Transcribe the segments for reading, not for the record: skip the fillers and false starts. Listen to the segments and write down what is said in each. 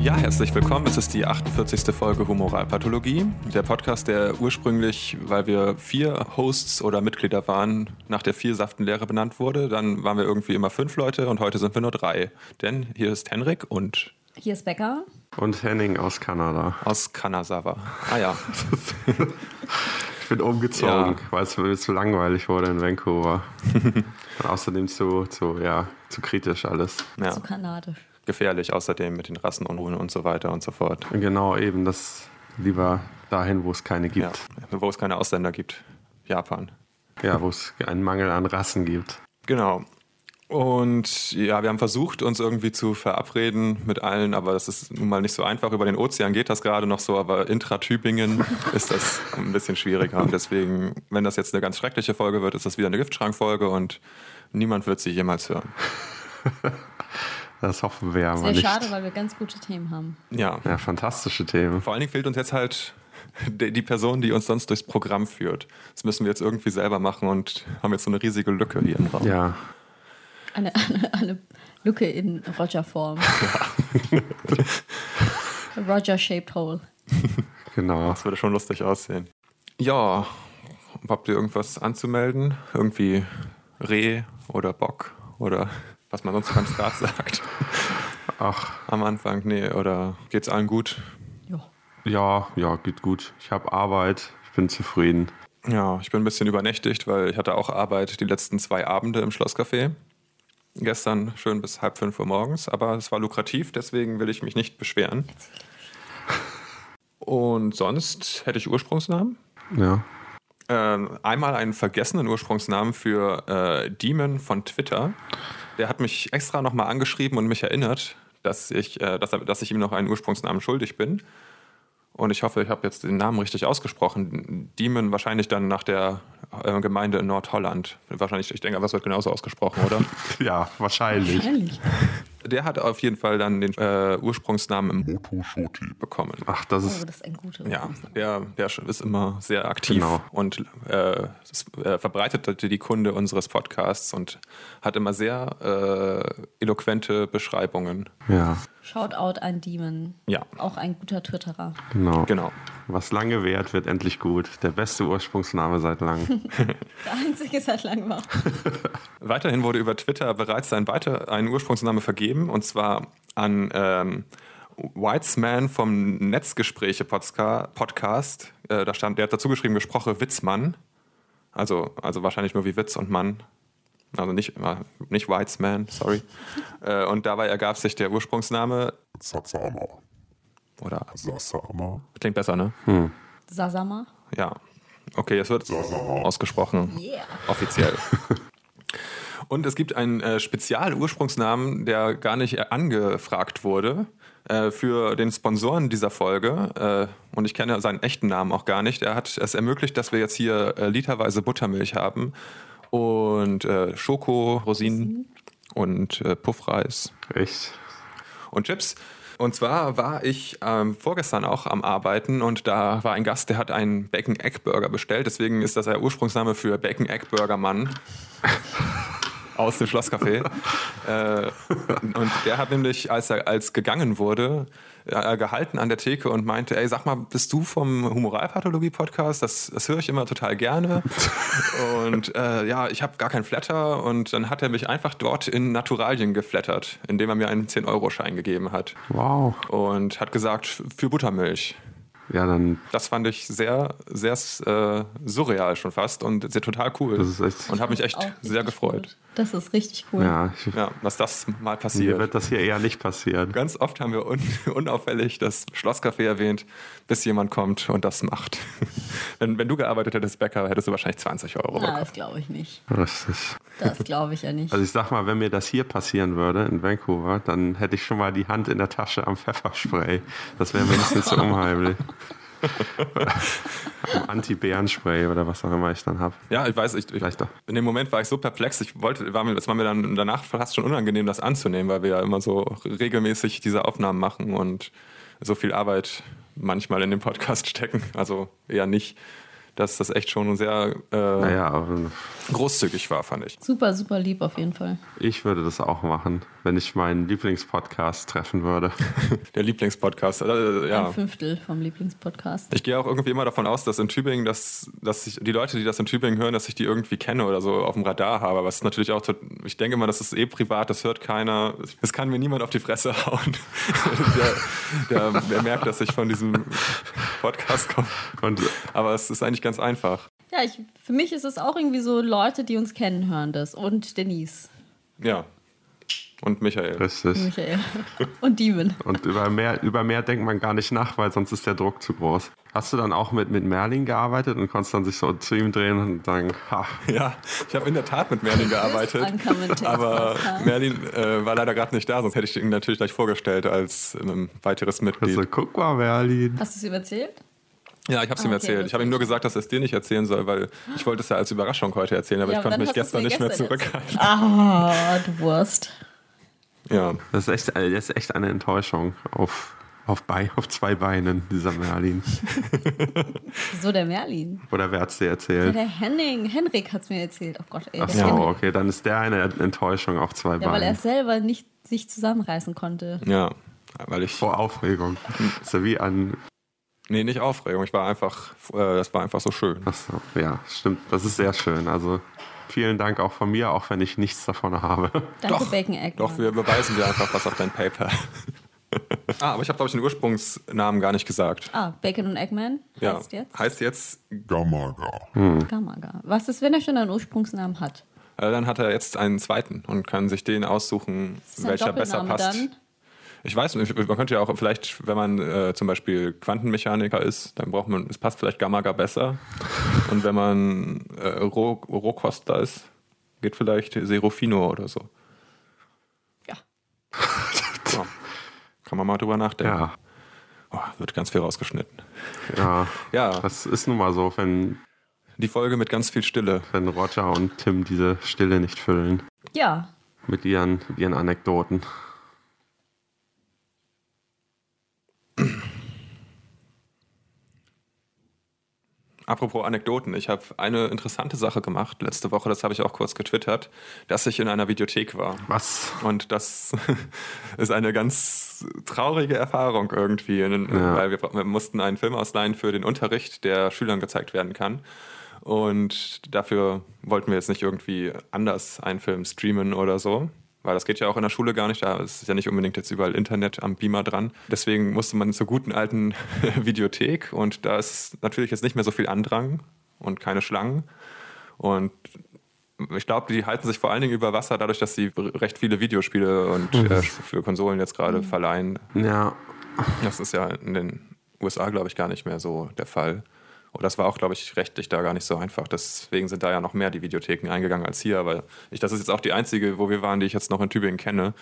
Ja, herzlich willkommen. Es ist die 48. Folge Humoralpathologie. Der Podcast, der ursprünglich, weil wir 4 Hosts oder Mitglieder waren, nach der Vielsaftenlehre benannt wurde. Dann waren wir irgendwie immer 5 Leute und heute sind wir nur 3. Denn hier ist Henrik und... Hier ist Becca. Und Henning aus Kanada. Aus Kanazawa. Ah ja. Ich bin umgezogen, weil es mir zu langweilig wurde in Vancouver. Und außerdem zu kritisch alles. Ja. Zu kanadisch. Gefährlich außerdem mit den Rassenunruhen und so weiter und so fort. Genau, eben das lieber dahin, wo es keine gibt. Ja, wo es keine Ausländer gibt. Japan. Ja, wo es einen Mangel an Rassen gibt. Genau. Und ja, wir haben versucht, uns irgendwie zu verabreden mit allen, aber das ist nun mal nicht so einfach. Über den Ozean geht das gerade noch so, aber intra-Tübingen ist das ein bisschen schwieriger. Und deswegen, wenn das jetzt eine ganz schreckliche Folge wird, ist das wieder eine Giftschrankfolge und niemand wird sie jemals hören. Das hoffen wir aber Sehr nicht. schade, weil wir ganz gute Themen haben. Ja, fantastische Themen. vor allen Dingen fehlt uns jetzt halt die Person, die uns sonst durchs Programm führt. Das müssen wir jetzt irgendwie selber machen und haben jetzt so eine riesige Lücke hier im Raum. Ja, Eine Lücke in Roger-Form. Roger-shaped hole. genau. Das würde schon lustig aussehen. Ja, habt ihr irgendwas anzumelden? Irgendwie Reh oder Bock oder was man sonst ganz gerade sagt? Ach, Am Anfang, nee, oder geht's allen gut? Ja. ja, geht gut. Ich habe Arbeit, ich bin zufrieden. Ja, ich bin ein bisschen übernächtigt, weil ich hatte auch Arbeit die letzten 2 Abende im Schlosscafé. Gestern schön bis 4:30 Uhr morgens, aber es war lukrativ, deswegen will ich mich nicht beschweren. Und sonst hätte ich Ursprungsnamen. Ja. Einmal einen vergessenen Ursprungsnamen für Demon von Twitter. Der hat mich extra nochmal angeschrieben und mich erinnert, dass ich ihm noch einen Ursprungsnamen schuldig bin. Und ich hoffe, ich habe jetzt den Namen richtig ausgesprochen. Demon wahrscheinlich dann nach der Gemeinde in Nordholland. Wahrscheinlich, ich denke, das wird genauso ausgesprochen, oder? Ja, wahrscheinlich. Wahrscheinlich. Der hat auf jeden Fall dann den Ursprungsnamen Moto-Shoti bekommen. Ach, das Oh, ist das ist ein guter Ja, Ursprungsname. der ist immer sehr aktiv Genau. und verbreitet die Kunde unseres Podcasts und hat immer sehr eloquente Beschreibungen. ja, Shoutout an Demon. Ja, Auch ein guter Twitterer. genau. Was lange währt, wird endlich gut. Der beste Ursprungsname seit langem. Der einzige seit langem war. Weiterhin wurde über Twitter bereits ein Ursprungsname vergeben, und zwar an Weitzman vom Netzgespräche-Podcast. Der hat dazu geschrieben, gesprochen Witzmann. Also wahrscheinlich nur wie Witz und Mann. Also nicht Weitzman, sorry. Und dabei ergab sich der Ursprungsname Sasama. oder Sasama. klingt besser, ne? Sasama. Ja. Okay, es wird ausgesprochen. Yeah. Offiziell. Und es gibt einen Spezial-Ursprungsnamen, der gar nicht angefragt wurde, für den Sponsoren dieser Folge. Und ich kenne seinen echten Namen auch gar nicht. Er hat es ermöglicht, dass wir jetzt hier literweise Buttermilch haben und Schoko, Rosinen und Puffreis Echt? und Chips. Und zwar war ich vorgestern auch am Arbeiten und da war ein Gast, der hat einen Bacon Egg Burger bestellt. Deswegen ist das der Ursprungsname für Bacon Egg Burger Mann aus dem Schlosscafé. Und der hat nämlich, als gegangen wurde, gehalten an der Theke und meinte, ey, sag mal, bist du vom Humoralpathologie-Podcast? Das höre ich immer total gerne. Und ja, ich habe gar keinen Flatter. Und dann hat er mich einfach dort in Naturalien geflattert, indem er mir einen 10-Euro-Schein gegeben hat. Wow. Und hat gesagt, für Buttermilch. Ja, dann, Das fand ich sehr, sehr surreal schon fast und sehr total cool. das ist echt. Und habe mich echt Auch sehr richtig gefreut. gut. Das ist richtig cool. Ja, Ja, dass das mal mir passiert. wird das hier eher nicht passieren. Ganz oft haben wir unauffällig das Schlosscafé erwähnt, bis jemand kommt und das macht. Wenn du gearbeitet hättest, Bäcker, hättest du wahrscheinlich 20 Euro Na, bekommen. das glaube ich nicht. Richtig. Das glaube ich ja nicht. Also ich sag mal, wenn mir das hier passieren würde in Vancouver, dann hätte ich schon mal die Hand in der Tasche am Pfefferspray. Das wäre mindestens so unheimlich. Am Anti-Bärenspray oder was auch immer ich dann habe. Ja, ich weiß, Vielleicht doch. in dem Moment war ich so perplex, es war mir dann danach fast schon unangenehm, das anzunehmen, weil wir ja immer so regelmäßig diese Aufnahmen machen und so viel Arbeit manchmal in den Podcast stecken, also eher nicht. dass das echt schon sehr großzügig war, fand ich. Super, super lieb auf jeden Fall. Ich würde das auch machen, wenn ich meinen Lieblingspodcast treffen würde. Der Lieblingspodcast. Ja. Ein Fünftel vom Lieblingspodcast. Ich gehe auch irgendwie immer davon aus, dass in Tübingen, dass ich die Leute, die das in Tübingen hören, dass ich die irgendwie kenne oder so auf dem Radar habe. Aber es ist natürlich auch, ich denke immer, das ist eh privat, das hört keiner. Es kann mir niemand auf die Fresse hauen. der merkt, dass ich von diesem Podcast komme. Aber es ist eigentlich ganz einfach. Ja, für mich ist es auch irgendwie so, Leute, die uns kennen, hören das. Und Denise. Ja. Und Michael. Richtig. Michael. Und Demon. Und über mehr denkt man gar nicht nach, weil sonst ist der Druck zu groß. Hast du dann auch mit Merlin gearbeitet und konntest dann sich so zu ihm drehen und sagen, ha. Ja, ich habe in der Tat mit Merlin gearbeitet. Aber Merlin war leider gerade nicht da, sonst hätte ich ihn natürlich gleich vorgestellt als weiteres Mitglied. Also, guck mal, Merlin. Hast du es ihm erzählt? Ja, ich habe es ihm erzählt. Ich habe ihm nur gesagt, dass er es dir nicht erzählen soll, weil ich wollte es ja als Überraschung heute erzählen, aber ich konnte mich gestern nicht mehr zurückhalten. Ah, du Wurst. Ja. Das ist echt eine Enttäuschung auf 2 Beinen, dieser Merlin. Wieso der Merlin? Oder wer hat es dir erzählt? Ja, der Henrik hat es mir erzählt. Oh Gott, ey. Ach so, okay, dann ist der eine Enttäuschung auf 2 Beinen. Ja, weil er selber nicht sich zusammenreißen konnte. Ja, weil ich... Vor Aufregung. Ist ja wie an... Nee, nicht Aufregung. Das war einfach so schön. Ach so, ja, stimmt. Das ist sehr schön. Also vielen Dank auch von mir, auch wenn ich nichts davon habe. Danke, Bacon Eggman. Doch, wir beweisen dir einfach was auf dein Paper. Aber ich habe, glaube ich, den Ursprungsnamen gar nicht gesagt. Bacon und Eggman heißt jetzt Gamaga. Gamaga. Was ist, wenn er schon einen Ursprungsnamen hat? Dann hat er jetzt einen zweiten und kann sich den aussuchen, welcher besser passt. Dann? Ich weiß nicht, man könnte ja auch vielleicht, wenn man zum Beispiel Quantenmechaniker ist, dann es passt vielleicht Gamaga besser. Und wenn man Rohkostler ist, geht vielleicht Serofino oder so. Ja. So. Kann man mal drüber nachdenken. Ja. Wird ganz viel rausgeschnitten. Ja. Das ist nun mal so, wenn... Die Folge mit ganz viel Stille. Wenn Roger und Tim diese Stille nicht füllen. Ja. Mit ihren Anekdoten. Apropos Anekdoten, ich habe eine interessante Sache gemacht letzte Woche, das habe ich auch kurz getwittert, dass ich in einer Videothek war. Was? Und das ist eine ganz traurige Erfahrung irgendwie, weil wir mussten einen Film ausleihen für den Unterricht, der Schülern gezeigt werden kann. Und dafür wollten wir jetzt nicht irgendwie anders einen Film streamen oder so. Weil das geht ja auch in der Schule gar nicht, da ist ja nicht unbedingt jetzt überall Internet am Beamer dran. Deswegen musste man zur guten alten Videothek und da ist natürlich jetzt nicht mehr so viel Andrang und keine Schlangen. Und ich glaube, die halten sich vor allen Dingen über Wasser, dadurch, dass sie recht viele Videospiele und für Konsolen jetzt gerade verleihen. Ja. Das ist ja in den USA, glaube ich, gar nicht mehr so der Fall. Und das war auch, glaube ich, rechtlich da gar nicht so einfach. Deswegen sind da ja noch mehr die Videotheken eingegangen als hier. Aber das ist jetzt auch die einzige, wo wir waren, die ich jetzt noch in Tübingen kenne.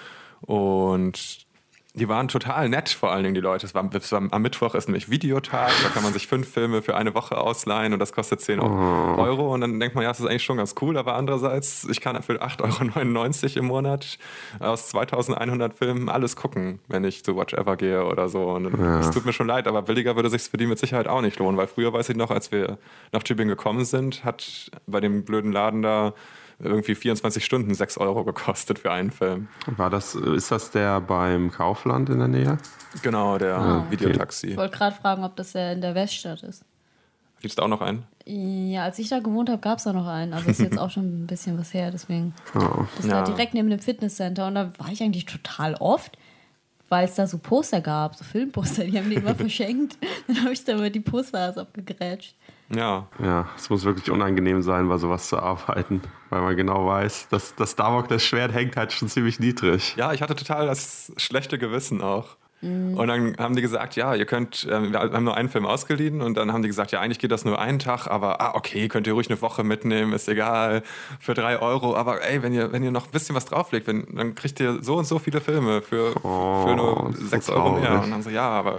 Und die waren total nett, vor allen Dingen die Leute. Am Mittwoch ist nämlich Videotag. Da kann man sich 5 Filme für eine Woche ausleihen und das kostet 10 Euro. Und dann denkt man, ja, das ist eigentlich schon ganz cool. Aber andererseits, ich kann für 8,99 Euro im Monat aus 2100 Filmen alles gucken, wenn ich zu Watch Ever gehe oder so. Und es tut mir schon leid, aber billiger würde es sich für die mit Sicherheit auch nicht lohnen. Weil früher, weiß ich noch, als wir nach Tübingen gekommen sind, hat bei dem blöden Laden da irgendwie 24 Stunden 6 Euro gekostet für einen Film. Ist das der beim Kaufland in der Nähe? Genau, der Videotaxi. Ich wollte gerade fragen, ob das der in der Weststadt ist. Gibt es da auch noch einen? Ja, als ich da gewohnt habe, gab es da noch einen. Also ist jetzt auch schon ein bisschen was her, deswegen. Das war direkt neben dem Fitnesscenter und da war ich eigentlich total oft, weil es da so Poster gab, so Filmposter, die haben die immer verschenkt. Dann habe ich da immer die Poster abgegrätscht. Ja. Ja, es muss wirklich unangenehm sein, bei sowas zu arbeiten, weil man genau weiß, dass das Damoklesschwert hängt halt schon ziemlich niedrig. Ja, ich hatte total das schlechte Gewissen auch. Und dann haben die gesagt, ja, ihr könnt, wir haben nur einen Film ausgeliehen und dann haben die gesagt, ja, eigentlich geht das nur einen Tag, aber okay, könnt ihr ruhig eine Woche mitnehmen, ist egal, für 3 Euro, aber ey, wenn ihr noch ein bisschen was drauflegt, dann kriegt ihr so und so viele Filme für nur 6 Euro mehr. Und dann so, ja, aber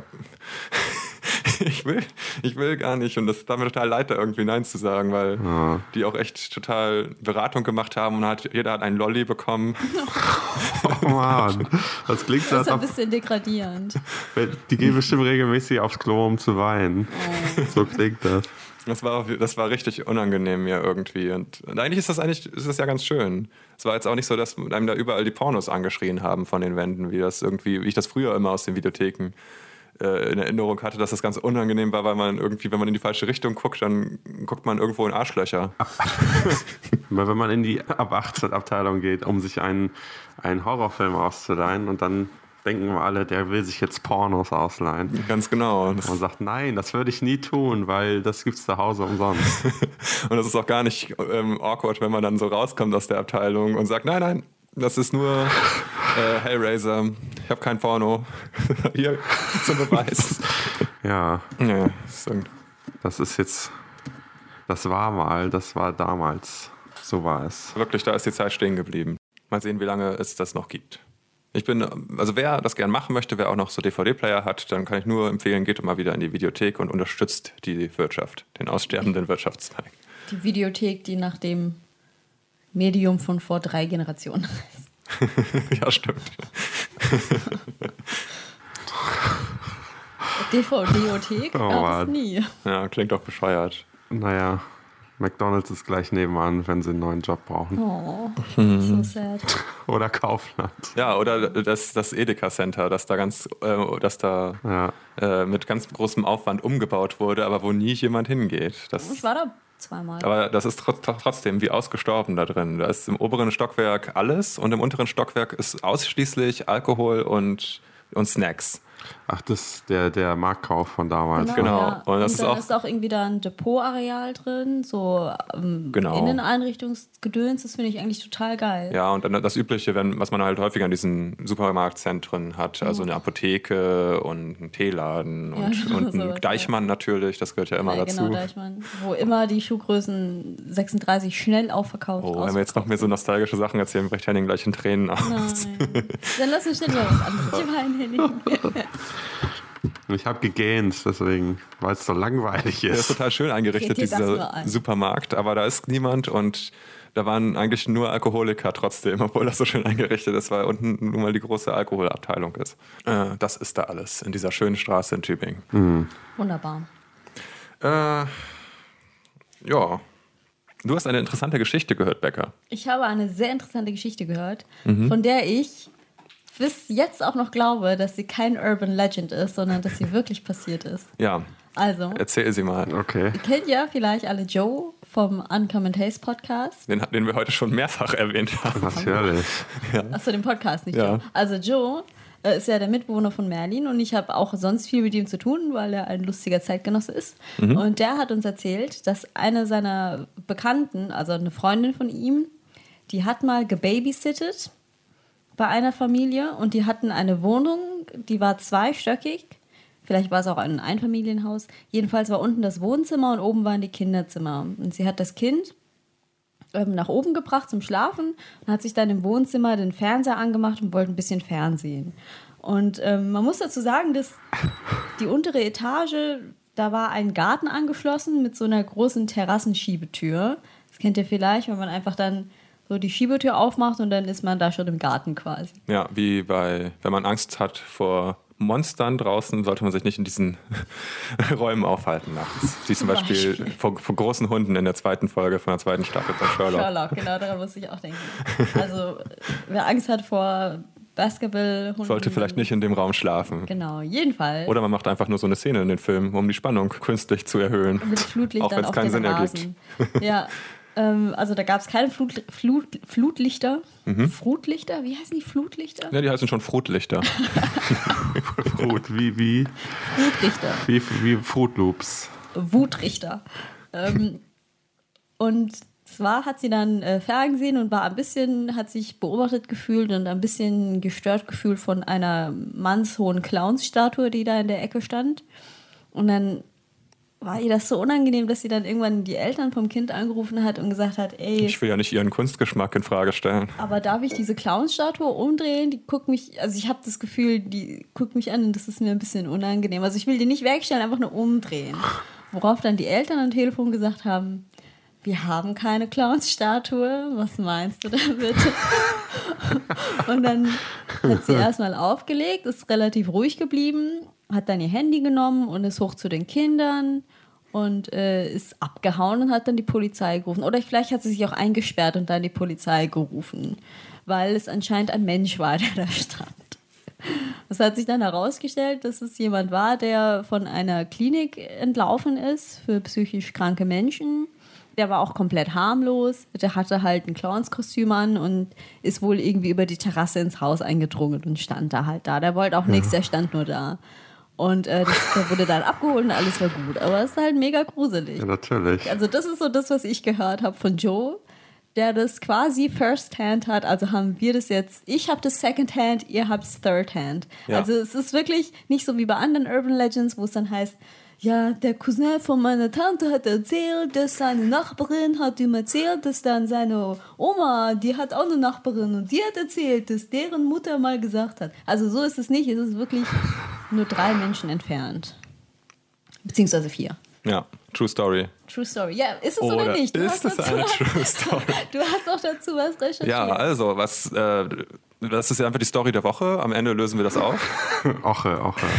ich will gar nicht und das tat mir total leid, da irgendwie Nein zu sagen, weil die auch echt total Beratung gemacht haben und jeder hat einen Lolli bekommen. Oh Mann, das klingt so, das ist ein bisschen degradierend. Die gehen bestimmt regelmäßig aufs Klo, um zu weinen. So klingt das. Das war richtig unangenehm mir irgendwie. Und eigentlich ist das ja ganz schön. Es war jetzt auch nicht so, dass einem da überall die Pornos angeschrien haben von den Wänden, wie ich das früher immer aus den Videotheken in Erinnerung hatte, dass das ganz unangenehm war, weil man irgendwie, wenn man in die falsche Richtung guckt, dann guckt man irgendwo in Arschlöcher. Wenn man in die ab 18 Abteilung geht, um sich einen Horrorfilm auszuleihen und dann denken wir alle, der will sich jetzt Pornos ausleihen. Ganz genau. Und man sagt, nein, das würde ich nie tun, weil das gibt's zu Hause umsonst. Und das ist auch gar nicht awkward, wenn man dann so rauskommt aus der Abteilung und sagt, nein, das ist nur Hellraiser, ich habe kein Porno. Hier zum Beweis. Ja. Ja, das war damals. So war es. Wirklich, da ist die Zeit stehen geblieben. Mal sehen, wie lange es das noch gibt. Wer das gern machen möchte, wer auch noch so DVD-Player hat, dann kann ich nur empfehlen, geht mal wieder in die Videothek und unterstützt die Wirtschaft, den aussterbenden Wirtschaftszweig. Die Videothek, die nach dem Medium von vor 3 Generationen ist. Ja, stimmt. DVD-Othek gab es nie. Ja, klingt doch bescheuert. Naja, McDonald's ist gleich nebenan, wenn sie einen neuen Job brauchen. Oh, so sad. Oder Kaufland. Ja, oder das Edeka Center, das da mit ganz großem Aufwand umgebaut wurde, aber wo nie jemand hingeht. Ich war da zweimal. Aber das ist trotzdem wie ausgestorben da drin. Da ist im oberen Stockwerk alles und im unteren Stockwerk ist ausschließlich Alkohol und Snacks. Ach, das ist der Marktkauf von damals. Genau. Ja. Und dann ist auch irgendwie da ein Depotareal drin, so Inneneinrichtungsgedöns, das finde ich eigentlich total geil. Ja, und dann das Übliche, was man halt häufiger in diesen Supermarktzentren hat, also eine Apotheke und einen Teeladen und ein Deichmann natürlich, das gehört ja immer dazu. Genau, Deichmann, wo immer die Schuhgrößen 36 schnell ausverkauft wenn wir jetzt noch mehr so nostalgische Sachen erzählen, bricht Henning gleich in Tränen aus. Nein. Dann lass uns schnell über was anderes. Ich habe gegähnt, deswegen, weil es so langweilig ist. Der ist total schön eingerichtet, dieser Supermarkt, aber da ist niemand und da waren eigentlich nur Alkoholiker trotzdem, obwohl das so schön eingerichtet ist, weil unten nun mal die große Alkoholabteilung ist. Das ist da alles in dieser schönen Straße in Tübingen. Mhm. Wunderbar. Ja. Du hast eine interessante Geschichte gehört, Becca. Ich habe eine sehr interessante Geschichte gehört, von der ich bis jetzt auch noch glaube, dass sie kein Urban Legend ist, sondern dass sie wirklich passiert ist. Ja. Also. Erzähl sie mal. Okay. Ihr kennt ja vielleicht alle Joe vom Uncommon Taste Podcast. Den wir heute schon mehrfach erwähnt haben. Natürlich. Ja. Achso, den Podcast, nicht ja. Joe. Also Joe ist ja der Mitbewohner von Merlin und ich habe auch sonst viel mit ihm zu tun, weil er ein lustiger Zeitgenosse ist. Und der hat uns erzählt, dass eine seiner Bekannten, also eine Freundin von ihm, die hat mal gebabysittet bei einer Familie und die hatten eine Wohnung, die war zweistöckig. Vielleicht war es auch ein Einfamilienhaus. Jedenfalls war unten das Wohnzimmer und oben waren die Kinderzimmer. Und sie hat das Kind nach oben gebracht zum Schlafen und hat sich dann im Wohnzimmer den Fernseher angemacht und wollte ein bisschen Fernsehen. Und man muss dazu sagen, dass die untere Etage, da war ein Garten angeschlossen mit so einer großen Terrassenschiebetür. Das kennt ihr vielleicht, wenn man einfach dann so die Schiebetür aufmacht und dann ist man da schon im Garten quasi. Ja, wie wenn man Angst hat vor Monstern draußen, sollte man sich nicht in diesen Räumen aufhalten nachts. Wie zum Beispiel vor großen Hunden in der zweiten Folge von der zweiten Staffel von Sherlock. Sherlock, genau, daran muss ich auch denken. Also, wer Angst hat vor Basketballhunden... sollte vielleicht nicht in dem Raum schlafen. Genau, jedenfalls. Oder man macht einfach nur so eine Szene in den Film, um die Spannung künstlich zu erhöhen. Mit Flutlichtern auch wenn es keinen Sinn ergibt. Ja. Also da gab es keine Flutlichter. Flutlichter? Wie heißen die Flutlichter? Ja, die heißen schon Frutlichter. Wie? Flutlichter. Wie Fruit Loops. Wutrichter. Und zwar hat sie dann ferngesehen und hat sich beobachtet gefühlt und ein bisschen gestört gefühlt von einer mannshohen Clownsstatue, die da in der Ecke stand. Und dann war ihr das so unangenehm, dass sie dann irgendwann die Eltern vom Kind angerufen hat und gesagt hat, ey... Ich will ja nicht ihren Kunstgeschmack in Frage stellen. Aber darf ich diese Clownstatue umdrehen? Die guckt mich... Also ich habe das Gefühl, die guckt mich an und das ist mir ein bisschen unangenehm. Also ich will die nicht wegstellen, einfach nur umdrehen. Worauf dann die Eltern am Telefon gesagt haben, wir haben keine Clownsstatue, was meinst du damit? Und dann hat sie erstmal aufgelegt, ist relativ ruhig geblieben, hat dann ihr Handy genommen und ist hoch zu den Kindern und ist abgehauen und hat dann die Polizei gerufen. Oder vielleicht hat sie sich auch eingesperrt und dann die Polizei gerufen, weil es anscheinend ein Mensch war, der da stand. Es hat sich dann herausgestellt, dass es jemand war, der von einer Klinik entlaufen ist für psychisch kranke Menschen. Der war auch komplett harmlos. Der hatte halt ein Clownskostüm an und ist wohl irgendwie über die Terrasse ins Haus eingedrungen und stand da halt da. Der wollte auch nichts, der stand nur da. Und der wurde dann abgeholt und alles war gut. Aber es ist halt mega gruselig. Ja, natürlich. Also das ist so das, was ich gehört habe von Joe, der das quasi First-Hand hat. Also haben wir das jetzt, ich habe das Second-Hand, ihr habt es Third-Hand. Ja. Also es ist wirklich nicht so wie bei anderen Urban Legends, wo es dann heißt, ja, der Cousin von meiner Tante hat erzählt, dass seine Nachbarin hat ihm erzählt, dass dann seine Oma, die hat auch eine Nachbarin und die hat erzählt, dass deren Mutter mal gesagt hat. Also so ist es nicht, es ist wirklich nur 3 Menschen entfernt. Beziehungsweise 4. Ja, True Story. True Story. Ja, ist es oder nicht? Ist es eine True Story? Du hast auch dazu was recherchiert. Ja, also, das ist ja einfach die Story der Woche. Am Ende lösen wir das auf. Oche.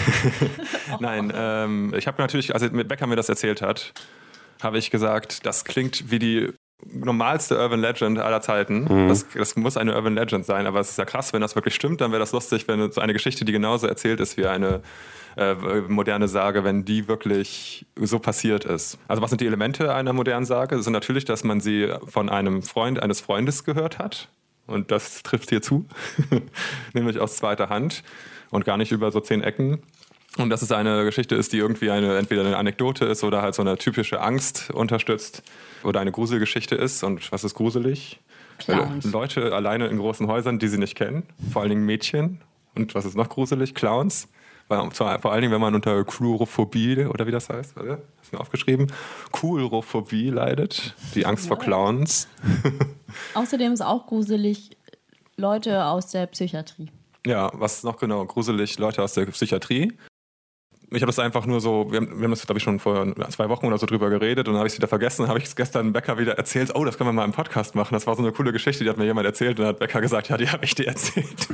Nein, ich habe natürlich, als Becca mir das erzählt hat, habe ich gesagt, das klingt wie die normalste Urban Legend aller Zeiten. Das muss eine Urban Legend sein, aber es ist ja krass, wenn das wirklich stimmt, dann wäre das lustig, wenn so eine Geschichte, die genauso erzählt ist wie eine moderne Sage, wenn die wirklich so passiert ist. Also was sind die Elemente einer modernen Sage? Das sind natürlich, dass man sie von einem Freund eines Freundes gehört hat. Und das trifft hier zu. Nämlich aus zweiter Hand und gar nicht über so 10 Ecken. Und dass es eine Geschichte ist, die irgendwie entweder eine Anekdote ist oder halt so eine typische Angst unterstützt oder eine Gruselgeschichte ist. Und was ist gruselig? Clowns. Leute alleine in großen Häusern, die sie nicht kennen. Vor allen Dingen Mädchen. Und was ist noch gruselig? Clowns. Vor allen Dingen, wenn man unter Coulrophobie, oder wie das heißt, warte, ist mir aufgeschrieben, Coulrophobie leidet, die Angst vor Clowns. Außerdem ist auch gruselig Leute aus der Psychiatrie. Ja, was ist noch genau? Gruselig Leute aus der Psychiatrie. Ich habe das einfach nur so, wir haben das, glaube ich, schon vor 2 Wochen oder so drüber geredet und dann habe ich es wieder vergessen. Dann habe ich es gestern Becca wieder erzählt. Oh, das können wir mal im Podcast machen. Das war so eine coole Geschichte, die hat mir jemand erzählt. Und dann hat Becca gesagt, ja, die habe ich dir erzählt.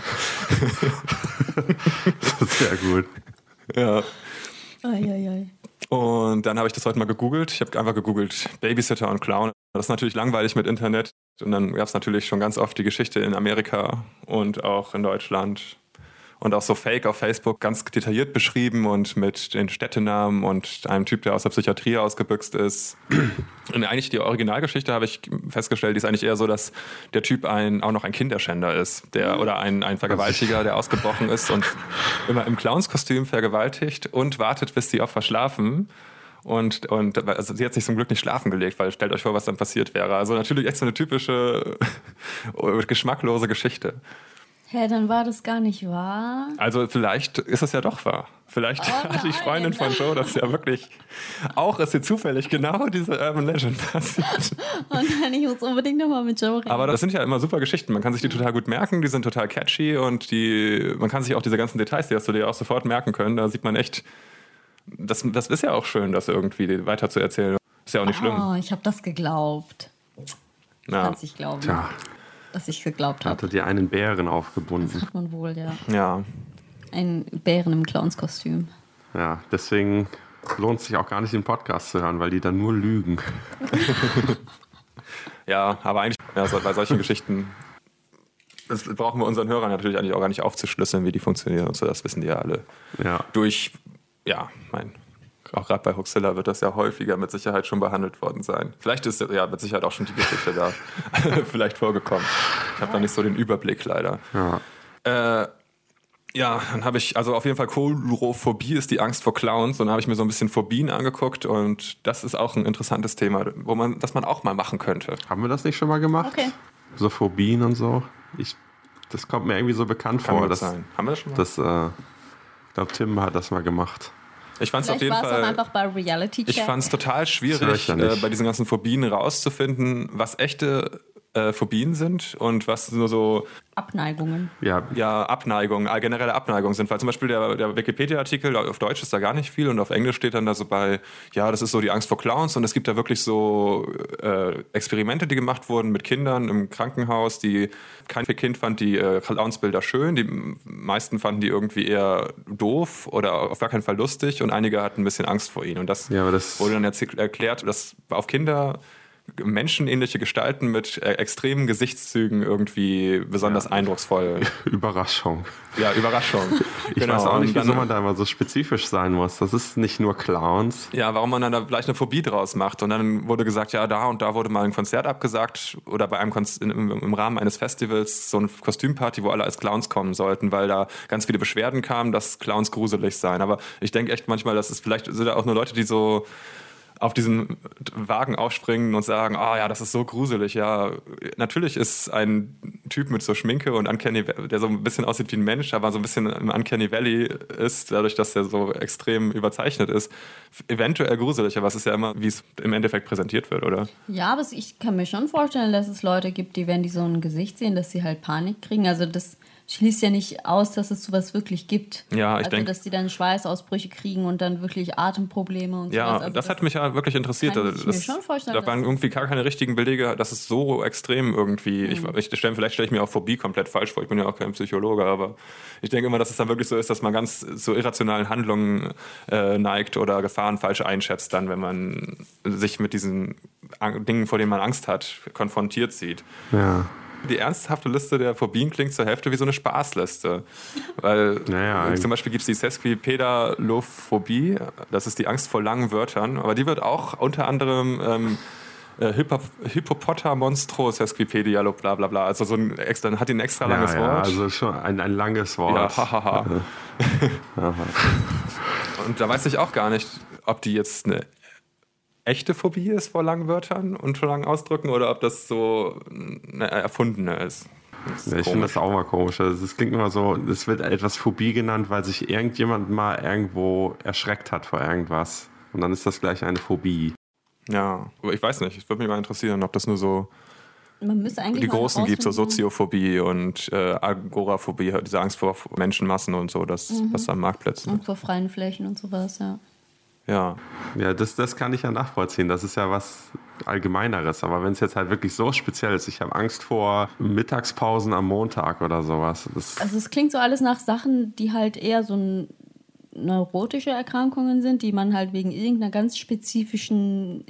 Sehr gut. Ja. Ei. Und dann habe ich das heute mal gegoogelt. Ich habe einfach gegoogelt, Babysitter und Clown. Das ist natürlich langweilig mit Internet. Und dann gab es natürlich schon ganz oft die Geschichte in Amerika und auch in Deutschland. Und auch so Fake auf Facebook ganz detailliert beschrieben und mit den Städtenamen und einem Typ, der aus der Psychiatrie ausgebüxt ist. Und eigentlich die Originalgeschichte, habe ich festgestellt, die ist eigentlich eher so, dass der Typ auch noch ein Kinderschänder ist. Oder ein Vergewaltiger, der ausgebrochen ist und immer im Clownskostüm vergewaltigt und wartet, bis die Opfer schlafen. Und also sie hat sich zum Glück nicht schlafen gelegt, weil stellt euch vor, was dann passiert wäre. Also natürlich echt so eine typische geschmacklose Geschichte. Hä, dann war das gar nicht wahr. Also vielleicht ist es ja doch wahr. Vielleicht hat die Freundin von Joe das ja wirklich auch, ist hier zufällig genau diese Urban Legend passiert. Oh nein, ich muss unbedingt nochmal mit Joe reden. Aber das sind ja immer super Geschichten. Man kann sich die total gut merken, die sind total catchy und man kann sich auch diese ganzen Details, die hast du dir auch sofort merken können. Da sieht man echt, das ist ja auch schön, das irgendwie weiter zu erzählen. Ist ja auch nicht schlimm. Oh, ich habe das geglaubt. Ja. Kannst nicht glauben. Tja. Dass ich geglaubt habe. Hatte dir einen Bären aufgebunden. Das hat man wohl, ja. Ja. Ein Bären im Clownskostüm. Ja, deswegen lohnt es sich auch gar nicht, den Podcast zu hören, weil die dann nur lügen. Ja, aber eigentlich bei solchen Geschichten das brauchen wir unseren Hörern natürlich eigentlich auch gar nicht aufzuschlüsseln, wie die funktionieren und so. Das wissen die ja alle. Ja. Auch gerade bei Huxilla wird das ja häufiger mit Sicherheit schon behandelt worden sein. Vielleicht ist ja mit Sicherheit auch schon die Geschichte da vielleicht vorgekommen. Ich habe da nicht so den Überblick leider. Ja. Dann habe ich, also auf jeden Fall Coulrophobie ist die Angst vor Clowns und dann habe ich mir so ein bisschen Phobien angeguckt und das ist auch ein interessantes Thema, das man auch mal machen könnte. Haben wir das nicht schon mal gemacht? Okay. So Phobien und so? Das kommt mir irgendwie so bekannt Kann vor. das sein? Haben wir das schon mal? Ich glaube, Tim hat das mal gemacht. Ich fand es auf Vielleicht jeden war es auch Fall. einfach bei Reality Check. Ich fand es total schwierig, Das höre ich ja nicht. bei diesen ganzen Phobien rauszufinden, was echte Phobien sind und was nur so Abneigungen. Ja, Abneigungen, generelle Abneigungen sind. Weil zum Beispiel der Wikipedia-Artikel auf Deutsch ist da gar nicht viel und auf Englisch steht dann da so bei, ja, das ist so die Angst vor Clowns und es gibt da wirklich so Experimente, die gemacht wurden mit Kindern im Krankenhaus, die kein Kind fand die Clownsbilder schön, die meisten fanden die irgendwie eher doof oder auf gar keinen Fall lustig und einige hatten ein bisschen Angst vor ihnen. Und das wurde dann jetzt erklärt, dass auf Kinder menschenähnliche Gestalten mit extremen Gesichtszügen irgendwie besonders eindrucksvoll. Überraschung. Ja, Überraschung. Ich weiß auch nicht, wieso man da immer so spezifisch sein muss. Das ist nicht nur Clowns. Ja, warum man dann da gleich eine Phobie draus macht. Und dann wurde gesagt, ja, da und da wurde mal ein Konzert abgesagt oder bei einem im Rahmen eines Festivals so eine Kostümparty, wo alle als Clowns kommen sollten, weil da ganz viele Beschwerden kamen, dass Clowns gruselig seien. Aber ich denke echt manchmal, das ist vielleicht sind da auch nur Leute, die so auf diesen Wagen aufspringen und sagen, ja, das ist so gruselig. Ja, natürlich ist ein Typ mit so Schminke und Uncanny, der so ein bisschen aussieht wie ein Mensch, aber so ein bisschen im Uncanny Valley ist, dadurch, dass er so extrem überzeichnet ist, eventuell gruselig. Aber es ist ja immer, wie es im Endeffekt präsentiert wird, oder? Ja, aber ich kann mir schon vorstellen, dass es Leute gibt, die, wenn die so ein Gesicht sehen, dass sie halt Panik kriegen. Also das schließt ja nicht aus, dass es sowas wirklich gibt. Ja, ich denke, dass die dann Schweißausbrüche kriegen und dann wirklich Atemprobleme und ja, sowas. Also das hat mich ja wirklich interessiert. Kann ich mir schon vorstellen. Da waren irgendwie gar keine richtigen Belege, dass es so extrem irgendwie, vielleicht stelle ich mir auch Phobie komplett falsch vor, ich bin ja auch kein Psychologe, aber ich denke immer, dass es dann wirklich so ist, dass man ganz zu irrationalen Handlungen neigt oder Gefahren falsch einschätzt dann, wenn man sich mit diesen Dingen, vor denen man Angst hat, konfrontiert sieht. Ja. Die ernsthafte Liste der Phobien klingt zur Hälfte wie so eine Spaßliste. Weil zum Beispiel gibt es die Sesquipedalophobie, das ist die Angst vor langen Wörtern, aber die wird auch unter anderem Hippopotamonstrosesquipedialo bla bla bla, also so ein extra, hat die ein extra langes Wort. Also schon ein langes Wort. Ja, hahaha. Und da weiß ich auch gar nicht, ob die jetzt eine echte Phobie ist vor langen Wörtern und vor langen Ausdrücken oder ob das so eine erfundene ist. Ich finde das auch mal komisch. Es klingt immer so, es wird etwas Phobie genannt, weil sich irgendjemand mal irgendwo erschreckt hat vor irgendwas. Und dann ist das gleich eine Phobie. Ja, aber ich weiß nicht. Es würde mich mal interessieren, ob das nur so man müsste eigentlich die Großen gibt, so Soziophobie und Agoraphobie, diese Angst vor Menschenmassen und so, das was am Marktplätzen. Und vor freien Flächen und sowas, ja. Ja, das kann ich ja nachvollziehen. Das ist ja was Allgemeineres. Aber wenn es jetzt halt wirklich so speziell ist, ich habe Angst vor Mittagspausen am Montag oder sowas. Also es klingt so alles nach Sachen, die halt eher so neurotische Erkrankungen sind, die man halt wegen irgendeiner ganz spezifischen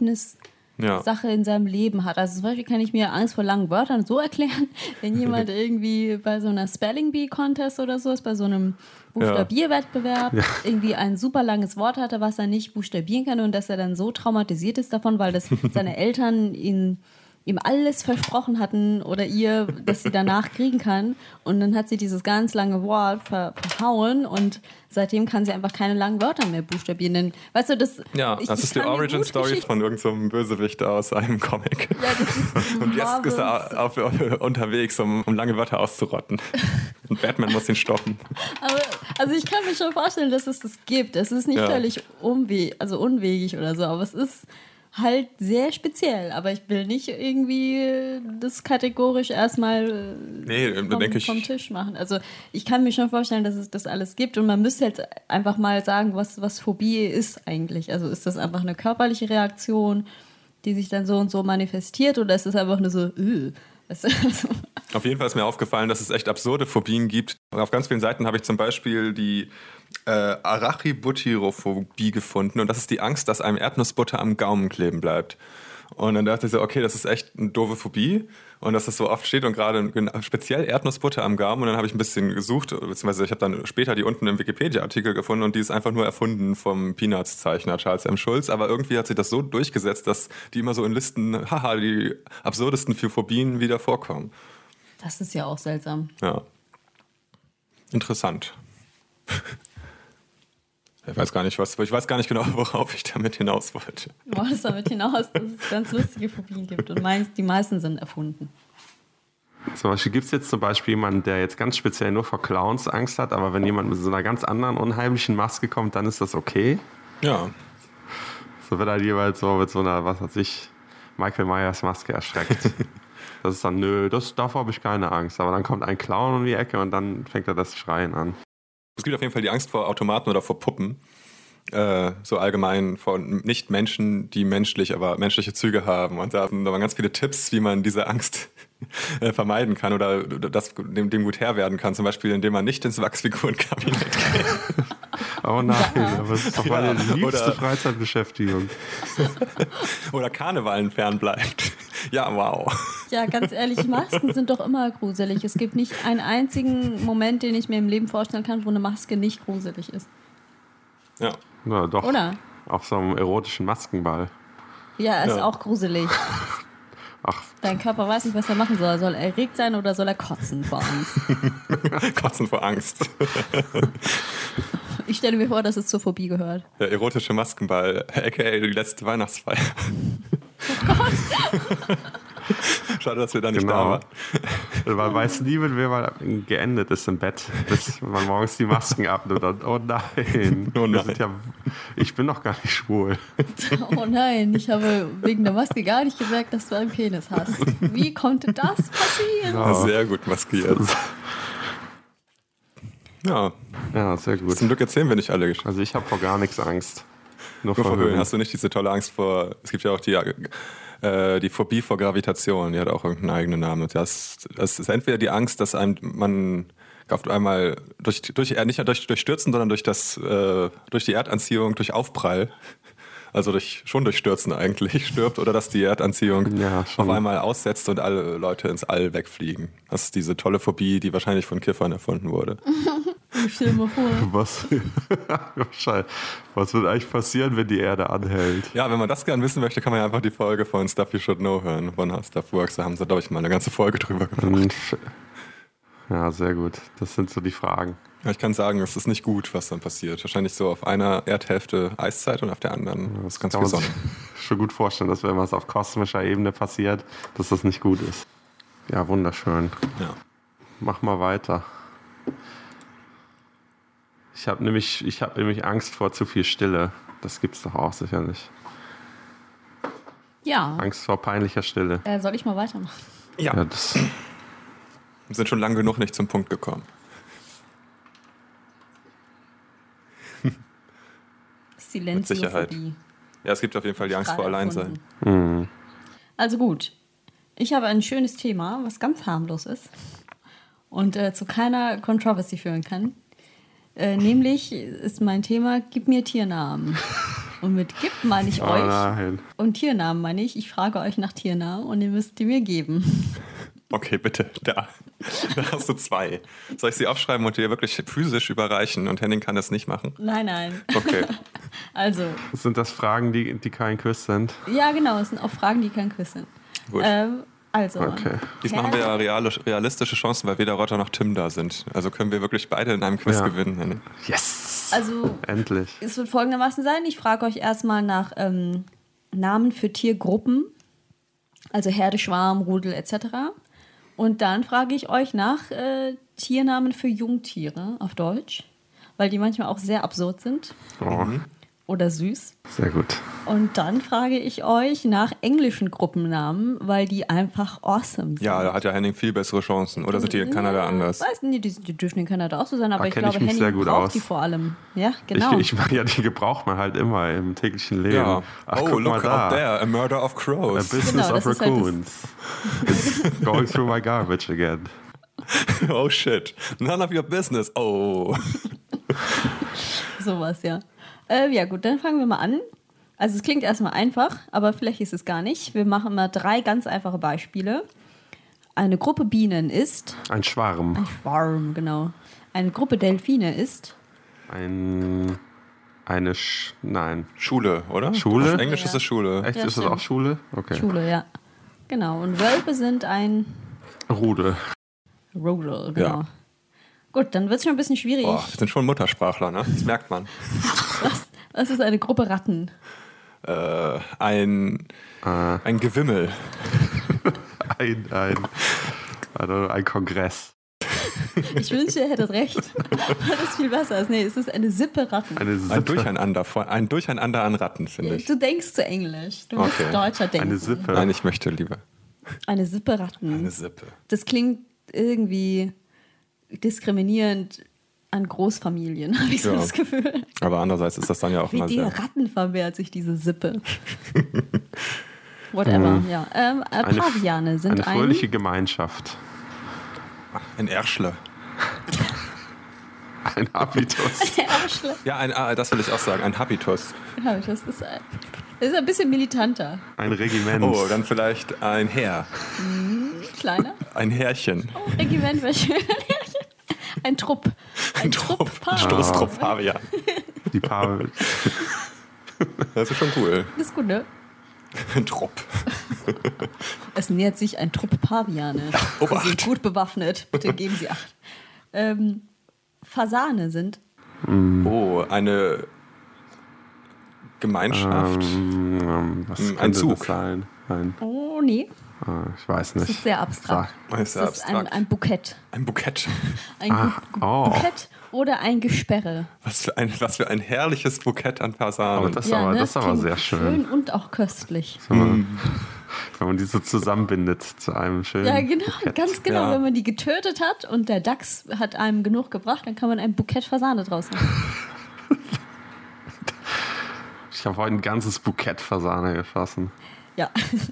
Sache in seinem Leben hat. Also zum Beispiel kann ich mir Angst vor langen Wörtern so erklären, wenn jemand irgendwie bei so einer Spelling Bee Contest oder so ist, bei so einem Buchstabierwettbewerb irgendwie ein super langes Wort hatte, was er nicht buchstabieren kann und dass er dann so traumatisiert ist davon, weil das seine Eltern ihm alles versprochen hatten oder ihr, dass sie danach kriegen kann. Und dann hat sie dieses ganz lange Wort verhauen und seitdem kann sie einfach keine langen Wörter mehr buchstabieren. Denn, weißt du, das ist die Origin-Story von irgendeinem Bösewicht aus einem Comic. Ja, das ist und jetzt ist er unterwegs, um lange Wörter auszurotten. Und Batman muss ihn stoppen. Aber, also ich kann mir schon vorstellen, dass es das gibt. Es ist nicht völlig unwegig oder so, aber es ist halt sehr speziell, aber ich will nicht irgendwie das kategorisch erstmal vom Tisch machen. Also ich kann mir schon vorstellen, dass es das alles gibt und man müsste jetzt einfach mal sagen, was Phobie ist eigentlich. Also ist das einfach eine körperliche Reaktion, die sich dann so und so manifestiert oder ist das einfach nur so, Auf jeden Fall ist mir aufgefallen, dass es echt absurde Phobien gibt. Auf ganz vielen Seiten habe ich zum Beispiel die Arachibutyrophobie gefunden und das ist die Angst, dass einem Erdnussbutter am Gaumen kleben bleibt. Und dann dachte ich so, okay, das ist echt eine doofe Phobie und dass das so oft steht und gerade speziell Erdnussbutter am Gaumen und dann habe ich ein bisschen gesucht, beziehungsweise ich habe dann später die unten im Wikipedia-Artikel gefunden und die ist einfach nur erfunden vom Peanuts-Zeichner Charles M. Schulz, aber irgendwie hat sich das so durchgesetzt, dass die immer so in Listen, die absurdesten für Phobien wieder vorkommen. Das ist ja auch seltsam. Ja. Interessant. Ich weiß gar nicht genau, worauf ich damit hinaus wollte. Du wolltest damit hinaus, dass es ganz lustige Phobien gibt und die meisten sind erfunden. Zum Beispiel gibt es jetzt jemanden, der jetzt ganz speziell nur vor Clowns Angst hat, aber wenn jemand mit so einer ganz anderen unheimlichen Maske kommt, dann ist das okay? Ja. So wird halt jeweils so mit so einer, was weiß ich, Michael Myers Maske erschreckt. Das ist dann, nö, davor habe ich keine Angst. Aber dann kommt ein Clown um die Ecke und dann fängt er das Schreien an. Es gibt auf jeden Fall die Angst vor Automaten oder vor Puppen. So allgemein von Nicht-Menschen, die aber menschliche Züge haben. Und da waren ganz viele Tipps, wie man diese Angst vermeiden kann oder dem gut Herr werden kann. Zum Beispiel, indem man nicht ins Wachsfigurenkabinett geht. Oh nein, aber das ist doch meine liebste Freizeitbeschäftigung. Oder Karnevalen fernbleibt. Ja, wow. Ja, ganz ehrlich, Masken sind doch immer gruselig. Es gibt nicht einen einzigen Moment, den ich mir im Leben vorstellen kann, wo eine Maske nicht gruselig ist. Ja. Na, doch. Oder? Auf so einem erotischen Maskenball. Ja, ist auch gruselig. Ach. Dein Körper weiß nicht, was er machen soll. Soll er erregt sein oder soll er kotzen vor Angst? Kotzen vor Angst. Ich stelle mir vor, dass es zur Phobie gehört. Der erotische Maskenball, aka die letzte Weihnachtsfeier. Oh Gott. Schade, dass wir da nicht da waren. Man weiß nie, mit wem man geendet ist im Bett, bis man morgens die Masken abnimmt und oh nein. Oh nein. Ich bin doch gar nicht schwul. Oh nein, ich habe wegen der Maske gar nicht gemerkt, dass du einen Penis hast. Wie konnte das passieren? Ja, sehr gut maskiert. Ja, sehr gut. Zum Glück erzählen wir nicht alle Geschichten. Also ich habe vor gar nichts Angst. Nur vor Höhen. Hast du nicht diese tolle Angst vor, es gibt ja auch die Phobie vor Gravitation, die hat auch irgendeinen eigenen Namen. Das ist entweder die Angst, dass man auf einmal nicht durch Stürzen, sondern durch die Erdanziehung, durch Aufprall, also schon durch Stürzen eigentlich, stirbt, oder dass die Erdanziehung auf einmal aussetzt und alle Leute ins All wegfliegen. Das ist diese tolle Phobie, die wahrscheinlich von Kiffern erfunden wurde. Ich stell mir vor. Was wird eigentlich passieren, wenn die Erde anhält? Ja, wenn man das gerne wissen möchte, kann man ja einfach die Folge von Stuff You Should Know hören, von Stuff Works. Da haben sie, glaube ich, mal eine ganze Folge drüber gemacht. Ja, sehr gut. Das sind so die Fragen. Ja, ich kann sagen, es ist nicht gut, was dann passiert. Wahrscheinlich so auf einer Erdhälfte Eiszeit und auf der anderen ist ganz viel Sonne. Schon gut vorstellen, dass wenn was auf kosmischer Ebene passiert, dass das nicht gut ist. Ja, wunderschön. Ja. Mach mal weiter. Ich habe nämlich Angst vor zu viel Stille. Das gibt's doch auch sicherlich. Ja. Angst vor peinlicher Stille. Soll ich mal weitermachen? Ja. Wir sind schon lange genug nicht zum Punkt gekommen. Mit Sicherheit. Ja, es gibt auf jeden Fall die Angst vor Alleinsein. Mhm. Also gut. Ich habe ein schönes Thema, was ganz harmlos ist und zu keiner Controversy führen kann. Nämlich ist mein Thema, gib mir Tiernamen. Und mit gib meine ich euch. Nein. Und Tiernamen meine ich frage euch nach Tiernamen und ihr müsst die mir geben. Okay, bitte, da hast du 2. Soll ich sie aufschreiben und dir wirklich physisch überreichen und Henning kann das nicht machen? Nein. Okay. Also. Sind das Fragen, die kein Quiz sind? Ja, genau, es sind auch Fragen, die kein Quiz sind. Gut. Okay. Diesmal haben wir ja realistische Chancen, weil weder Rotter noch Tim da sind. Also können wir wirklich beide in einem Quiz gewinnen. Henning. Yes! Also, endlich. Es wird folgendermaßen sein. Ich frage euch erstmal nach Namen für Tiergruppen. Also Herde, Schwarm, Rudel etc. Und dann frage ich euch nach Tiernamen für Jungtiere auf Deutsch. Weil die manchmal auch sehr absurd sind. Oh. Oder süß. Sehr gut. Und dann frage ich euch nach englischen Gruppennamen, weil die einfach awesome sind. Ja, da hat ja Henning viel bessere Chancen. Oder sind die in Kanada anders? Weiß nicht, die dürfen in Kanada auch so sein, aber da ich glaube, Henning braucht die vor allem. Ja, genau. Ich meine, ja, die gebraucht man halt immer im täglichen Leben. Ja. Ach, oh, look out there, a murder of crows. A business of raccoons. It's going through my garbage again. Oh shit, none of your business. Oh. Sowas, ja. Ja gut, dann fangen wir mal an. Also es klingt erstmal einfach, aber vielleicht ist es gar nicht. Wir machen mal 3 ganz einfache Beispiele. Eine Gruppe Bienen ist... Ein Schwarm. Ein Schwarm, genau. Eine Gruppe Delfine ist... Nein. Schule, oder? Schule? Auf Englisch ist es Schule. Echt? Ja, ist das auch Schule? Okay. Schule, ja. Genau. Und Wölfe sind ein... Rudel, genau. Ja. Gut, dann wird es schon ein bisschen schwierig. Boah, wir sind schon Muttersprachler, ne? Das merkt man. Was ist eine Gruppe Ratten? Ein Gewimmel. ein Kongress. Ich wünschte, ihr hättet recht. Weil das viel besser ist. Nee, es ist eine Sippe Ratten. Ein Durcheinander an Ratten, finde ich. Du denkst zu Englisch. Du musst deutscher denken. Eine Sippe. Nein, ich möchte lieber. Eine Sippe Ratten. Eine Sippe. Das klingt irgendwie diskriminierend an Großfamilien, habe ich so das Gefühl. Aber andererseits ist das dann ja auch Wie mal die sehr... Ratten vermehrt sich diese Sippe. Whatever, ja. Paviane sind eine fröhliche Gemeinschaft. Ein Erschle. Ein Habitus. Ja, das will ich auch sagen. Ein Habitus. Das ist ein bisschen militanter. Ein Regiment. Oh, dann vielleicht ein Heer. Kleiner. Ein Härchen. Oh, Regiment wäre schön. Ein Trupp. Ein Trupp. Pavian. Stoßtrupp Pavian. Die Pavel. Das ist schon cool. Das ist gut, ne? Ein Trupp. Es nähert sich ein Trupp Paviane. Sie Obacht. sind gut bewaffnet. Bitte geben Sie Acht. Fasane sind. Oh, eine Gemeinschaft. Was Ein könnte Zug. das sein? Oh, nee. Ich weiß Das nicht. ist sehr abstrakt. Das ist Das ist abstrakt. ein Bukett. Ein Bukett. Ein Bukett oder ein Gesperre. Was für ein herrliches Bukett an Fasanen. Aber das ist aber Klingt sehr schön. und auch köstlich. Wenn man die so zusammenbindet zu einem schönen Ja, genau, Bukett. ganz genau. Ja. Wenn man die getötet hat und der Dachs hat einem genug gebracht, dann kann man ein Bukett Fasane draus machen. Ich habe heute ein ganzes Bukett Fasane geschossen. Ja.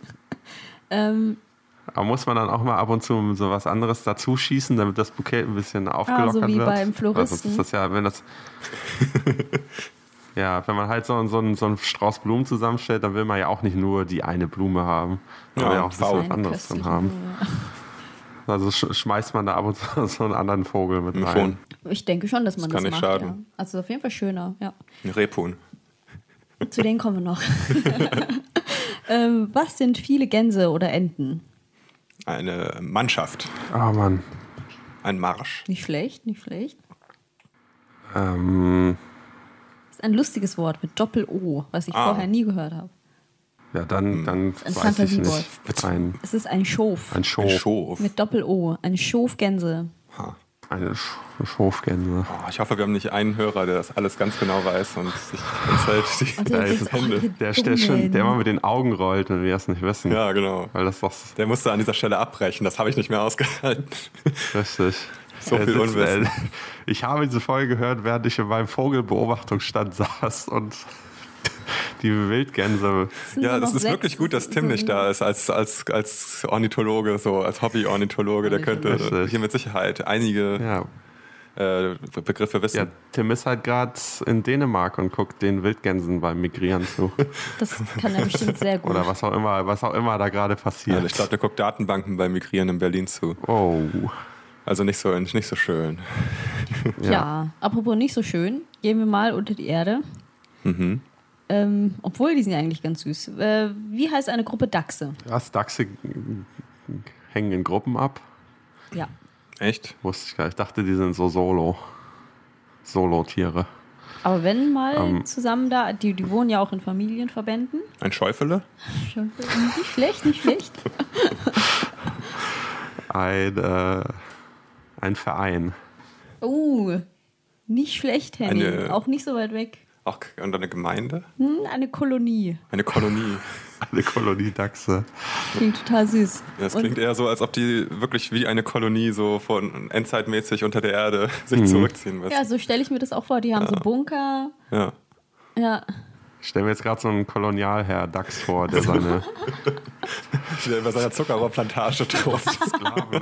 Aber muss man dann auch mal ab und zu so was anderes dazu schießen, damit das Bouquet ein bisschen aufgelockert so wie wird? beim Floristen. Weil sonst ist das ja, wenn das... Ja, wenn man halt so einen Strauß Blumen zusammenstellt, dann will man ja auch nicht nur die eine Blume haben. Man will ja auch ein bisschen was anderes drin haben. Also schmeißt man da ab und zu so einen anderen Vogel mit rein. Ich denke schon, dass man das kann nicht macht. schaden. Ja. Also auf jeden Fall schöner. Ja. Ein Rebhuhn. Zu denen kommen wir noch. Was sind viele Gänse oder Enten? Eine Mannschaft. Oh Mann. Ein Marsch. Nicht schlecht, nicht schlecht. Ja, Das ist ein lustiges Wort mit Doppel-O, was ich vorher nie gehört habe. dann Ein weiß ich Fantasiewort. nicht. Es ist ein Schof. Ein Schof. Schof. Mit Doppel-O. Ein Schofgänse. Ha. Eine Schofgänse. Oh, ich hoffe, wir haben nicht einen Hörer, der das alles ganz genau weiß und sich uns Und die der ist Hände. Der immer mit den Augen rollt, wenn wir das nicht wissen. Ja, genau. Weil das doch Der musste an dieser Stelle abbrechen. Das habe ich nicht mehr ausgehalten. richtig. So viel Unwissen. Ich habe diese Folge gehört, während ich in meinem Vogelbeobachtungsstand saß und die Wildgänse. Ja, das ist wirklich gut, dass Tim nicht da ist als Ornithologe, so als Hobby-Ornithologe. Der könnte Richtig. hier mit Sicherheit einige Ja, Begriffe wissen. ja, Tim ist halt gerade in Dänemark und guckt den Wildgänsen beim Migrieren zu. Das kann er bestimmt sehr gut. Oder was auch immer da gerade passiert. Ja, ich glaube, der guckt Datenbanken beim Migrieren in Berlin zu. Oh. Also nicht so schön. Ja, apropos nicht so schön, gehen wir mal unter die Erde. Mhm. Obwohl, die sind ja eigentlich ganz süß. Wie heißt eine Gruppe Dachse? Was, Dachse hängen in Gruppen ab? Ja. Echt? Wusste ich gar nicht. Ich dachte, die sind so Solo-Tiere. Aber wenn mal zusammen da, die wohnen ja auch in Familienverbänden. Ein Schäufele? Schon nicht schlecht, nicht schlecht. Ein Verein. Nicht schlecht, Henning. Auch nicht so weit weg. Auch und eine Gemeinde? Eine Kolonie. Eine Kolonie. Eine Kolonie Dachse. Klingt total süß. Das klingt eher so, als ob die wirklich wie eine Kolonie so von endzeitmäßig unter der Erde sich zurückziehen müssen. Ja, so stelle ich mir das auch vor. Die haben so Bunker. Ja. Ja. Ich stelle mir jetzt gerade so einen Kolonialherr Dachs vor, der seine Der über seiner Zuckerrohrplantage droht. Sklaven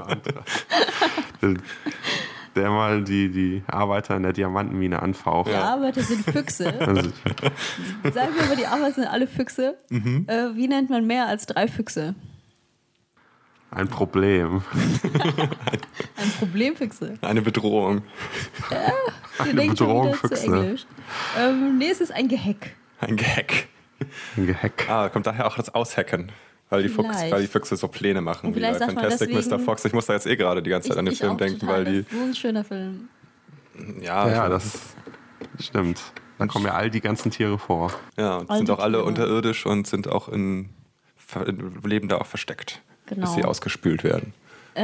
der mal die Arbeiter in der Diamantenmine anfaucht. Die Arbeiter sind Füchse. Also, Sagen wir mal, die Arbeiter sind alle Füchse. Wie nennt man mehr als 3 Füchse? ein Problem. Ein Problemfüchse. Eine Bedrohung. Wir denken schon Bedrohung wieder zu Füchse. Englisch. Nee, es ist ein Geheck. Ein Geheck. Ein Geheck. Kommt daher auch das Aushacken. Weil die Füchse so Pläne machen. Und Wie bei vielleicht sagt man Fantastic Mr. deswegen- Fox. Ich muss da jetzt gerade die ganze Zeit an den Film auch denken, total. weil die. Das ist so ein schöner Film. Ja, das stimmt. Da kommen ja all die ganzen Tiere vor. Ja, und All sind die auch alle Tiere. unterirdisch und sind auch leben da auch versteckt. Genau. Bis sie ausgespült werden.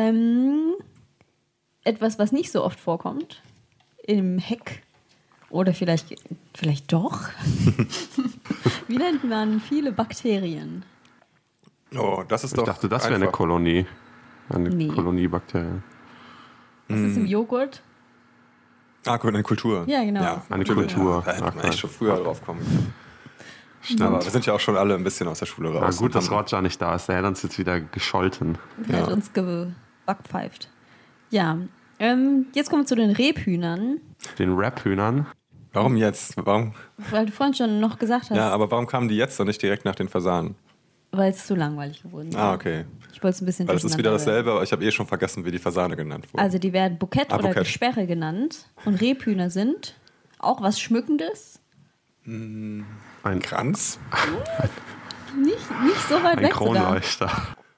Etwas, was nicht so oft vorkommt. Im Heck. Oder vielleicht doch. Wie nennt man viele Bakterien? Oh, das ist doch. Ich dachte, das wäre eine Kolonie. Eine Kolonie Bakterien. Was ist im Joghurt? Eine Kultur. Ja, genau. Ja, eine Kultur. Da hätte man echt schon früher drauf kommen können. Stimmt. Aber wir sind ja auch schon alle ein bisschen aus der Schule raus. Na gut, dass Roger nicht da ist. Der hat uns jetzt wieder gescholten. Der hat uns gebackpfeift. Ja, jetzt kommen wir zu den Rebhühnern. Den Rap-Hühnern? Warum jetzt? Warum? Weil du vorhin schon noch gesagt hast. Ja, aber warum kamen die jetzt und nicht direkt nach den Fasanen? Weil es zu langweilig geworden ist. Okay. Ich wollte es ein bisschen Weil es ist wieder dasselbe, aber ich habe schon vergessen, wie die Fasane genannt wurde. Also die werden Bukett oder Gesperre genannt. Und Rebhühner sind auch was Schmückendes. Ein Kranz? Nicht so weit weg. Ein Kronleuchter.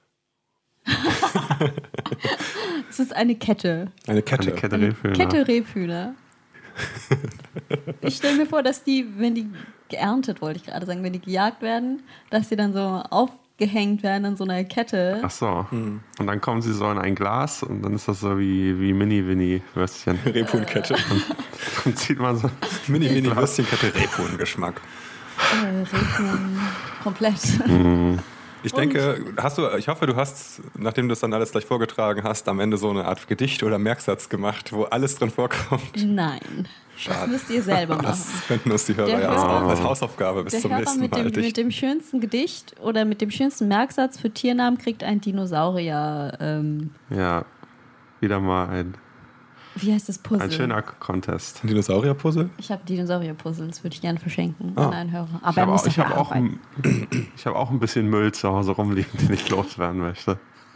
Es ist eine Kette. Eine Kette Rebhühner. Kette Rebhühner. Ich stelle mir vor, dass die, wenn die geerntet, wollte ich gerade sagen, wenn die gejagt werden, dass die dann so aufgehängt werden an so einer Kette. Ach so. Und dann kommen sie so in ein Glas und dann ist das so wie Mini-Winnie-Würstchen. Rebhuhnkette. Dann zieht man so Mini-Würstchenkette Rebhuhn-Geschmack. Rebhuhn komplett. Ich denke, ich hoffe, du hast, nachdem du das dann alles gleich vorgetragen hast, am Ende so eine Art Gedicht oder Merksatz gemacht, wo alles drin vorkommt. Nein. Schade. Das müsst ihr selber machen. Das könnten uns die Hörer ja als Hausaufgabe bis zum nächsten Mal. Mit dem schönsten Gedicht oder mit dem schönsten Merksatz für Tiernamen kriegt ein Dinosaurier. Ja, wieder mal ein. Wie heißt das Puzzle? Ein schöner Contest. Ein Dinosaurier-Puzzle? Ich habe Dinosaurier-Puzzle, das würde ich gerne verschenken an einen Hörer. Aber ich habe auch ein bisschen Müll zu Hause rumliegen, den ich loswerden möchte.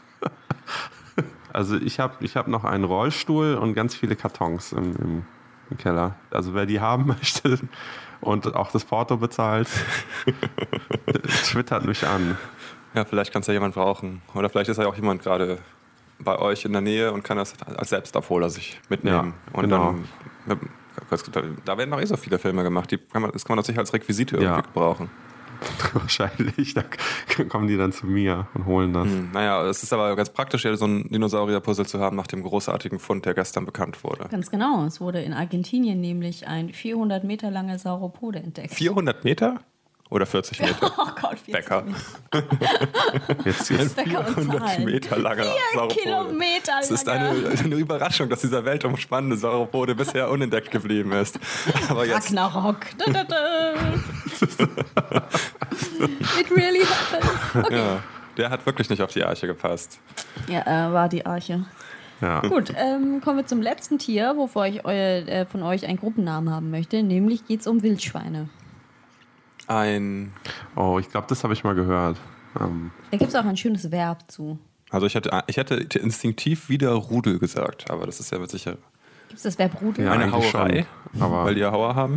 Also ich hab noch einen Rollstuhl und ganz viele Kartons im Keller. Also wer die haben möchte und auch das Porto bezahlt, twittert mich an. Ja, vielleicht kann es ja jemand brauchen. Oder vielleicht ist ja auch jemand gerade bei euch in der Nähe und kann das als Selbstabholer sich mitnehmen. Ja, und genau. Dann, da werden noch so viele Filme gemacht, das kann man doch sicher als Requisite irgendwie gebrauchen. Wahrscheinlich, da kommen die dann zu mir und holen das. Naja, es ist aber ganz praktisch, so ein Dinosaurier-Puzzle zu haben nach dem großartigen Fund, der gestern bekannt wurde. Ganz genau, es wurde in Argentinien nämlich ein 400 Meter langer Sauropode entdeckt. 400 Meter? Oder 40 Meter? Oh Gott, 40 Becker. Jetzt ist 400 Meter langer Sauropode. Kilometer Es ist eine Überraschung, dass dieser weltumspannende Sauropode bisher unentdeckt geblieben ist. Aber jetzt Ragnarok. It really happened. Okay. Ja, der hat wirklich nicht auf die Arche gepasst. Ja, war die Arche. Ja. Gut, kommen wir zum letzten Tier, wovor ich von euch einen Gruppennamen haben möchte. Nämlich geht es um Wildschweine. Oh, ich glaube, das habe ich mal gehört. Da gibt es auch ein schönes Verb zu. Also ich hätte instinktiv wieder Rudel gesagt, aber das ist ja sicher. Gibt es das Verb Rudel? Ja, eine Hauerei, aber weil die ja Hauer haben.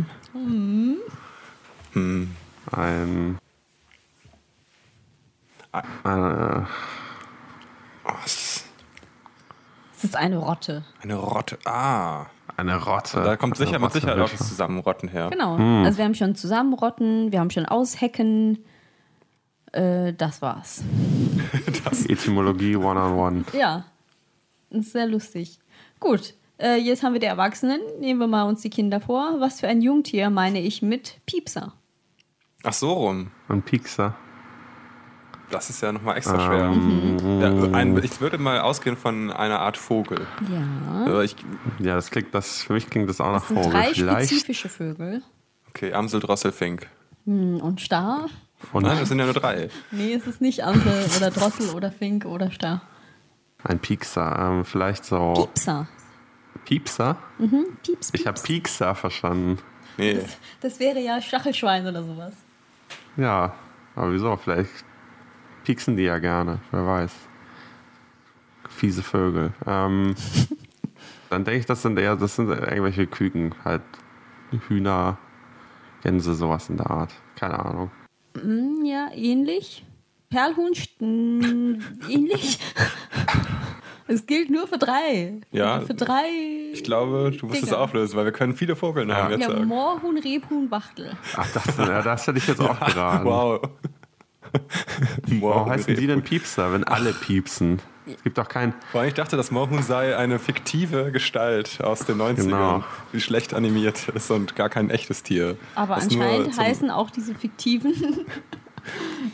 Es ist eine Rotte. Eine Rotte. Ah. Eine Rotte. Da kommt mit Sicherheit auch das Zusammenrotten her. Genau. Also wir haben schon Zusammenrotten, wir haben schon Aushecken. Das war's. Etymologie one-on-one. Ja, das ist sehr lustig. Gut, jetzt haben wir die Erwachsenen. Nehmen wir mal uns die Kinder vor. Was für ein Jungtier meine ich mit Piepser? Ach so rum. Ein Piekser. Das ist ja nochmal extra schwer. Ja, ich würde mal ausgehen von einer Art Vogel. Ja. Ja, für mich klingt das auch nach Das sind Vogel. 3 spezifische Vögel. Okay, Amsel, Drossel, Fink. Und Star? Nein, das sind ja nur 3. Nee, es ist nicht Amsel oder Drossel oder Fink oder Star. Ein Piekser. Vielleicht so. Piepser. Piepser? Pieps. Ich habe Piekser verstanden. Nee. Das wäre ja Stachelschwein oder sowas. Ja, aber wieso? Vielleicht pieksen die ja gerne. Wer weiß. Fiese Vögel. Dann denke ich, das sind irgendwelche Küken. Halt Hühner, Gänse, sowas in der Art. Keine Ahnung. Ja, ähnlich. Perlhuhn, ähnlich. Es gilt nur für 3. Ja. Für 3. Ich glaube, du musst es auflösen, weil wir können viele Vogelnamen jetzt Ja, sagen. Moorhuhn, Rebhuhn, Wachtel. Ach, das hätte ich jetzt auch geraten. Wow. Warum heißen die denn Piepser, wenn alle piepsen? Es gibt doch keinen. Vor allem, ich dachte, das Moorhuhn sei eine fiktive Gestalt aus den 90ern, Genau. die schlecht animiert ist und gar kein echtes Tier. Aber anscheinend heißen auch diese fiktiven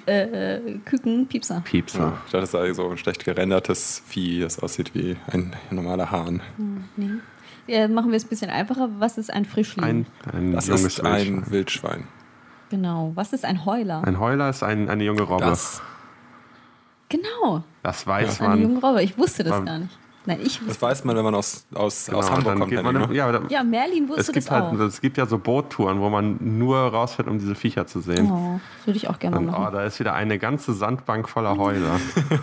Küken, Piepser. Piepser. Ich dachte, das sei so ein schlecht gerendertes Vieh, das aussieht wie ein normaler Hahn. Nee. Ja, machen wir es ein bisschen einfacher. Was ist ein Frischling? Das ist ein Wildschwein. Genau. Was ist ein Heuler? Ein Heuler ist eine junge Robbe. Genau. Das weiß man. Eine junge Robbe. Ich wusste das gar nicht. Nein, ich wusste das weiß man, wenn man aus Hamburg kommt. Ja, Merlin wusste das auch. Es gibt ja so Boottouren, wo man nur rausfährt, um diese Viecher zu sehen. Oh, das würde ich auch gerne machen. Oh, da ist wieder eine ganze Sandbank voller Heuler.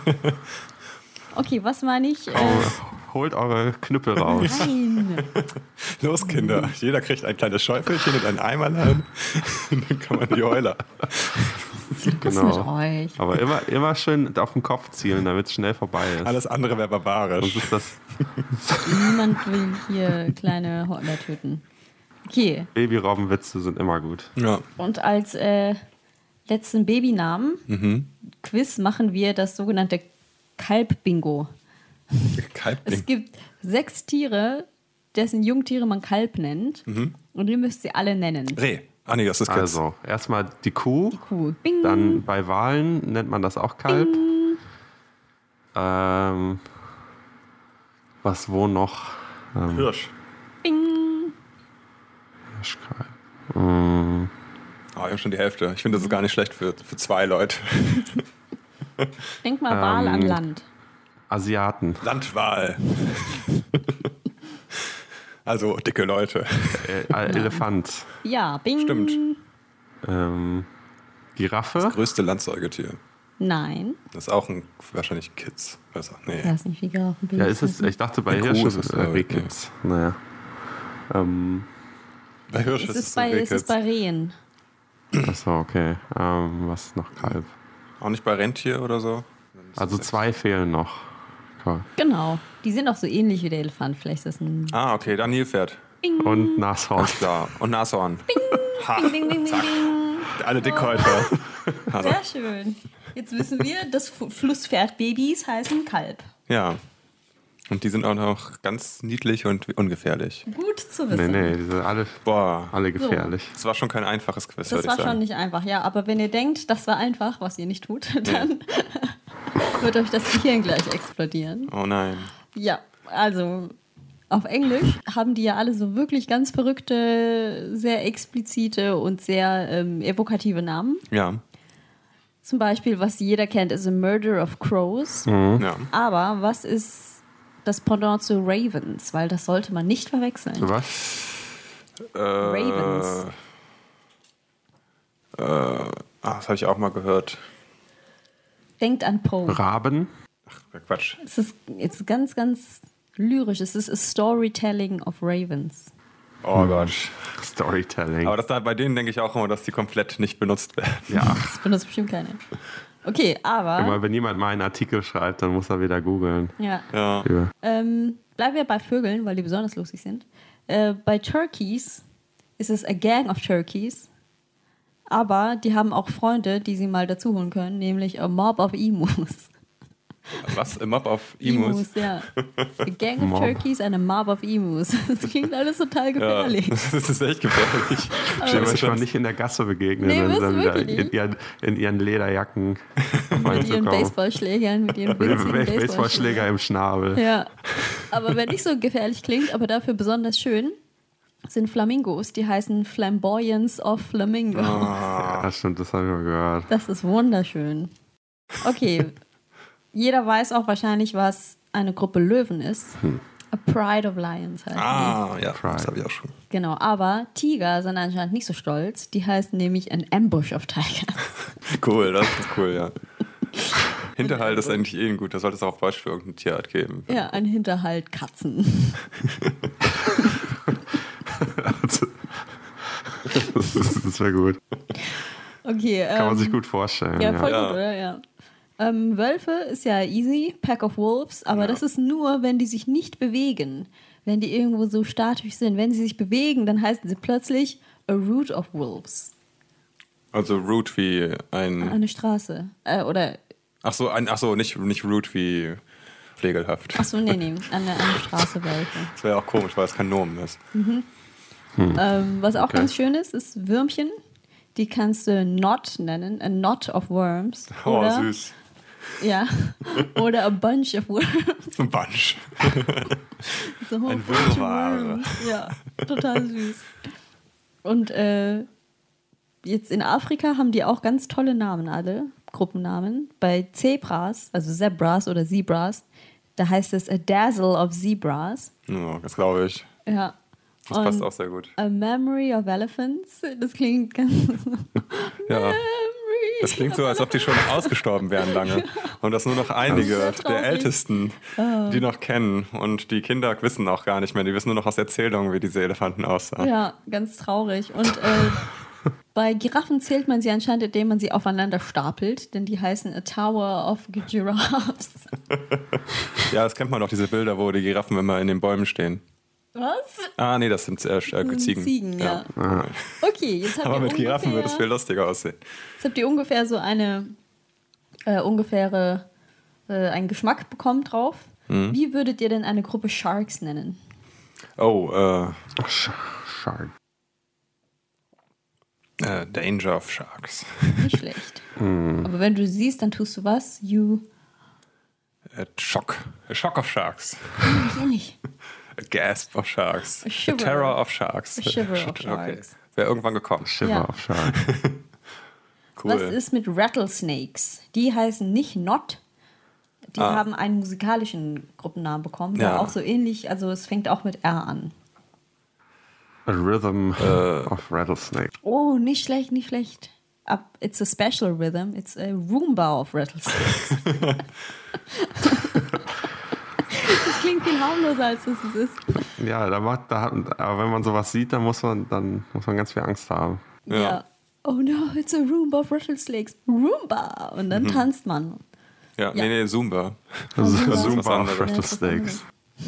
Okay, was meine ich? Holt eure Knüppel raus. Nein. Los, Kinder. Jeder kriegt ein kleines Schäufelchen und ein Eimerlein. Und dann kann man die Heuler. Genau. Mit euch. Aber immer schön auf den Kopf zielen, damit es schnell vorbei ist. Alles andere wäre barbarisch. Sonst ist das Niemand will hier kleine Heuler töten. Okay. Babyrobbenwitze sind immer gut. Ja. Und als letzten Babynamen Quiz machen wir das sogenannte Kalb-Bingo. Es gibt 6 Tiere, dessen Jungtiere man Kalb nennt. Und ihr müsst sie alle nennen. Reh. Ah nee, das ist Kids. Also, erstmal die Kuh. Bing. Dann bei Walen nennt man das auch Kalb. Was wo noch? Hirsch. Bing. Hirschkalb. Oh, wir haben schon die Hälfte. Ich finde, das ist gar nicht schlecht für 2 Leute. Denk mal Wal an Land. Asiaten. Landwal. Also dicke Leute. Elefant. Ja, Bing. Stimmt. Giraffe. Das größte Landsäugetier. Nein. Das ist auch wahrscheinlich Kids. Also, nee. Ich weiß nicht, wie Giraffen Ja, ist es, ich dachte bei Hirsch ist es Rehkitz. Naja. Bei Hirsch es ist bei Rehen. Achso, okay. Was ist noch Kalb? Auch nicht bei Rentier oder so? Also 2 fehlen noch. Cool. Genau. Die sind auch so ähnlich wie der Elefant. Vielleicht ist das ein... Ah, okay, dann Nilpferd. Bing. Und Nashorn. Alles klar. Und Nashorn. Bing. Ha, Bing, bing, bing, zack. bing. Alle Dickhäuter. Also, Sehr schön. Jetzt wissen wir, dass Flusspferdbabys heißen Kalb. ja. Und die sind auch noch ganz niedlich und ungefährlich. Gut zu wissen. Nee, die sind alle gefährlich. Das war schon kein einfaches Quiz, Das würde ich war sagen. schon nicht einfach, ja. Aber wenn ihr denkt, das war einfach, was ihr nicht tut, dann wird euch das Gehirn gleich explodieren. Oh nein. Ja, also auf Englisch haben die ja alle so wirklich ganz verrückte, sehr explizite und sehr evokative Namen. Ja. Zum Beispiel, was jeder kennt, ist A Murder of Crows. Ja. Aber was ist das Pendant zu Ravens? Weil das sollte man nicht verwechseln. Was? Ravens. Das habe ich auch mal gehört. Denkt an Poe. Raben? Ach, Quatsch. Es ist ganz, ganz lyrisch. Es ist a Storytelling of Ravens. Oh Gott. Storytelling. Aber bei denen denke ich auch immer, dass die komplett nicht benutzt werden. Ja. Das benutzt bestimmt keine. Okay, aber... Immer wenn jemand mal einen Artikel schreibt, dann muss er wieder googeln. Ja. Ja. Bleiben wir bei Vögeln, weil die besonders lustig sind. Bei Turkeys ist es a gang of turkeys. Aber die haben auch Freunde, die sie mal dazu holen können, nämlich a mob of emus. Was? A Mob of Emus? Ja. A gang of turkeys and a mob of emus. Das klingt alles total gefährlich. Ja, das ist echt gefährlich. Stell euch mal nicht in der Gasse begegnen, Nee, wenn sie dann wieder wirklich in ihren Lederjacken Mit ihren Baseballschlägern, mit ihren winzigen Baseballschläger im Schnabel. Ja, aber wer nicht so gefährlich klingt, aber dafür besonders schön, sind Flamingos. Die heißen Flamboyance of Flamingos. Ja, stimmt, das habe ich mal gehört. Das ist wunderschön. Okay, jeder weiß auch wahrscheinlich, was eine Gruppe Löwen ist. A Pride of Lions heißt die. Ja, Pride. das habe ich auch schon. Genau, aber Tiger sind anscheinend nicht so stolz. Die heißen nämlich an Ambush of Tigers. Cool, das ist cool, ja. Hinterhalt ist eigentlich ein gut. Da sollte es auch auf Deutsch für irgendeine Tierart geben. Ja, ein Hinterhalt Katzen. Das wäre gut. Okay, Kann man sich gut vorstellen. Ja, voll Ja. gut, oder? Ja. Wölfe ist ja easy, Pack of Wolves, aber das ist nur, wenn die sich nicht bewegen. Wenn die irgendwo so statisch sind. Wenn sie sich bewegen, dann heißen sie plötzlich a root of wolves. Also Root wie ein... Eine Straße. Oder... Ach so, nicht Root wie pflegelhaft. Achso, nee, eine Straße Wölfe. Das wäre auch komisch, weil es kein Nomen ist. Was auch ganz schön ist Würmchen. Die kannst du Knot nennen, a knot of worms. Oh, süß. Ja, oder a bunch of worms. Ein Bunch. So ein Wirrwarr. Ja, total süß. Und jetzt in Afrika haben die auch ganz tolle Namen, alle Gruppennamen. Bei Zebras, also Zebras oder Zebras, da heißt es a dazzle of zebras. Ja, das glaube ich. Ja. Das passt auch sehr gut. A memory of elephants. Das klingt ganz... Ja. Das klingt so, als ob die schon ausgestorben wären lange. Und dass nur noch einige der Ältesten, die noch kennen. Und die Kinder wissen auch gar nicht mehr. Die wissen nur noch aus Erzählungen, wie diese Elefanten aussahen. Ja, ganz traurig. Und bei Giraffen zählt man sie anscheinend, indem man sie aufeinander stapelt. Denn die heißen a Tower of Giraffes. Ja, das kennt man doch, diese Bilder, wo die Giraffen immer in den Bäumen stehen. Was? Ah, nee, das sind Ziegen. Ziegen, ja. Okay, jetzt habt Aber ihr mit Giraffen wird es viel lustiger aussehen. Jetzt habt ihr ungefähr so einen Geschmack bekommen drauf. Wie würdet ihr denn eine Gruppe Sharks nennen? Oh, Shark. Danger of Sharks. Nicht schlecht. Aber wenn du siehst, dann tust du was? Shock. A Shock of Sharks. Hier nicht. A Gasp of Sharks. A Terror of Sharks. A Shiver of Sharks. Okay. Wäre irgendwann gekommen. Shiver of Sharks. Cool. Was ist mit Rattlesnakes? Die heißen nicht Knot. Die haben einen musikalischen Gruppennamen bekommen, der auch so ähnlich, also es fängt auch mit R an. A Rhythm of Rattlesnake. Oh, nicht schlecht, nicht schlecht. It's a special rhythm. It's a Roomba of Rattlesnakes. Das klingt viel harmloser, als es ist. Ja, aber wenn man sowas sieht, dann muss man ganz viel Angst haben. Ja. Oh no, it's a Roomba of Rattlesnakes. Roomba! Und dann tanzt man. Ja, nee, Zumba. Zumba of Rattlesnakes.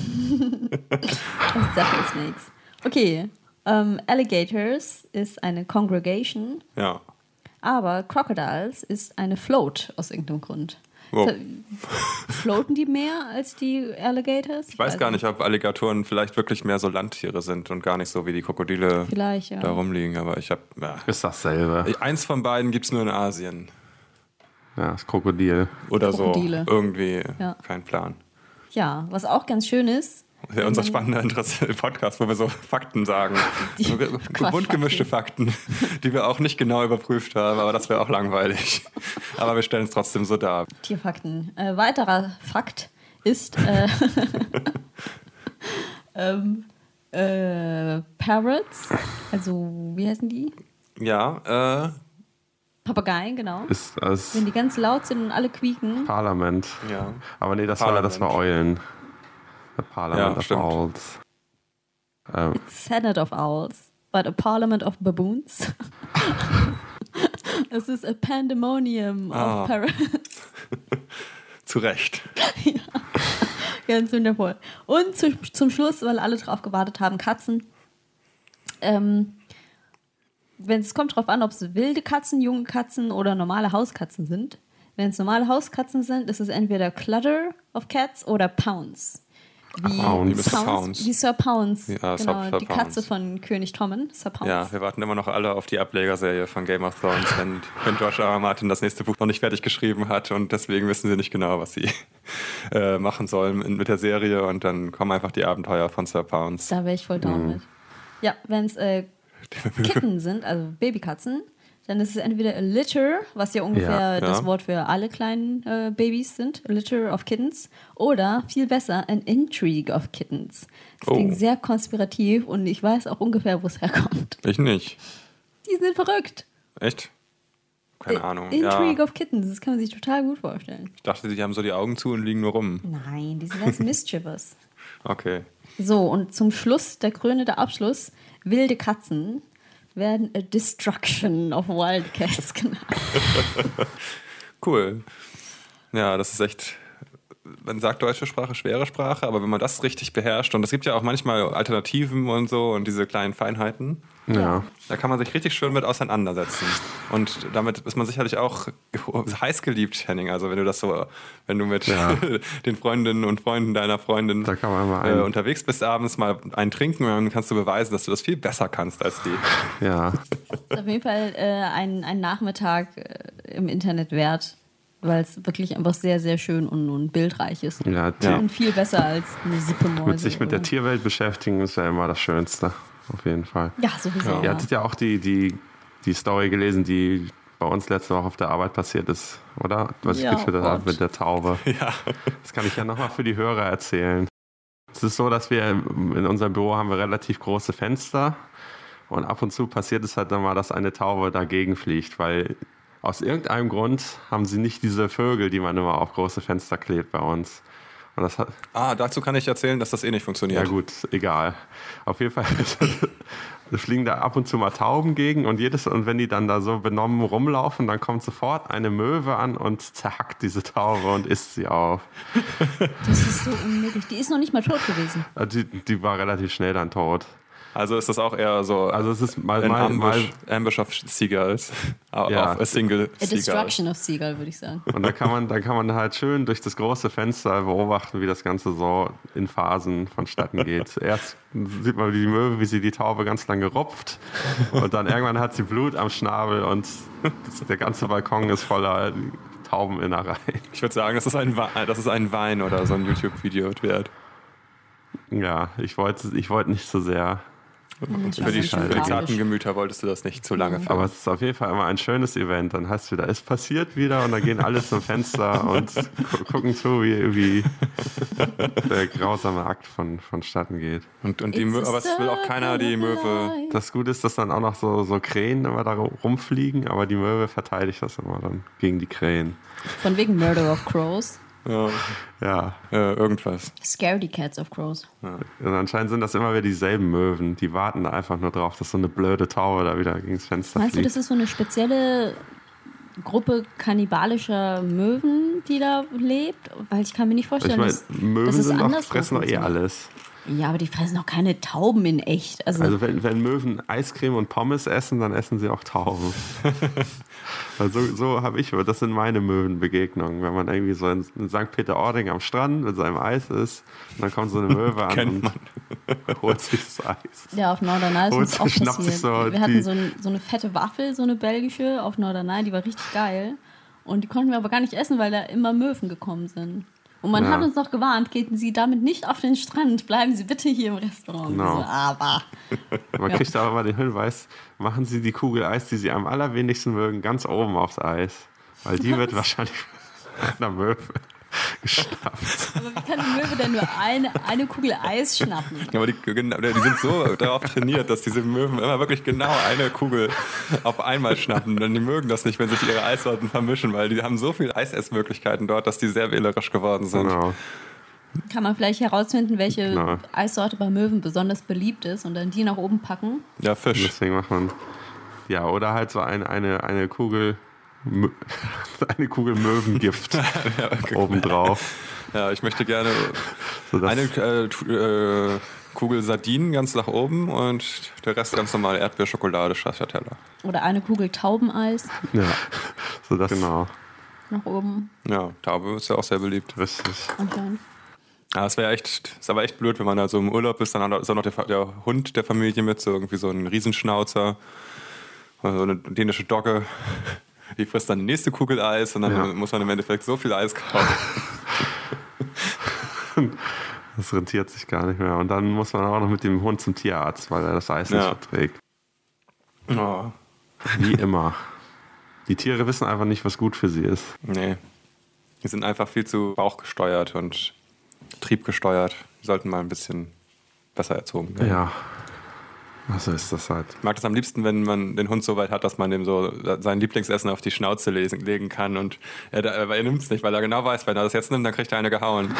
Rattlesnakes. Okay. Alligators ist eine Congregation. Ja. Aber Crocodiles ist eine Float aus irgendeinem Grund. Wow. Floaten die mehr als die Alligators? Ich weiß gar nicht, ob Alligatoren vielleicht wirklich mehr so Landtiere sind und gar nicht so wie die Krokodile da rumliegen. Aber ich habe... Ja. Ist dasselbe. Eins von beiden gibt es nur in Asien. Ja, das Krokodil. Oder Krokodile. So. Irgendwie. Ja. Kein Plan. Ja, was auch ganz schön ist... Ja, unser spannender Podcast, wo wir so Fakten sagen. Bunt gemischte Fakten, die wir auch nicht genau überprüft haben, aber das wäre auch langweilig. Aber wir stellen es trotzdem so dar. Tierfakten. Weiterer Fakt ist Parrots, also wie heißen die? Ja, Papageien, genau. Wenn die ganz laut sind und alle quieken. Parlament. Ja. Aber nee, das war Eulen. A Parliament of Owls. It's Senate of Owls, but a Parliament of Baboons. Es ist a Pandemonium of Parrots. Zu Recht. Ja, ganz wundervoll. Und zum Schluss, weil alle drauf gewartet haben, Katzen. Es kommt drauf an, ob es wilde Katzen, junge Katzen oder normale Hauskatzen sind. Wenn es normale Hauskatzen sind, ist es entweder Clutter of Cats oder Pounce. Wie Sir Pounce, ja, genau, die Katze von König Tommen, Sir Pounce. Ja, wir warten immer noch alle auf die Ablegerserie von Game of Thrones, wenn George R. R. Martin das nächste Buch noch nicht fertig geschrieben hat und deswegen wissen sie nicht genau, was sie machen sollen mit der Serie und dann kommen einfach die Abenteuer von Sir Pounce. Da wäre ich voll down mit. Ja, wenn es Kitten sind, also Babykatzen, dann ist es entweder a litter, was ja ungefähr das Wort für alle kleinen Babys sind, a litter of kittens, oder viel besser, an intrigue of kittens. Das klingt sehr konspirativ und ich weiß auch ungefähr, wo es herkommt. Ich nicht. Die sind verrückt. Echt? Keine Ahnung. Intrigue of kittens, das kann man sich total gut vorstellen. Ich dachte, die haben so die Augen zu und liegen nur rum. Nein, die sind ganz mischievous. Okay. So, und zum Schluss, der krönende Abschluss, wilde Katzen werden a destruction of wildcats genannt. Cool. Ja, das ist echt, man sagt deutsche Sprache, schwere Sprache, aber wenn man das richtig beherrscht, und es gibt ja auch manchmal Alternativen und so und diese kleinen Feinheiten, da kann man sich richtig schön mit auseinandersetzen. Und damit ist man sicherlich auch heiß geliebt, Henning. Also wenn du mit den Freundinnen und Freunden deiner Freundin da kann man mal unterwegs bist abends, mal einen trinken, dann kannst du beweisen, dass du das viel besser kannst als die. Ja. ist auf jeden Fall ein Nachmittag im Internet wert, weil es wirklich einfach sehr, sehr schön und bildreich ist. Ja, und viel besser als eine Sippe Mäuse. Mit sich mit der Tierwelt beschäftigen ist ja immer das Schönste, auf jeden Fall. Ja, sowieso. Ihr hattet ja auch die Story gelesen, die bei uns letzte Woche auf der Arbeit passiert ist, oder? Was ich getwittert habe mit der Taube. Ja. Das kann ich ja nochmal für die Hörer erzählen. Es ist so, dass wir in unserem Büro haben wir relativ große Fenster und ab und zu passiert es halt dann mal, dass eine Taube dagegen fliegt, weil aus irgendeinem Grund haben sie nicht diese Vögel, die man immer auf große Fenster klebt bei uns. Und das hat dazu kann ich erzählen, dass das eh nicht funktioniert. Ja gut, egal. Auf jeden Fall fliegen da ab und zu mal Tauben gegen und wenn die dann da so benommen rumlaufen, dann kommt sofort eine Möwe an und zerhackt diese Taube und isst sie auf. Das ist so unmöglich. Die ist noch nicht mal tot gewesen. Die war relativ schnell dann tot. Also ist das auch eher so es ist Ambush of Seagulls. Auf a single A Destruction of Seagull, würde ich sagen. Und da kann man halt schön durch das große Fenster beobachten, wie das Ganze so in Phasen vonstatten geht. Zuerst sieht man die Möwe, wie sie die Taube ganz lange rupft. Und dann irgendwann hat sie Blut am Schnabel und der ganze Balkon ist voller Taubeninnereien. Ich würde sagen, das ist ein Wein oder so ein YouTube-Video wert. Ja, ich wollte nicht so sehr. Für die zarten Gemüter wolltest du das nicht zu lange filmen. Aber es ist auf jeden Fall immer ein schönes Event. Dann heißt es wieder, es passiert wieder und dann gehen alle zum Fenster und gucken zu, wie der grausame Akt vonstatten geht. Aber es will auch keiner die Möwe. Das Gute ist, dass dann auch noch so Krähen immer da rumfliegen, aber die Möwe verteidigt das immer dann gegen die Krähen. Von wegen Murder of Crows. Ja. Irgendwas. Scaredy Cats of Crows. Ja. Und anscheinend sind das immer wieder dieselben Möwen. Die warten da einfach nur drauf, dass so eine blöde Taube da wieder gegen das Fenster Meinst fliegt. du, das ist so eine spezielle Gruppe kannibalischer Möwen, die da lebt? Weil ich kann mir nicht vorstellen, Möwen fressen doch alles. Ja, aber die fressen auch keine Tauben in echt. Also wenn Möwen Eiscreme und Pommes essen, dann essen sie auch Tauben. Also so habe das sind meine Möwenbegegnungen. Wenn man irgendwie so in St. Peter-Ording am Strand mit seinem Eis ist, dann kommt so eine Möwe an und holt sich das Eis. Ja, auf Norderney ist uns auch passiert. Wir hatten so eine fette Waffel, so eine belgische auf Norderney, die war richtig geil. Und die konnten wir aber gar nicht essen, weil da immer Möwen gekommen sind. Und man hat uns noch gewarnt, gehen Sie damit nicht auf den Strand, bleiben Sie bitte hier im Restaurant. No. So, aber. Man kriegt aber mal den Hinweis, machen Sie die Kugel Eis, die Sie am allerwenigsten mögen, ganz oben aufs Eis. Weil die wird wahrscheinlich einer Möwe geschnappt. Aber wie kann die Möwe denn nur eine Kugel Eis schnappen? Ja, aber die sind so darauf trainiert, dass diese Möwen immer wirklich genau eine Kugel auf einmal schnappen. Denn die mögen das nicht, wenn sich ihre Eissorten vermischen, weil die haben so viele Eisessmöglichkeiten dort, dass die sehr wählerisch geworden sind. Genau. Kann man vielleicht herausfinden, welche Eissorte bei Möwen besonders beliebt ist und dann die nach oben packen? Ja, Fisch. Deswegen macht man. Ja, oder halt so eine Kugel. Eine Kugel Möwengift obendrauf. Ja, ich möchte gerne eine Kugel Sardinen ganz nach oben und der Rest ganz normal Erdbeerschokolade, Stracciatella. Oder eine Kugel Taubeneis. Ja, so das genau. Nach oben. Ja, Taube ist ja auch sehr beliebt. Richtig. Anscheinend. Ja, ist aber echt blöd, wenn man da so im Urlaub ist, dann ist auch noch der Hund der Familie mit, so irgendwie so ein Riesenschnauzer, so eine dänische Dogge. Die frisst dann die nächste Kugel Eis und dann muss man im Endeffekt so viel Eis kaufen. Das rentiert sich gar nicht mehr. Und dann muss man auch noch mit dem Hund zum Tierarzt, weil er das Eis nicht verträgt. Oh. Wie immer. Die Tiere wissen einfach nicht, was gut für sie ist. Nee. Die sind einfach viel zu bauchgesteuert und triebgesteuert. Die sollten mal ein bisschen besser erzogen werden. Ja. So ist das halt. Ich mag das am liebsten, wenn man den Hund so weit hat, dass man dem so sein Lieblingsessen auf die Schnauze legen kann. Und er nimmt es nicht, weil er genau weiß, wenn er das jetzt nimmt, dann kriegt er eine gehauen.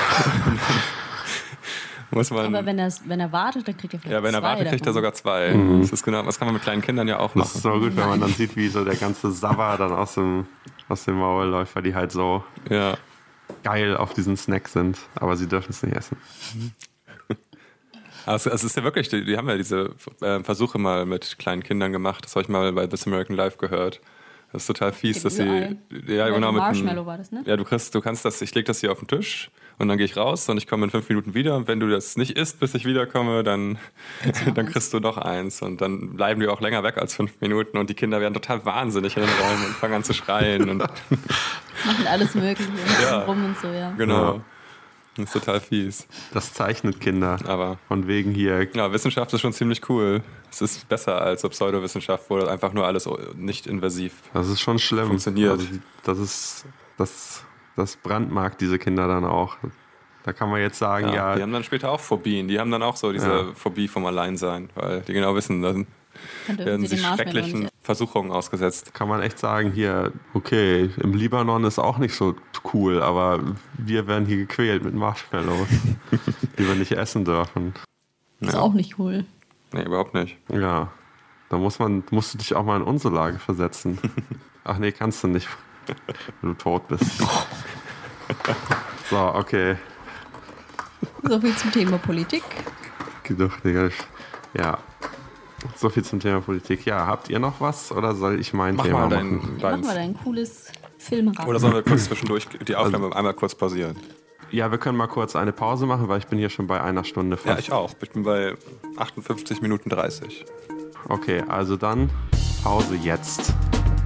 Aber wenn er wartet, dann kriegt er vielleicht 2. Ja, wenn er wartet, kriegt er sogar 2. Mhm. Das kann man mit kleinen Kindern ja auch machen. Das ist so gut, wenn man dann sieht, wie so der ganze Sabber dann aus dem Maul läuft, weil die halt so geil auf diesen Snack sind. Aber sie dürfen es nicht essen. Also es ist ja wirklich, die haben ja diese Versuche mal mit kleinen Kindern gemacht. Das habe ich mal bei This American Life gehört. Das ist total fies, dass sie. Ja, genau, mit Marshmallow war das, ne? Ja, du kannst das, ich lege das hier auf den Tisch Und dann gehe ich raus und ich komme in 5 Minuten wieder. Und wenn du das nicht isst, bis ich wiederkomme, dann kriegst du noch eins. Und dann bleiben die auch länger weg als 5 Minuten. Und die Kinder werden total wahnsinnig in den Räumen und fangen an zu schreien. Und machen alles Mögliche rum und so, ja. Genau. Das ist total fies. Das zeichnet Kinder. Aber von wegen hier. Ja, Wissenschaft ist schon ziemlich cool. Es ist besser als so Pseudowissenschaft, wo einfach nur alles nicht invasiv Das ist schon schlimm. Funktioniert. Also das brandmarkt diese Kinder dann auch. Da kann man jetzt sagen, ja. Die haben dann später auch Phobien. Die haben dann auch so diese Phobie vom Alleinsein, weil die genau wissen, dann werden sie schrecklichen Versuchungen ausgesetzt. Kann man echt sagen, hier, okay, im Libanon ist auch nicht so cool, aber wir werden hier gequält mit Marshmallows, die wir nicht essen dürfen. Das ist auch nicht cool. Nee, überhaupt nicht. Ja, da musst du dich auch mal in unsere Lage versetzen. Ach nee, kannst du nicht, wenn du tot bist. So, okay. So viel zum Thema Politik. Ja. So viel zum Thema Politik. Ja, habt ihr noch was oder soll ich mein Thema machen? Mach mal dein cooles Filmrahmen. Oder sollen wir kurz zwischendurch die Aufnahme einmal kurz pausieren? Ja, wir können mal kurz eine Pause machen, weil ich bin hier schon bei 1 Stunde fast. Ja, ich auch. Ich bin bei 58 Minuten 30. Okay, also dann Pause jetzt.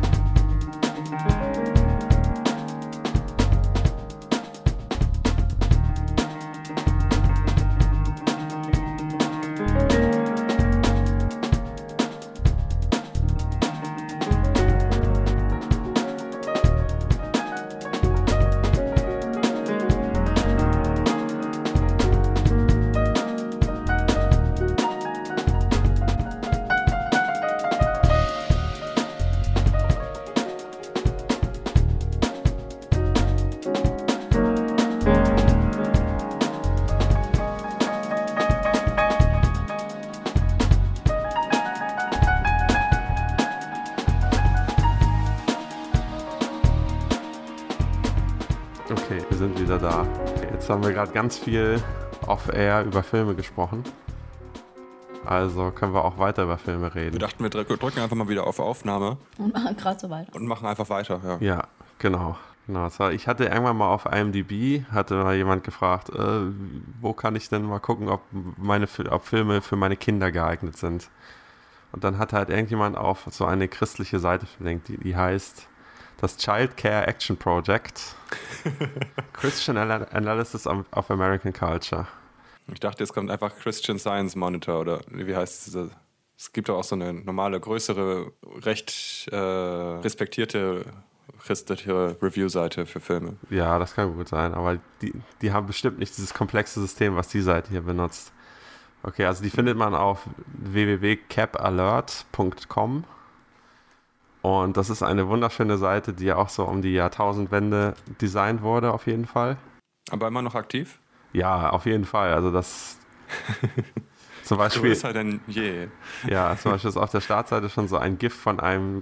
Okay, wir sind wieder da. Jetzt haben wir gerade ganz viel off-air über Filme gesprochen. Also können wir auch weiter über Filme reden. Wir dachten, wir drücken einfach mal wieder auf Aufnahme. Und machen gerade so weiter. Und machen einfach weiter, ja. Ja, genau. Ich hatte irgendwann mal auf IMDb, hatte mal jemand gefragt, wo kann ich denn mal gucken, ob Filme für meine Kinder geeignet sind. Und dann hat halt irgendjemand auf so eine christliche Seite verlinkt, die heißt das Child Care Action Project. Christian Analysis of American Culture. Ich dachte, jetzt kommt einfach Christian Science Monitor oder wie heißt es? Es gibt doch auch so eine normale, größere, recht respektierte christliche Review-Seite für Filme. Ja, das kann gut sein, aber die haben bestimmt nicht dieses komplexe System, was die Seite hier benutzt. Okay, also die findet man auf www.capalert.com und das ist eine wunderschöne Seite, die ja auch so um die Jahrtausendwende designt wurde, auf jeden Fall. Aber immer noch aktiv? Ja, auf jeden Fall. Also das zum Beispiel. Größer denn je. Ja, zum Beispiel ist auf der Startseite schon so ein GIF von einem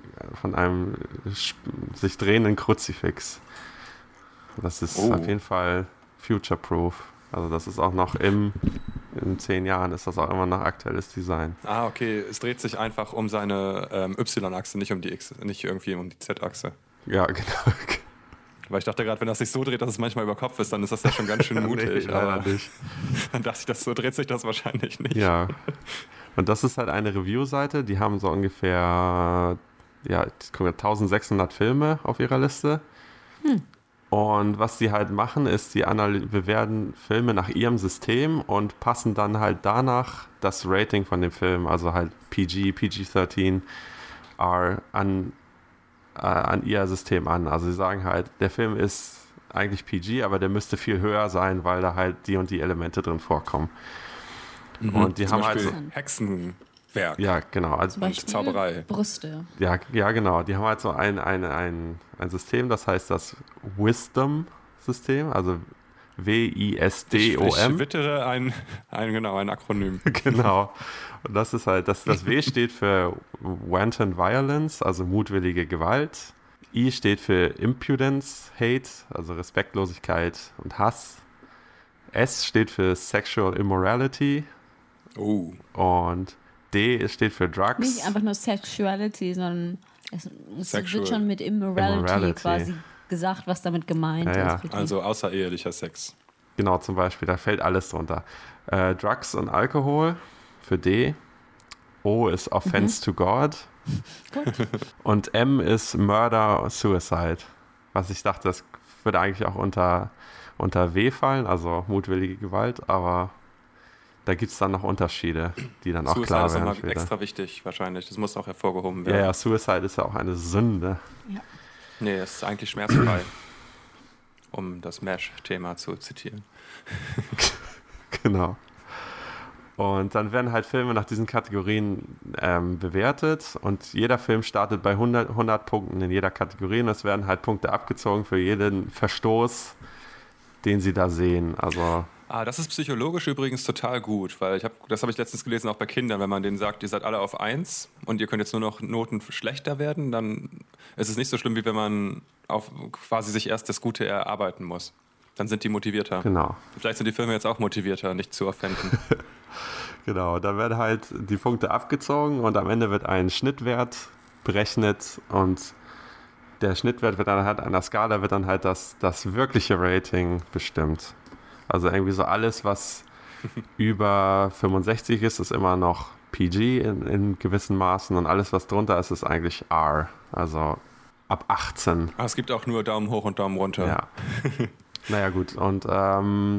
sich drehenden Kruzifix. Das ist auf jeden Fall future-proof. Also das ist auch noch in 10 Jahren ist das auch immer noch aktuelles Design. Ah, okay. Es dreht sich einfach um seine Y-Achse, nicht um die X, nicht irgendwie um die Z-Achse. Ja, genau. Weil ich dachte gerade, wenn das sich so dreht, dass es manchmal über Kopf ist, dann ist das ja schon ganz schön mutig. Nee, aber nicht. Dann dachte ich, so dreht sich das wahrscheinlich nicht. Ja. Und das ist halt eine Review-Seite. Die haben so ungefähr 1600 Filme auf ihrer Liste. Und was die halt machen, ist, die bewerten Filme nach ihrem System und passen dann halt danach das Rating von dem Film, also halt PG, PG-13, R an ihr System an. Also sie sagen halt, der Film ist eigentlich PG, aber der müsste viel höher sein, weil da halt die und die Elemente drin vorkommen. Und die haben halt so Hexenwerk. Ja, genau. Also Zum Beispiel Zauberei. Brüste. Ja, genau. Die haben halt so ein System, das heißt das Wisdom-System, also WISDOM. Ich wittere ein Akronym. Genau. Und das ist halt, das W steht für Wanton Violence, also mutwillige Gewalt. I steht für Impudence, Hate, also Respektlosigkeit und Hass. S steht für Sexual Immorality. Oh. Und D steht für Drugs. Nicht einfach nur Sexuality, sondern es wird schon mit Immorality quasi gesagt, was damit gemeint ist. Also außerehelicher Sex. Genau, zum Beispiel, da fällt alles drunter. Drugs und Alkohol für D. O ist Offense to God. Und M ist Murder, Suicide. Was ich dachte, das würde eigentlich auch unter W fallen, also mutwillige Gewalt, aber da gibt es dann noch Unterschiede, die dann auch Suicide klar werden. Suicide ist extra wichtig wahrscheinlich, das muss auch hervorgehoben werden. Ja, Suicide ist ja auch eine Sünde. Ja. Nee, es ist eigentlich schmerzfrei, um das MASH-Thema zu zitieren. Genau. Und dann werden halt Filme nach diesen Kategorien bewertet und jeder Film startet bei 100 Punkten in jeder Kategorie und es werden halt Punkte abgezogen für jeden Verstoß, den sie da sehen. Also Das ist psychologisch übrigens total gut, weil das habe ich letztens gelesen, auch bei Kindern, wenn man denen sagt, ihr seid alle auf 1 und ihr könnt jetzt nur noch Noten schlechter werden, dann ist es nicht so schlimm, wie wenn man quasi sich erst das Gute erarbeiten muss. Dann sind die motivierter. Genau. Vielleicht sind die Filme jetzt auch motivierter, nicht zu offenden. Genau, da werden halt die Punkte abgezogen und am Ende wird ein Schnittwert berechnet und der Schnittwert wird dann halt an der Skala wird dann halt das wirkliche Rating bestimmt. Also irgendwie so alles, was über 65 ist, ist immer noch PG in gewissen Maßen und alles, was drunter ist, ist eigentlich R. Also ab 18. Es gibt auch nur Daumen hoch und Daumen runter. Ja. Naja gut, und dann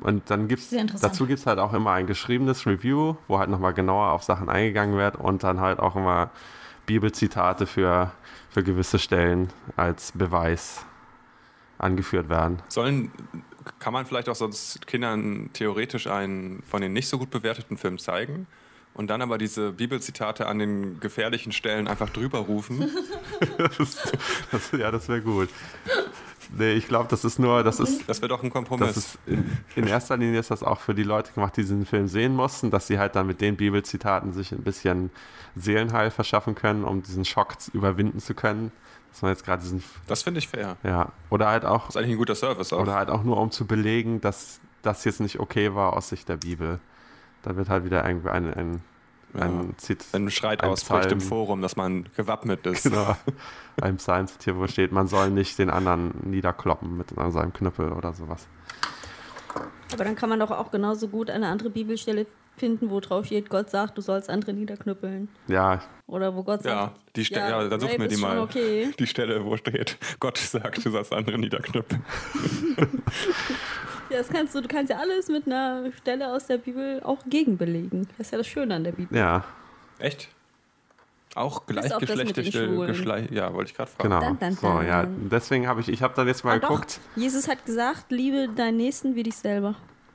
dazu gibt es halt auch immer ein geschriebenes Review, wo halt nochmal genauer auf Sachen eingegangen wird und dann halt auch immer Bibelzitate für gewisse Stellen als Beweis angeführt werden. Kann man vielleicht auch sonst Kindern theoretisch einen von den nicht so gut bewerteten Film zeigen und dann aber diese Bibelzitate an den gefährlichen Stellen einfach drüber rufen? Das wäre gut. Nee, ich glaube, das wäre doch ein Kompromiss. In erster Linie ist das auch für die Leute gemacht, die diesen Film sehen mussten, dass sie halt dann mit den Bibelzitaten sich ein bisschen Seelenheil verschaffen können, um diesen Schock überwinden zu können. Dass man jetzt gerade Das finde ich fair. Ja. Oder halt auch. Das ist eigentlich ein guter Service auch. Oder halt auch nur, um zu belegen, dass das jetzt nicht okay war aus Sicht der Bibel. Da wird halt wieder irgendwie ein Schreit ausbricht im Forum, dass man gewappnet ist. Genau. Ein Psalm zitiert, wo steht, man soll nicht den anderen niederkloppen mit seinem Knüppel oder sowas. Aber dann kann man doch auch genauso gut eine andere Bibelstelle finden, wo drauf steht, Gott sagt, du sollst andere niederknüppeln. Ja. Oder wo Gott sagt, dann such mir die mal. Okay. Die Stelle, wo steht, Gott sagt, du sollst andere niederknüppeln. Ja, du kannst ja alles mit einer Stelle aus der Bibel auch gegenbelegen. Das ist ja das Schöne an der Bibel. Ja. Echt? Auch gleichgeschlechtliche ja, wollte ich gerade fragen. Genau. So, ja. Deswegen habe ich habe dann jetzt mal geguckt. Doch. Jesus hat gesagt, liebe deinen Nächsten wie dich selber.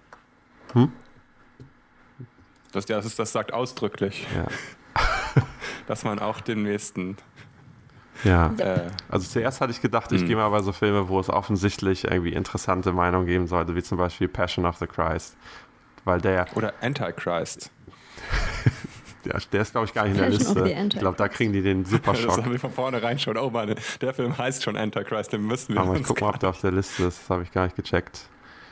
Das sagt ausdrücklich, dass man auch den Nächsten. Ja, also zuerst hatte ich gedacht, ich gehe mal bei so Filme, wo es offensichtlich irgendwie interessante Meinungen geben sollte, wie zum Beispiel Passion of the Christ. Oder Antichrist. Ja, der ist, glaube ich, gar nicht in der Liste. Ich glaube, da kriegen die den Superschock. Das haben wir von vornherein schon. Oh Mann, der Film heißt schon Antichrist, den müssen wir. Aber ich guck mal, ob der auf der Liste ist. Das habe ich gar nicht gecheckt.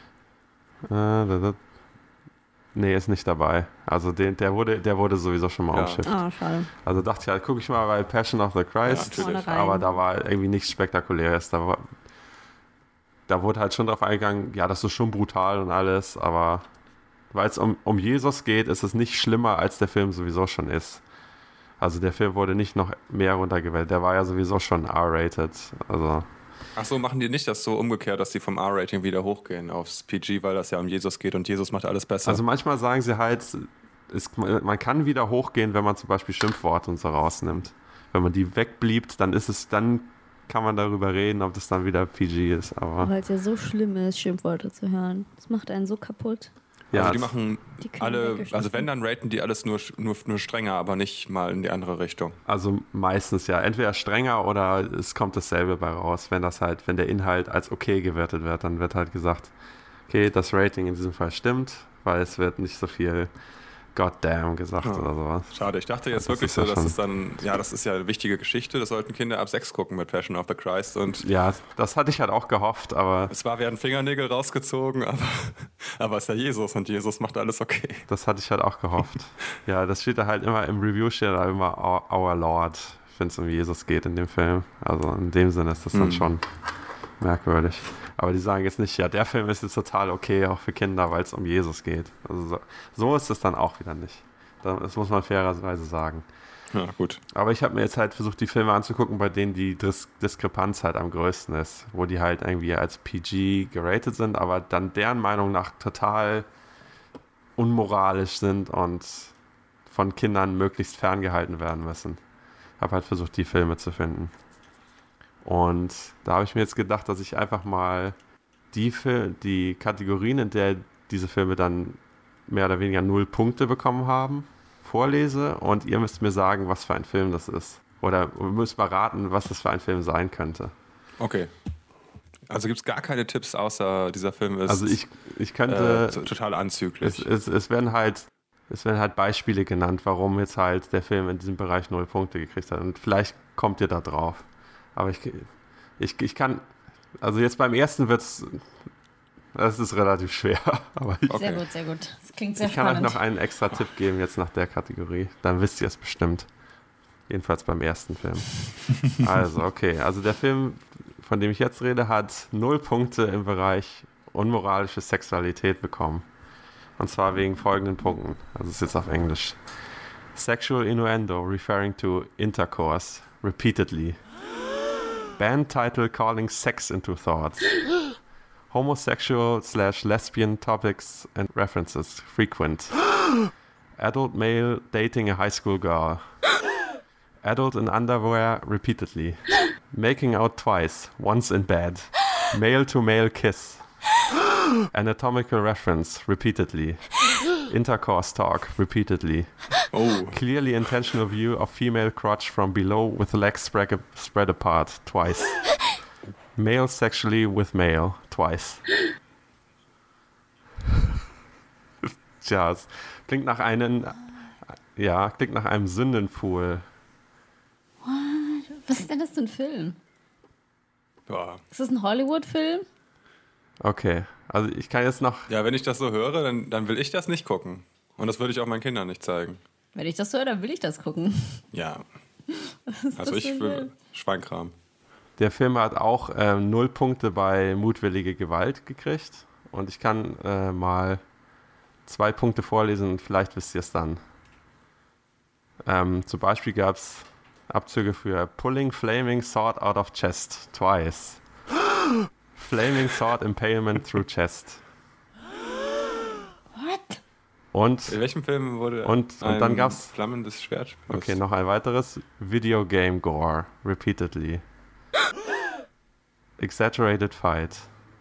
Nee, ist nicht dabei. Also der wurde sowieso schon mal umschifft. Schade. Also dachte ich halt, gucke ich mal bei Passion of the Christ. Ja, aber da war irgendwie nichts Spektakuläres. Da wurde halt schon drauf eingegangen, ja, das ist schon brutal und alles, aber weil es um Jesus geht, ist es nicht schlimmer, als der Film sowieso schon ist. Also der Film wurde nicht noch mehr runtergewählt. Der war ja sowieso schon R-rated. Also Ach so, machen die nicht das so umgekehrt, dass die vom R-Rating wieder hochgehen aufs PG, weil das ja um Jesus geht und Jesus macht alles besser? Also manchmal sagen sie halt, man kann wieder hochgehen, wenn man zum Beispiel Schimpfworte und so rausnimmt. Wenn man die wegbliebt, dann kann man darüber reden, ob das dann wieder PG ist. Aber weil es ja so schlimm ist, Schimpfworte zu hören. Das macht einen so kaputt. Ja, also die machen alle, also wenn, dann raten die alles nur strenger, aber nicht mal in die andere Richtung. Also meistens ja, entweder strenger oder es kommt dasselbe bei raus. Wenn der Inhalt als okay gewertet wird, dann wird halt gesagt, okay, das Rating in diesem Fall stimmt, weil es wird nicht so viel Goddamn gesagt oder sowas. Schade, ich dachte jetzt wirklich so, dass es dann, das ist ja eine wichtige Geschichte, das sollten Kinder ab 6 gucken mit Passion of the Christ. Und ja, das hatte ich halt auch gehofft, aber... Es werden Fingernägel rausgezogen, aber es ist ja Jesus und Jesus macht alles okay. Das hatte ich halt auch gehofft. Ja, das steht da halt immer, im Review steht da immer Our Lord, wenn es um Jesus geht in dem Film. Also in dem Sinne ist das dann schon merkwürdig. Aber die sagen jetzt nicht, ja, der Film ist jetzt total okay, auch für Kinder, weil es um Jesus geht. Also so ist es dann auch wieder nicht. Das muss man fairerweise sagen. Ja, gut. Aber ich habe mir jetzt halt versucht, die Filme anzugucken, bei denen die Diskrepanz halt am größten ist. Wo die halt irgendwie als PG geratet sind, aber dann deren Meinung nach total unmoralisch sind und von Kindern möglichst ferngehalten werden müssen. Habe halt versucht, die Filme zu finden. Und da habe ich mir jetzt gedacht, dass ich einfach mal die Kategorien, in der diese Filme dann mehr oder weniger 0 Punkte bekommen haben, vorlese und ihr müsst mir sagen, was für ein Film das ist. Oder ihr müsst mal raten, was das für ein Film sein könnte. Okay. Also gibt es gar keine Tipps, außer dieser Film ist also ich könnte total anzüglich. Es werden halt Beispiele genannt, warum jetzt halt der Film in diesem Bereich 0 Punkte gekriegt hat. Und vielleicht kommt ihr da drauf. Aber ich kann, also jetzt beim ersten das ist relativ schwer. Aber Sehr gut. Das klingt sehr spannend. Ich kann euch noch einen extra Tipp geben jetzt nach der Kategorie. Dann wisst ihr es bestimmt. Jedenfalls beim ersten Film. Also, okay. Also der Film, von dem ich jetzt rede, hat 0 Punkte im Bereich unmoralische Sexualität bekommen. Und zwar wegen folgenden Punkten. Also es ist jetzt auf Englisch. Sexual innuendo referring to intercourse repeatedly. Band title calling sex into thoughts. Homosexual/lesbian topics and references frequent. Adult male dating a high school girl. Adult in underwear repeatedly. Making out twice, once in bed. Male to male kiss. Anatomical reference repeatedly. Intercourse talk repeatedly. Oh. Clearly intentional view of female crotch from below with legs spread apart twice. Male sexually with male twice. Tja, es klingt nach einem Sündenpool. What? Was ist denn das für ein Film? Ja. Ist das ein Hollywood-Film? Okay, also ich kann jetzt noch... Ja, wenn ich das so höre, dann will ich das nicht gucken. Und das würde ich auch meinen Kindern nicht zeigen. Wenn ich das höre, dann will ich das gucken. Ja. Also ich will Schweinkram. Der Film hat auch 0 Punkte bei mutwillige Gewalt gekriegt. Und ich kann mal 2 Punkte vorlesen und vielleicht wisst ihr es dann. Zum Beispiel gab es Abzüge für Pulling Flaming Sword out of Chest twice. Flaming Sword Impalement through Chest. What? Und in welchem Film wurde und dann gab's flammendes Schwert? Okay, noch ein weiteres. Video Game Gore repeatedly. Exaggerated Fight.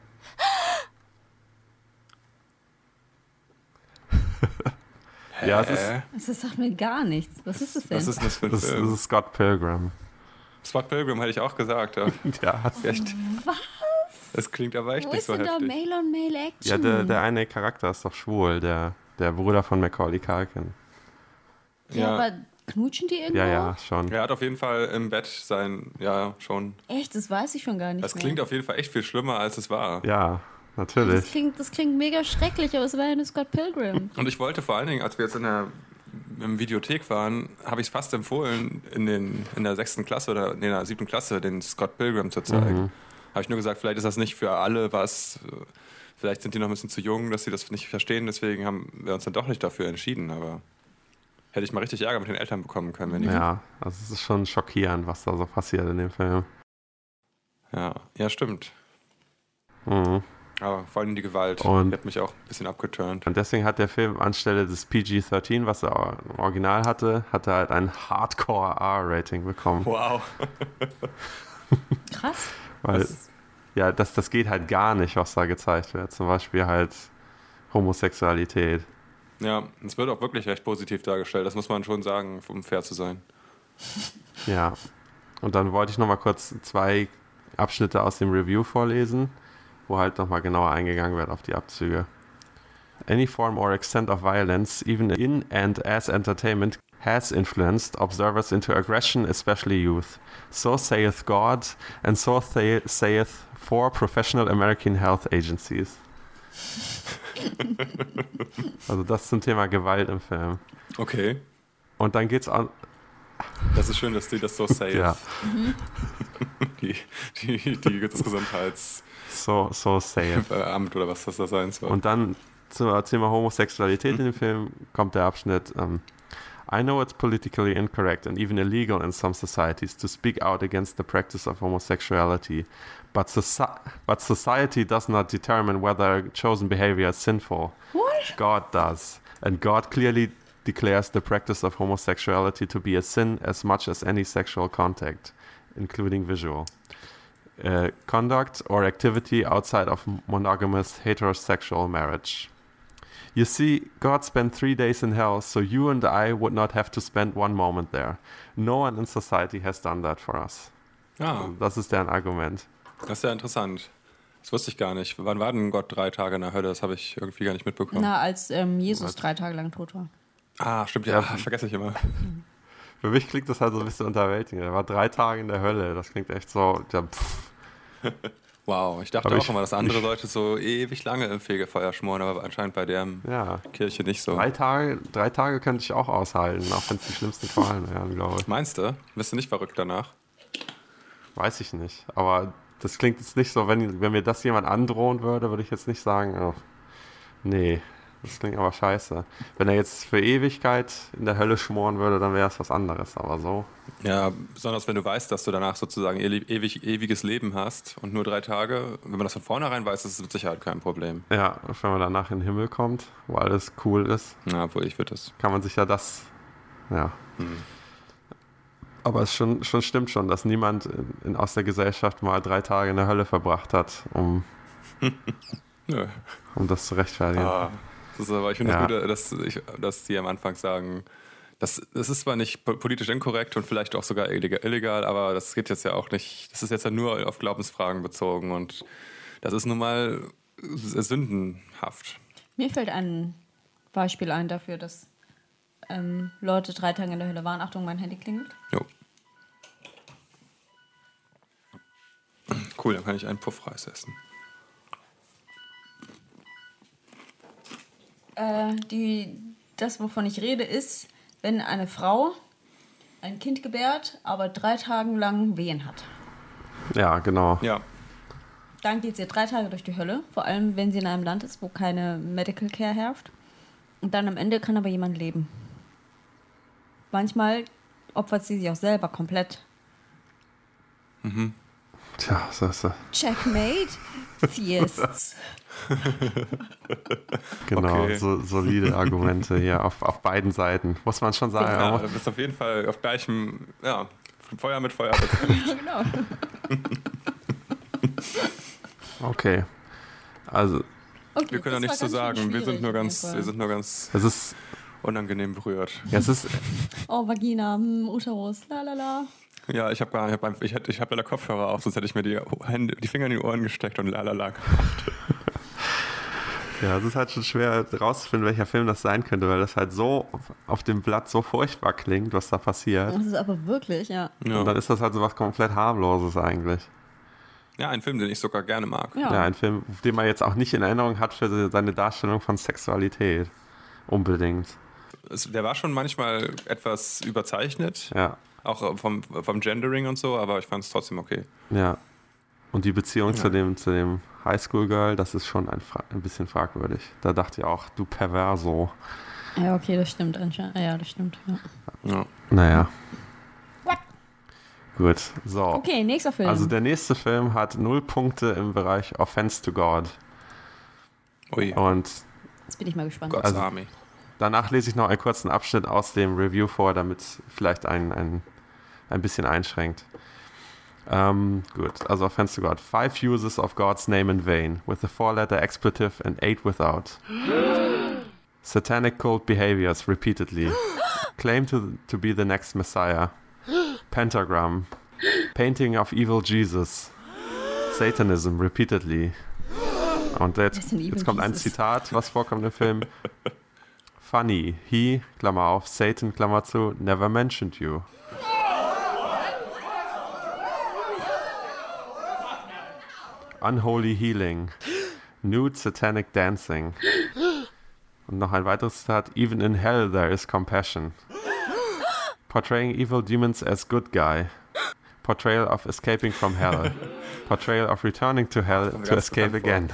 Ja, es ist... Das sagt mir gar nichts. Was ist das denn? Was ist das für ein Film? Das ist Scott Pilgrim. Scott Pilgrim hätte ich auch gesagt. Ja, ja. Echt. Was? Das klingt aber echt nicht so heftig. Wo ist denn da Male-on-Male-Action? Ja, der eine Charakter ist doch schwul, der Bruder von Macaulay Culkin. Ja, aber knutschen die irgendwo? Ja, schon. Er hat auf jeden Fall im Bett schon. Echt? Das weiß ich schon gar nicht Das klingt auf jeden Fall echt viel schlimmer, als es war. Ja, natürlich. Das klingt mega schrecklich, aber es war ja eine Scott Pilgrim. Und ich wollte vor allen Dingen, als wir jetzt im Videothek waren, habe ich es fast empfohlen, in der 6. Klasse oder in der 7. Klasse den Scott Pilgrim zu zeigen. Habe ich nur gesagt, vielleicht ist das nicht für alle was. Vielleicht sind die noch ein bisschen zu jung, dass sie das nicht verstehen. Deswegen haben wir uns dann doch nicht dafür entschieden. Aber hätte ich mal richtig Ärger mit den Eltern bekommen können. Wenn also es ist schon schockierend, was da so passiert in dem Film. Ja, stimmt. Mhm. Aber vor allem die Gewalt, die hat mich auch ein bisschen abgeturnt. Und deswegen hat der Film anstelle des PG-13, was er im Original hatte, halt ein Hardcore-R-Rating bekommen. Wow. Krass. Weil, das geht halt gar nicht, was da gezeigt wird. Zum Beispiel halt Homosexualität. Ja, es wird auch wirklich recht positiv dargestellt. Das muss man schon sagen, um fair zu sein. Ja. Und dann wollte ich nochmal kurz 2 Abschnitte aus dem Review vorlesen, wo halt nochmal genauer eingegangen wird auf die Abzüge. Any form or extent of violence, even in and as entertainment, has influenced observers into aggression, especially youth. So saith God, and so saith 4 professional American health agencies. Also das zum Thema Gewalt im Film. Okay. Und dann geht's an... Das ist schön, dass die das so saith. Ja. das Gesundheits... So safe. Amt oder was das da sein soll. Und dann zum Thema Homosexualität in dem Film kommt der Abschnitt I know it's politically incorrect and even illegal in some societies to speak out against the practice of homosexuality, but society does not determine whether a chosen behavior is sinful. What? God does. And God clearly declares the practice of homosexuality to be a sin as much as any sexual contact, including visual. Conduct or activity outside of monogamous heterosexual marriage. You see, God spent 3 days in hell, so you and I would not have to spend one moment there. No one in society has done that for us. Ah. Das ist deren Argument. Das ist ja interessant. Das wusste ich gar nicht. Wann war denn Gott 3 Tage in der Hölle? Das habe ich irgendwie gar nicht mitbekommen. Na, als Jesus 3 Tage lang tot war. Ah, stimmt, ja. Vergesse ich immer. Für mich klingt das halt so ein bisschen unterwältigend. Er war 3 Tage in der Hölle. Das klingt echt so... Ja, wow, ich dachte auch immer, dass andere Leute so ewig lange im Fegefeuer schmoren, aber anscheinend bei der Kirche nicht so. 3 Tage könnte ich auch aushalten, auch wenn es die schlimmsten Qualen wären, glaube ich. Meinst du? Bist du nicht verrückt danach? Weiß ich nicht, aber das klingt jetzt nicht so, wenn mir das jemand androhen würde, würde ich jetzt nicht sagen, oh, nee, das klingt aber scheiße. Wenn er jetzt für Ewigkeit in der Hölle schmoren würde, dann wäre es was anderes, aber so. Ja, besonders wenn du weißt, dass du danach sozusagen ewiges Leben hast und nur 3 Tage. Wenn man das von vornherein weiß, ist es mit Sicherheit kein Problem. Ja, wenn man danach in den Himmel kommt, wo alles cool ist. Ja, obwohl ich würde das. Kann man sich ja das, Aber es stimmt schon, dass niemand aus der Gesellschaft mal 3 Tage in der Hölle verbracht hat, um das zu rechtfertigen. Das ist aber, ich finde es gut, dass die am Anfang sagen, das ist zwar nicht politisch inkorrekt und vielleicht auch sogar illegal, aber das geht jetzt ja auch nicht, das ist jetzt ja nur auf Glaubensfragen bezogen und das ist nun mal sündenhaft. Mir fällt ein Beispiel ein dafür, dass Leute 3 Tage in der Hölle waren. Achtung, mein Handy klingelt. Jo. Cool, dann kann ich einen Puffreis essen. Das, wovon ich rede, ist, wenn eine Frau ein Kind gebärt, aber 3 Tage lang Wehen hat. Ja, genau. Ja. Dann geht sie 3 Tage durch die Hölle, vor allem wenn sie in einem Land ist, wo keine Medical Care herrscht. Und dann am Ende kann aber jemand leben. Manchmal opfert sie sich auch selber komplett. Mhm. Tja, so. Checkmate. Fiests. Genau, Okay. solide Argumente hier auf beiden Seiten, muss man schon sagen. Ja, du bist auf jeden Fall auf gleichem, Feuer mit Feuer. Ja, genau. Okay, also wir können ja nichts zu sagen, wir sind nur ganz es ist unangenehm berührt. Ja, es ist Oh, Vagina, Uterus, lalala. Ja, ich hab leider Kopfhörer auf, sonst hätte ich mir die Finger in die Ohren gesteckt und lalala gemacht. Ja, es ist halt schon schwer rauszufinden, welcher Film das sein könnte, weil das halt so auf dem Blatt so furchtbar klingt, was da passiert. Das ist aber wirklich, ja. Und dann ist das halt so was komplett harmloses eigentlich. Ja, ein Film, den ich sogar gerne mag. Ja. Ja, ein Film, den man jetzt auch nicht in Erinnerung hat für seine Darstellung von Sexualität. Unbedingt. Der war schon manchmal etwas überzeichnet, Ja. auch vom Gendering und so, aber ich fand es trotzdem okay. Ja. Und die Beziehung zu dem Highschool-Girl, das ist schon ein bisschen fragwürdig. Da dachte ich auch, du Perverso. Ja, okay, das stimmt anscheinend. Ja, das stimmt. Ja. Naja. Gut, so. Okay, nächster Film. Also der nächste Film hat 0 Punkte im Bereich Offense to God. Ui, Und Jetzt bin ich mal gespannt. God's Army. danach lese ich noch einen kurzen Abschnitt aus dem Review vor, damit es vielleicht ein bisschen einschränkt. Gut, also Offense to God. 5 uses of God's name in vain, with a 4-letter expletive and 8 without. Satanic cult behaviors repeatedly. Claim to be the next Messiah. Pentagram. Painting of evil Jesus. Satanism repeatedly. Und jetzt kommt ein Zitat, was vorkommt im Film. Funny, he, Klammer auf, Satan, Klammer zu, never mentioned you. Unholy healing. Nude satanic dancing. Und noch ein weiteres Zitat. Even in hell there is compassion. Portraying evil demons as good guy. Portrayal of escaping from hell. Portrayal of returning to hell to escape again.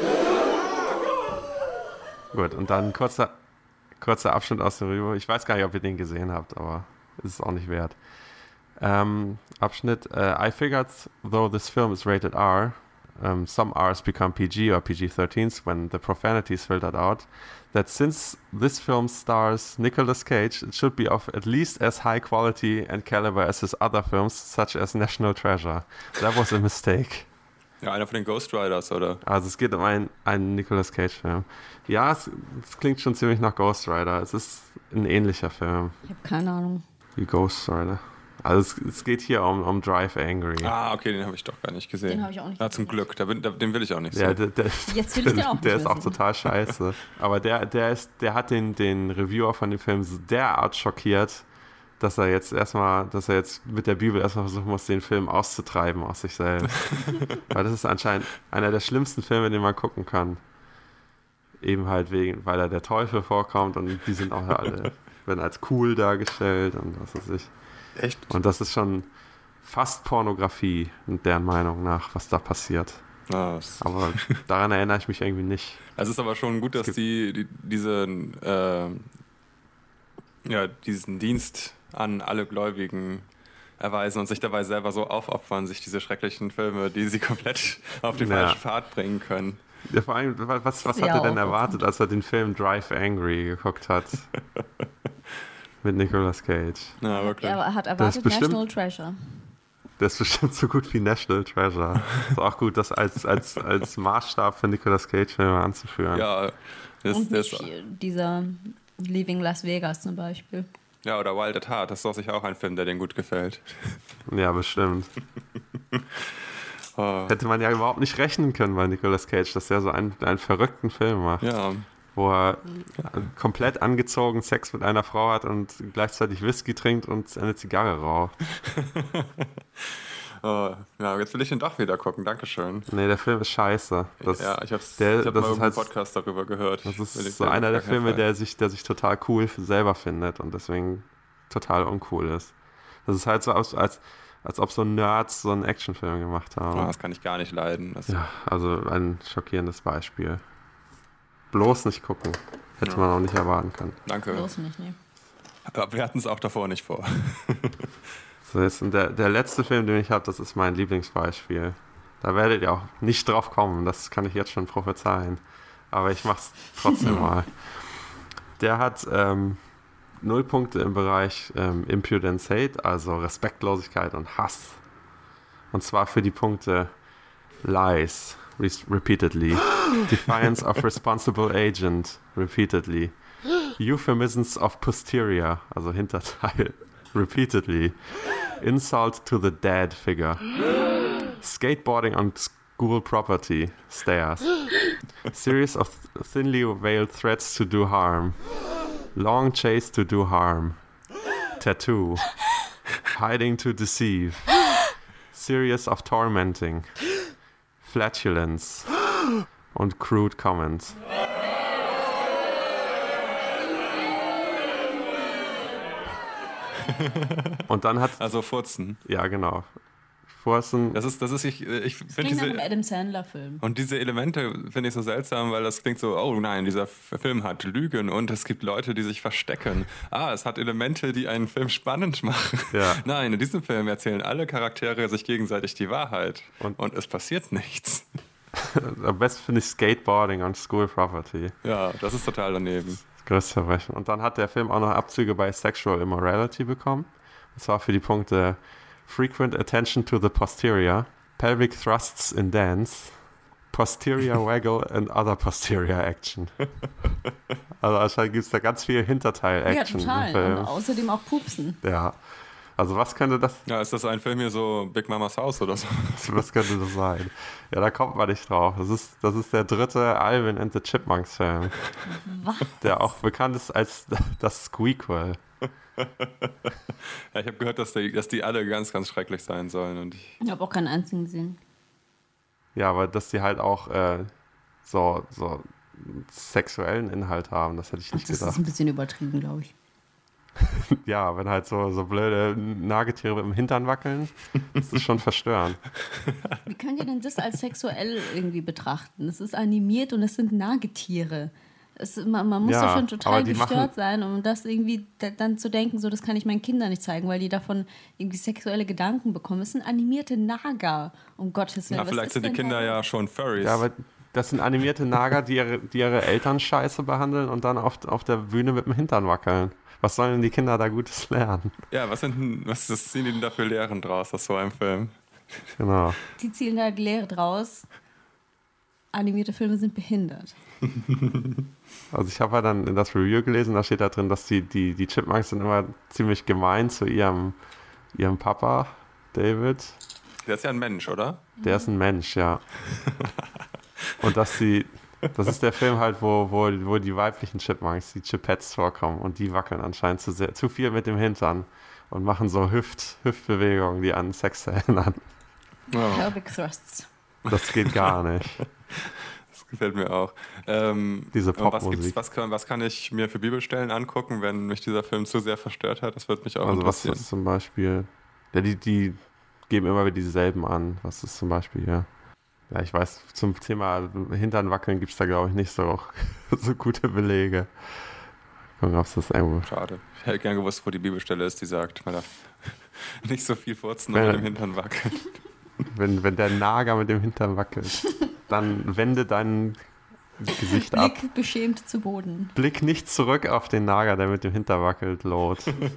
Gut, und dann kurzer Abschnitt aus dem Review. Ich weiß gar nicht, ob ihr den gesehen habt, aber ist es auch nicht wert. Abschnitt. I figured, though this film is rated R, some R's become PG or PG-13s when the profanity is filtered out, that since this film stars Nicolas Cage, it should be of at least as high quality and caliber as his other films, such as National Treasure. That was a mistake. Ja, einer von den Ghost Riders, oder? Also es geht um einen Nicolas Cage-Film. Ja, es klingt schon ziemlich nach Ghost Rider. Es ist ein ähnlicher Film. Ich habe keine Ahnung. Wie Ghost Rider. Also es geht hier um Drive Angry. Ah, okay, den habe ich doch gar nicht gesehen. Den habe ich auch nicht gesehen. Zum Glück, den will ich auch nicht sehen. Ja, jetzt will ich den auch nicht Der ist auch total scheiße. Aber der hat den Reviewer von dem Film derart schockiert, dass er jetzt mit der Bibel erstmal versuchen muss, den Film auszutreiben aus sich selbst. Weil das ist anscheinend einer der schlimmsten Filme, den man gucken kann. Eben halt weil da der Teufel vorkommt und die sind auch alle, werden als cool dargestellt und was weiß ich. Echt? Und das ist schon fast Pornografie, in deren Meinung nach, was da passiert. Aber daran erinnere ich mich irgendwie nicht. Es ist aber schon gut, dass diesen Dienst an alle Gläubigen erweisen und sich dabei selber so aufopfern, sich diese schrecklichen Filme, die sie komplett auf die falsche Pfad bringen können. Ja, vor allem, was hat er denn erwartet, als er den Film Drive Angry geguckt hat? Mit Nicolas Cage. Ja, wirklich. Er hat erwartet National Treasure. Der ist bestimmt so gut wie National Treasure. Ist auch gut, das als Maßstab für Nicolas Cage-Filme anzuführen. Ja, und nicht dieser Leaving Las Vegas zum Beispiel. Ja, oder Wild at Heart, das ist doch sicher auch ein Film, der dir gut gefällt. Ja, bestimmt. Hätte man ja überhaupt nicht rechnen können bei Nicolas Cage, dass er so einen verrückten Film macht. Ja. Wo er komplett angezogen Sex mit einer Frau hat und gleichzeitig Whisky trinkt und eine Zigarre raucht. Ja, jetzt will ich ihn doch wieder gucken, dankeschön. Nee, der Film ist scheiße. Ich habe mal einen Podcast darüber gehört. Das ist so einer der Filme, der sich total cool selber findet und deswegen total uncool ist. Das ist halt so als ob so Nerds so einen Actionfilm gemacht haben. Das kann ich gar nicht leiden. Ja, also ein schockierendes Beispiel. Bloß nicht gucken. Hätte man auch nicht erwarten können. Danke. Bloß nicht, nee. Aber wir hatten es auch davor nicht vor. So, jetzt der letzte Film, den ich habe, das ist mein Lieblingsbeispiel. Da werdet ihr auch nicht drauf kommen, das kann ich jetzt schon prophezeien. Aber ich mach's trotzdem mal. Der hat 0 Punkte im Bereich Impudence Hate, also Respektlosigkeit und Hass. Und zwar für die Punkte Lies, repeatedly. Defiance of responsible agent, repeatedly. Euphemisms of posterior, also Hinterteil, repeatedly. Insult to the dead figure. Skateboarding on school property, stairs. Series of thinly veiled threats to do harm. Long chase to do harm. Tattoo. Hiding to deceive. Series of tormenting. Flatulence. Und crude comments. Und dann hat... Also Furzen. Ja, genau. Furzen. Ich finde diese... Adam Sandler-Film. Und diese Elemente finde ich so seltsam, weil das klingt so, oh nein, dieser Film hat Lügen und es gibt Leute, die sich verstecken. Es hat Elemente, die einen Film spannend machen. Ja. Nein, in diesem Film erzählen alle Charaktere sich gegenseitig die Wahrheit. Und es passiert nichts. Am besten finde ich Skateboarding on School Property. Ja, das ist total daneben. Das größte Verbrechen. Und dann hat der Film auch noch Abzüge bei Sexual Immorality bekommen. Und zwar für die Punkte Frequent Attention to the Posterior, Pelvic Thrusts in Dance, Posterior Waggle and Other Posterior Action. Also anscheinend gibt es da ganz viel Hinterteil-Action. Ja, total. Und außerdem auch Pupsen. Ja. Also was könnte das... Ja, ist das ein Film hier so Big Mamas Haus oder so? Was könnte das sein? Ja, da kommt man nicht drauf. Das ist der dritte Alvin and the Chipmunks Film. Was? Der auch bekannt ist als das Squeakquel. Ja, ich habe gehört, dass die alle ganz, ganz schrecklich sein sollen. Und ich habe auch keinen einzigen gesehen. Ja, aber dass die halt auch so sexuellen Inhalt haben, das hätte ich nicht gedacht. Das ist ein bisschen übertrieben, glaube ich. Ja, wenn halt so blöde Nagetiere mit dem Hintern wackeln, das ist schon verstörend. Wie könnt ihr denn das als sexuell irgendwie betrachten? Es ist animiert und es sind Nagetiere. Man muss doch schon total gestört sein, um das irgendwie dann zu denken, so das kann ich meinen Kindern nicht zeigen, weil die davon irgendwie sexuelle Gedanken bekommen. Es sind animierte Nager, um Gottes Willen. Na, vielleicht sind die Kinder ja schon Furries. Ja, aber das sind animierte Nager, die ihre Eltern scheiße behandeln und dann auf der Bühne mit dem Hintern wackeln. Was sollen denn die Kinder da Gutes lernen? Ja, was ziehen die denn da für Lehren draus aus so einem Film? Genau. Die ziehen da die Lehre draus. Animierte Filme sind behindert. Also ich habe ja dann in das Review gelesen, da steht da drin, dass die Chipmunks sind immer ziemlich gemein zu ihrem Papa, David. Der ist ja ein Mensch, oder? Der ist ein Mensch, ja. Und das ist der Film halt, wo die weiblichen Chipmunks, die Chipettes vorkommen und die wackeln anscheinend zu viel mit dem Hintern und machen so Hüftbewegungen, die an Sex erinnern. Oh. Pelvic Thrusts. Das geht gar nicht. Das gefällt mir auch. Diese Popmusik. Was kann ich mir für Bibelstellen angucken, wenn mich dieser Film zu sehr verstört hat? Das wird mich auch interessieren. Was ist zum Beispiel... Ja, die geben immer wieder dieselben an. Was ist zum Beispiel hier? Ja, ich weiß, zum Thema Hintern wackeln gibt es da, glaube ich, nicht so gute Belege. Gucken, ob es das irgendwo... Schade. Ich hätte gern gewusst, wo die Bibelstelle ist, die sagt, man darf nicht so viel furzen und mit dem Hintern wackeln. Wenn der Nager mit dem Hintern wackelt, dann wende dein Gesicht ab. Blick beschämt zu Boden. Blick nicht zurück auf den Nager, der mit dem Hintern wackelt, Lot.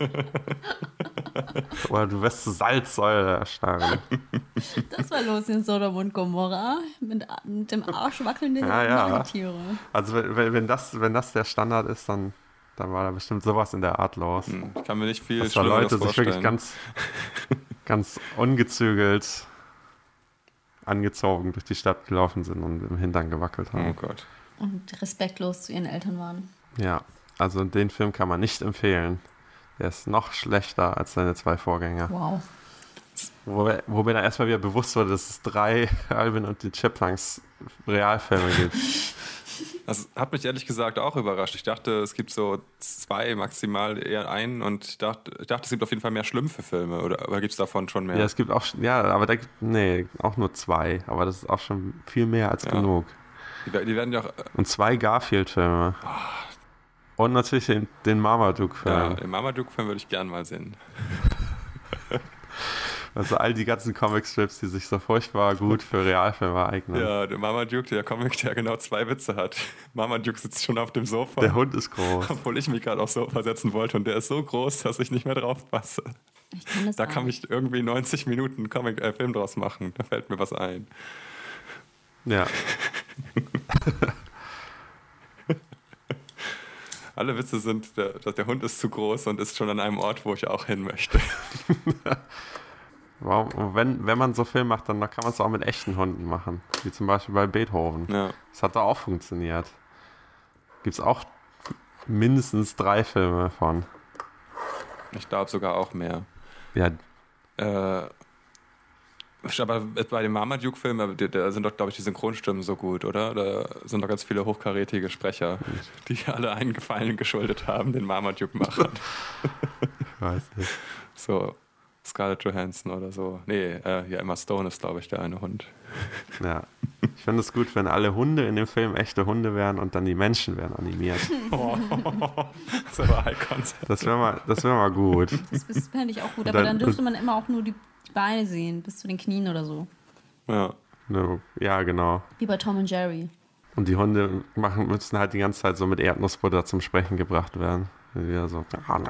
Oder du wirst zu Salzsäure erstarren. Das war los in Sodom und Gomorra. Mit dem Arsch wackelnde Nagetiere. Also wenn das der Standard ist, dann war da bestimmt sowas in der Art los. Ich kann mir nicht viel Dass da Leute sich wirklich ganz ungezügelt angezogen durch die Stadt gelaufen sind und im Hintern gewackelt haben. Oh Gott. Und respektlos zu ihren Eltern waren. Ja, also den Film kann man nicht empfehlen. Der ist noch schlechter als seine 2 Vorgänger. Wow. Wo mir dann erstmal wieder bewusst wurde, dass es 3 Alvin und die Chipmunks Realfilme gibt. Das hat mich ehrlich gesagt auch überrascht. Ich dachte, es gibt so 2, maximal eher einen und ich dachte, es gibt auf jeden Fall mehr Schlümpfe-Filme oder gibt es davon schon mehr? Ja, es gibt auch, aber auch nur 2, aber das ist auch schon viel mehr als genug. Die werden ja auch... Und 2 Garfield-Filme. Und natürlich den Marmaduke-Film. Ja, den Marmaduke-Film würde ich gern mal sehen. Also all die ganzen Comic-Strips, die sich so furchtbar gut für Realfilme eignen. Ja, der Marmaduke, der Comic, der genau 2 Witze hat. Marmaduke sitzt schon auf dem Sofa. Der Hund ist groß. Obwohl ich mich gerade aufs Sofa setzen wollte und der ist so groß, dass ich nicht mehr drauf passe. Da kann ich irgendwie 90 Minuten Film draus machen. Da fällt mir was ein. Ja. Alle Witze sind, dass der Hund ist zu groß und ist schon an einem Ort, wo ich auch hin möchte. Wenn man so Film macht, dann kann man es auch mit echten Hunden machen. Wie zum Beispiel bei Beethoven. Ja. Das hat da auch funktioniert. Gibt es auch mindestens 3 Filme von. Ich glaube sogar auch mehr. Ja. Aber bei dem Marmaduke-Film, da sind doch, glaube ich, die Synchronstimmen so gut, oder? Da sind doch ganz viele hochkarätige Sprecher, die alle einen Gefallen geschuldet haben, den Marmaduke-Machern. Ich weiß nicht. So Scarlett Johansson oder so. Nee, Emma Stone ist, glaube ich, der eine Hund. Ja. Ich finde es gut, wenn alle Hunde in dem Film echte Hunde wären und dann die Menschen wären animiert. Das ist aber High Concept. Das wäre mal gut. Das fände ich auch gut, aber dann dürfte man immer auch nur die Beine sehen, bis zu den Knien oder so. Ja. Ja, genau. Wie bei Tom und Jerry. Und die Hunde müssen halt die ganze Zeit so mit Erdnussbutter zum Sprechen gebracht werden. Wieder so.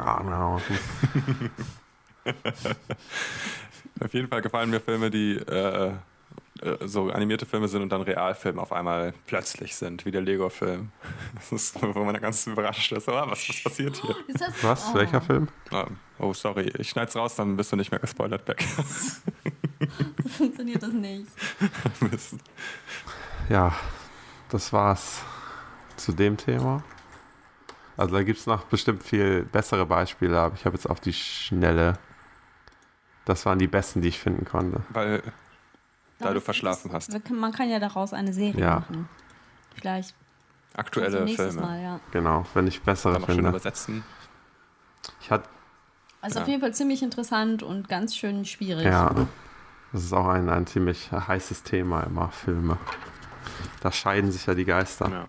Auf jeden Fall gefallen mir Filme, die so animierte Filme sind und dann Realfilme auf einmal plötzlich sind, wie der Lego-Film. Das ist, wo man ganz überrascht ist. Was passiert hier? Was? Oh. Welcher Film? Oh, sorry. Ich schneid's raus, dann bist du nicht mehr gespoilert, Beck. So funktioniert das nicht. Mist. Ja, das war's zu dem Thema. Also da gibt es noch bestimmt viel bessere Beispiele, aber ich habe jetzt auf die Schnelle. Das waren die besten, die ich finden konnte. Weil du verschlafen hast. Man kann ja daraus eine Serie machen. Vielleicht aktuelle Filme. Mal, ja. Genau, wenn ich bessere finde. Schön übersetzen. Also auf jeden Fall ziemlich interessant und ganz schön schwierig. Ja, das ist auch ein ziemlich heißes Thema immer, Filme. Da scheiden sich ja die Geister. Ja.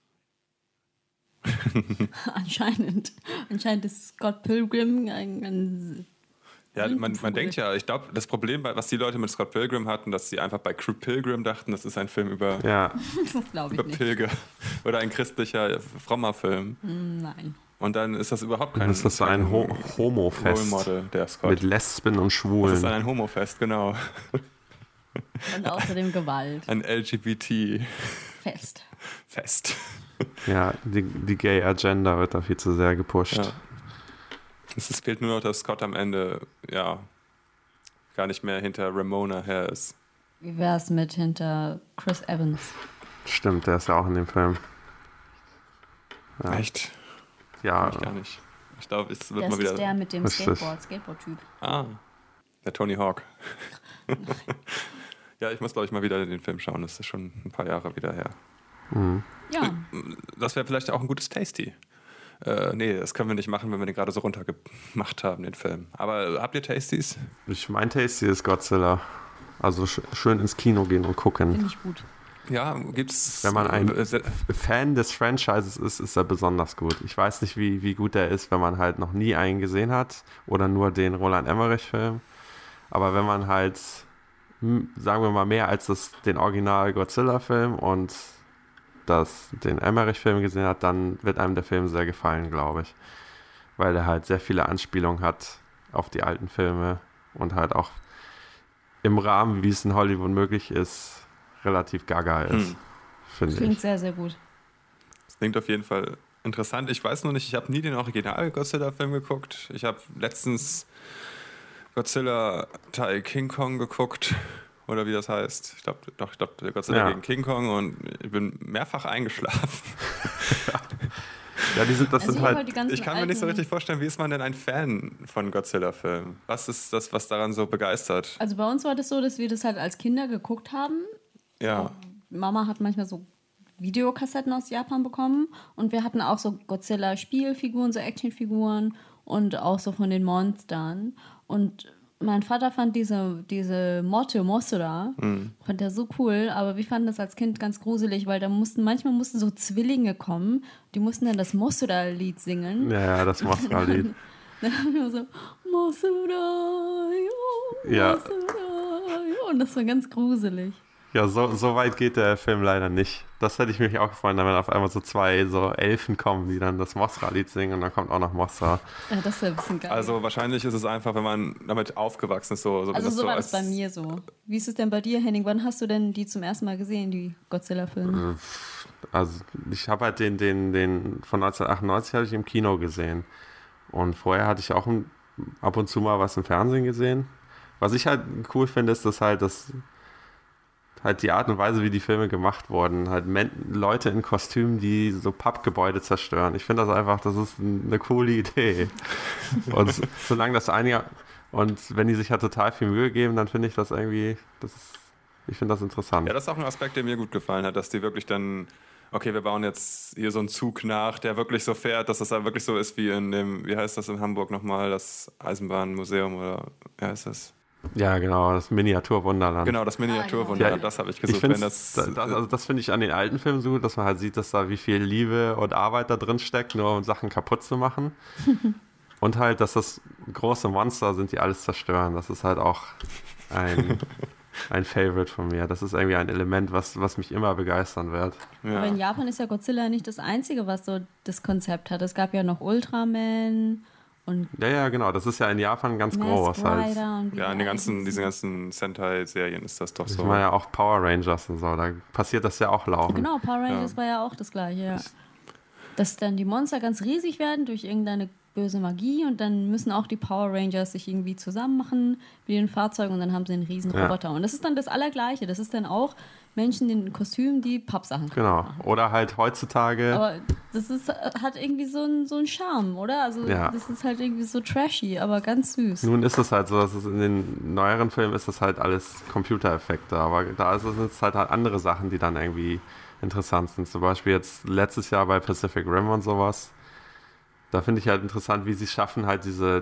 Anscheinend ist Scott Pilgrim ein ja, man denkt ja, ich glaube, das Problem, was die Leute mit Scott Pilgrim hatten, dass sie einfach bei Pilgrim dachten, das ist ein Film über, über Pilger oder ein christlicher, frommer Film. Nein. Und dann ist das überhaupt kein... Das ist ein Homofest der Scott. mit Lesben und Schwulen. Das ist ein Homofest, genau. Und außerdem Gewalt. Ein LGBT... Fest. Ja, die Gay Agenda wird da viel zu sehr gepusht. Ja. Es fehlt nur noch, dass Scott am Ende, gar nicht mehr hinter Ramona her ist. Wie wär's mit hinter Chris Evans? Stimmt, der ist ja auch in dem Film. Ja. Echt? Ja. Ich gar nicht. Ich glaube, es wird das mal wieder... ist der mit dem Skateboard-Typ. Der Tony Hawk. Ja, ich muss, glaube ich, mal wieder den Film schauen. Das ist schon ein paar Jahre wieder her. Mhm. Ja. Das wäre vielleicht auch ein gutes Tasty. Nee, das können wir nicht machen, wenn wir den gerade so runtergemacht haben, den Film. Aber habt ihr Tasties? Mein Tasty ist Godzilla. Also schön ins Kino gehen und gucken. Finde ich gut. Ja, gibt's... Wenn man ein Fan des Franchises ist er besonders gut. Ich weiß nicht, wie gut er ist, wenn man halt noch nie einen gesehen hat oder nur den Roland Emmerich-Film. Aber wenn man halt, sagen wir mal, mehr als den Original Godzilla-Film und den Emmerich-Film gesehen hat, dann wird einem der Film sehr gefallen, glaube ich. Weil er halt sehr viele Anspielungen hat auf die alten Filme und halt auch im Rahmen, wie es in Hollywood möglich ist, relativ gaga ist, finde ich. Klingt sehr, sehr gut. Das klingt auf jeden Fall interessant. Ich weiß nur nicht, ich habe nie den Original-Godzilla-Film geguckt. Ich habe letztens Godzilla Teil King Kong geguckt. Oder wie das heißt. Ich glaube, der Godzilla gegen King Kong und ich bin mehrfach eingeschlafen. Ja, das sind halt... Ich kann mir nicht so richtig vorstellen, wie ist man denn ein Fan von Godzilla-Filmen? Was ist das, was daran so begeistert? Also bei uns war das so, dass wir das halt als Kinder geguckt haben. Ja. Mama hat manchmal so Videokassetten aus Japan bekommen und wir hatten auch so Godzilla-Spielfiguren, so Actionfiguren und auch so von den Monstern. Und mein Vater fand diese Motte, Mothra, fand er so cool, aber wir fanden das als Kind ganz gruselig, weil manchmal mussten so Zwillinge kommen, die mussten dann das Mothra-Lied singen. Ja, das Mothra-Lied. Dann haben wir so, Mothra, und das war ganz gruselig. Ja, so weit geht der Film leider nicht. Das hätte ich mich auch gefreut, wenn auf einmal so zwei so Elfen kommen, die dann das Mothra-Lied singen und dann kommt auch noch Mothra. Ja, das wäre ein bisschen geil. Also wahrscheinlich ist es einfach, wenn man damit aufgewachsen ist. So war das bei mir so. Wie ist es denn bei dir, Henning? Wann hast du denn die zum ersten Mal gesehen, die Godzilla-Filme? Also ich habe halt den von 1998 habe ich im Kino gesehen. Und vorher hatte ich auch ab und zu mal was im Fernsehen gesehen. Was ich halt cool finde, ist, dass halt die Art und Weise, wie die Filme gemacht wurden, halt Leute in Kostümen, die so Pappgebäude zerstören. Ich finde das ist eine coole Idee. Und solange das und wenn die sich halt total viel Mühe geben, dann finde ich das irgendwie, ich finde das interessant. Ja, das ist auch ein Aspekt, der mir gut gefallen hat, dass die wirklich dann, okay, wir bauen jetzt hier so einen Zug nach, der wirklich so fährt, dass das dann wirklich so ist wie in dem, wie heißt das in Hamburg nochmal, das Eisenbahnmuseum oder, wie heißt das? Ja, genau, das Miniaturwunderland. Genau, das Miniaturwunderland, das habe ich gesucht. Das finde ich an den alten Filmen so gut, dass man halt sieht, dass da wie viel Liebe und Arbeit da drin steckt, nur um Sachen kaputt zu machen. Und halt, dass das große Monster sind, die alles zerstören. Das ist halt auch ein Favorite von mir. Das ist irgendwie ein Element, was mich immer begeistern wird. Ja. Aber in Japan ist ja Godzilla nicht das Einzige, was so das Konzept hat. Es gab ja noch Ultraman. Und ja, genau. Das ist ja in Japan ganz groß. Halt. Ja, in diesen ganzen Sentai-Serien ist das doch so. Ich meine ja auch Power Rangers und so. Da passiert das ja auch laufend. Genau, Power Rangers war ja auch das Gleiche. Ja. Dass dann die Monster ganz riesig werden durch irgendeine böse Magie und dann müssen auch die Power Rangers sich irgendwie zusammen machen mit den Fahrzeugen und dann haben sie einen riesen Roboter. Und das ist dann das Allergleiche. Das ist dann auch Menschen in Kostümen, die Pappsachen genau. Machen. Oder halt heutzutage. Aber das hat irgendwie so einen Charme, oder? Also das ist halt irgendwie so trashy, aber ganz süß. Nun ist es halt so, dass es in den neueren Filmen ist das halt alles Computereffekte, aber da sind es halt andere Sachen, die dann irgendwie interessant sind. Zum Beispiel jetzt letztes Jahr bei Pacific Rim und sowas. Da finde ich halt interessant, wie sie es schaffen, halt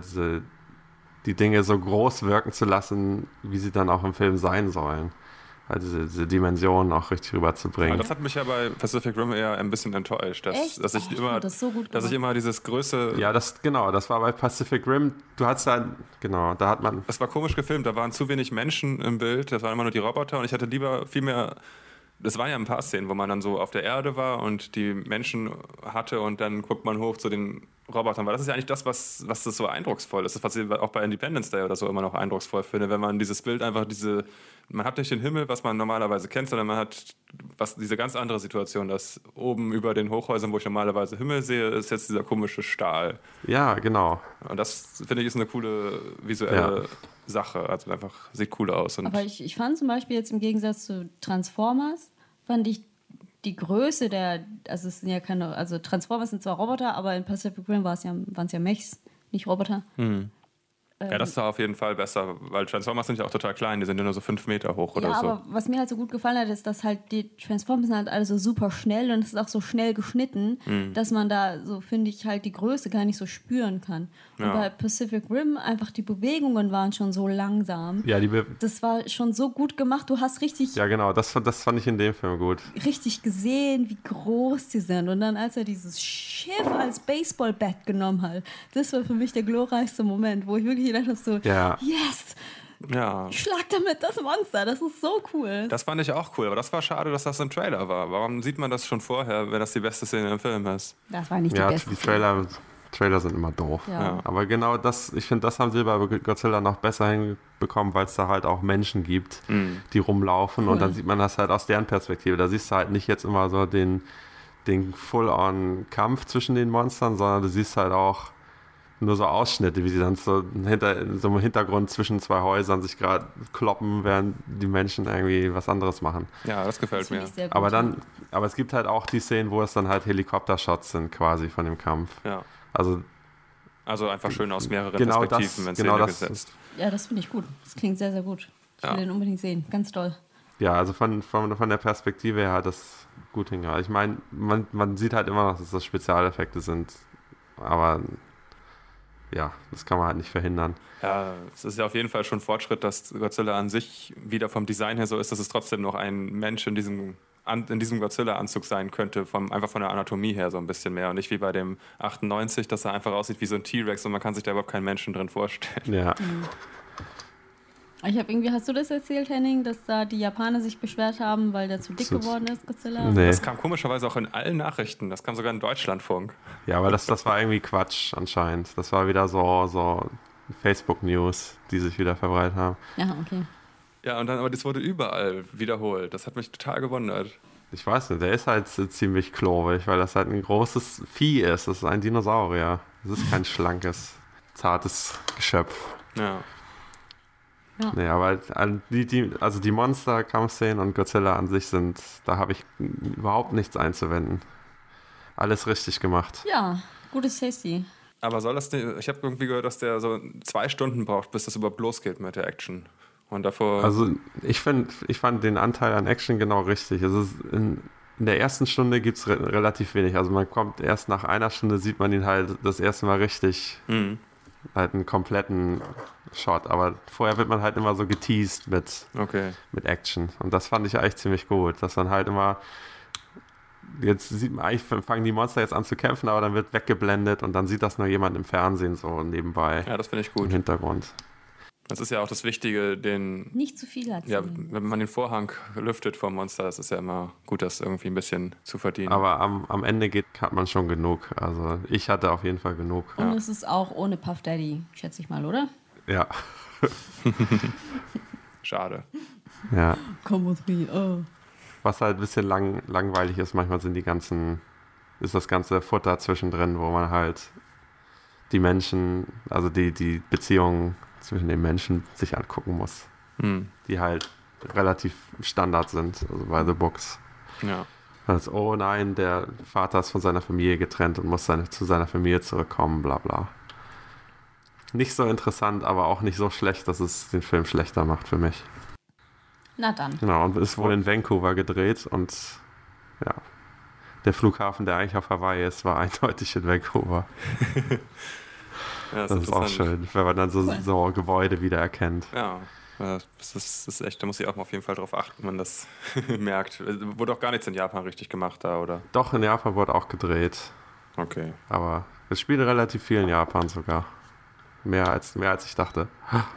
die Dinge so groß wirken zu lassen, wie sie dann auch im Film sein sollen. Halt diese Dimensionen auch richtig rüberzubringen. Aber das hat mich ja bei Pacific Rim eher ein bisschen enttäuscht, dass ich immer dieses Größe... Ja, das war bei Pacific Rim, da hat man... Das war komisch gefilmt, da waren zu wenig Menschen im Bild, das waren immer nur die Roboter und ich hatte lieber viel mehr... Das waren ja ein paar Szenen, wo man dann so auf der Erde war und die Menschen hatte und dann guckt man hoch zu den Robotern. Weil das ist ja eigentlich das, was das so eindrucksvoll ist. Was ich auch bei Independence Day oder so immer noch eindrucksvoll finde, wenn man dieses Bild einfach man hat nicht den Himmel, was man normalerweise kennt, sondern man hat diese ganz andere Situation, dass oben über den Hochhäusern, wo ich normalerweise Himmel sehe, ist jetzt dieser komische Stahl. Ja, genau. Und das, finde ich, ist eine coole visuelle Sache. Also einfach sieht cool aus. Aber ich fand zum Beispiel jetzt im Gegensatz zu Transformers, fand ich die Größe also es sind ja keine, also Transformers sind zwar Roboter, aber in Pacific Rim waren es ja Mechs, nicht Roboter. Ja, das ist auf jeden Fall besser, weil Transformers sind ja auch total klein, die sind ja nur so 5 Meter hoch oder so. Ja, aber was mir halt so gut gefallen hat, ist, dass halt die Transformers sind halt alle so super schnell und es ist auch so schnell geschnitten, dass man da so, finde ich, halt die Größe gar nicht so spüren kann. Und bei Pacific Rim einfach die Bewegungen waren schon so langsam. Ja, das war schon so gut gemacht, du hast richtig... Ja, genau, das fand ich in dem Film gut. Richtig gesehen, wie groß die sind. Und dann, als er dieses Schiff als Baseballbat genommen hat, das war für mich der glorreichste Moment, wo ich wirklich gedacht habe, so, yes! Ja. Schlag damit das Monster, das ist so cool. Das fand ich auch cool, aber das war schade, dass das im Trailer war. Warum sieht man das schon vorher, wenn das die beste Szene im Film ist? Das war nicht die beste Szene. Die Trailer sind immer doof. Ja. Aber genau ich finde, das haben sie bei Godzilla noch besser hinbekommen, weil es da halt auch Menschen gibt, die rumlaufen und dann sieht man das halt aus deren Perspektive. Da siehst du halt nicht jetzt immer so den Full-on-Kampf zwischen den Monstern, sondern du siehst halt auch nur so Ausschnitte, wie sie dann so im Hintergrund zwischen zwei Häusern sich gerade kloppen, während die Menschen irgendwie was anderes machen. Ja, das gefällt mir. Aber es gibt halt auch die Szenen, wo es dann halt Helikoptershots sind quasi von dem Kampf. Ja. Also einfach schön aus mehreren Perspektiven in Szene gesetzt. Ja, das finde ich gut. Das klingt sehr, sehr gut. Ich will den unbedingt sehen. Ganz toll. Ja, also von der Perspektive her hat das gut hingehauen. Ich meine, man sieht halt immer noch, dass das Spezialeffekte sind. Aber ja, das kann man halt nicht verhindern. Ja, es ist ja auf jeden Fall schon Fortschritt, dass Godzilla an sich wieder vom Design her so ist, dass es trotzdem noch ein Mensch in diesem Godzilla-Anzug sein könnte, einfach von der Anatomie her so ein bisschen mehr. Und nicht wie bei dem 98, dass er einfach aussieht wie so ein T-Rex und man kann sich da überhaupt keinen Menschen drin vorstellen. Ja. Hast du das erzählt, Henning, dass da die Japaner sich beschwert haben, weil der zu dick geworden ist, Godzilla? Nee. Das kam komischerweise auch in allen Nachrichten. Das kam sogar in Deutschlandfunk. Ja, aber das war irgendwie Quatsch anscheinend. Das war wieder so Facebook-News, die sich wieder verbreitet haben. Ja, okay. Ja, aber das wurde überall wiederholt. Das hat mich total gewundert. Ich weiß nicht, der ist halt ziemlich klobig, weil das halt ein großes Vieh ist. Das ist ein Dinosaurier. Das ist kein schlankes, zartes Geschöpf. Ja. Ja. Nee, aber die Monster-Kampfszenen und Godzilla an sich da habe ich überhaupt nichts einzuwenden. Alles richtig gemacht. Ja, gutes Tasty. Aber ich habe irgendwie gehört, dass der so 2 Stunden braucht, bis das überhaupt losgeht mit der Action. Und davor... Also ich fand den Anteil an Action genau richtig. Also in der ersten Stunde gibt es relativ wenig. Also man kommt erst nach einer Stunde, sieht man ihn halt das erste Mal richtig... Halt einen kompletten Shot, aber vorher wird man halt immer so geteased mit Action und das fand ich eigentlich ziemlich gut, dass man halt immer jetzt sieht man eigentlich, fangen die Monster jetzt an zu kämpfen, aber dann wird weggeblendet und dann sieht das nur jemand im Fernsehen so nebenbei. Ja, das finde ich gut. Im Hintergrund. Das ist ja auch das Wichtige, nicht zu viel erzählen. Ja, wenn man den Vorhang lüftet vom Monster, das ist ja immer gut, das irgendwie ein bisschen zu verdienen. Aber am Ende hat man schon genug. Also ich hatte auf jeden Fall genug. Und es ist auch ohne Puff Daddy, schätze ich mal, oder? Ja. Schade. Ja. Come with me, oh. Was halt ein bisschen langweilig ist, manchmal ist das ganze Futter zwischendrin, wo man halt die Menschen, also die Beziehungen zwischen den Menschen sich angucken muss, die halt relativ Standard sind, also bei The Books. Ja. Also, oh nein, der Vater ist von seiner Familie getrennt und muss zu seiner Familie zurückkommen, bla bla. Nicht so interessant, aber auch nicht so schlecht, dass es den Film schlechter macht für mich. Na dann. Genau, und ist wohl in Vancouver gedreht und ja, Der Flughafen, der eigentlich auf Hawaii ist, war eindeutig in Vancouver. Ja, das ist auch schön, wenn man dann so Gebäude wiedererkennt. Ja, das ist echt, da muss ich auch mal auf jeden Fall drauf achten, wenn man das merkt. Wurde auch gar nichts in Japan richtig gemacht da, oder? Doch, in Japan wurde auch gedreht. Okay. Aber es spielt relativ viel in Japan sogar. Mehr als ich dachte.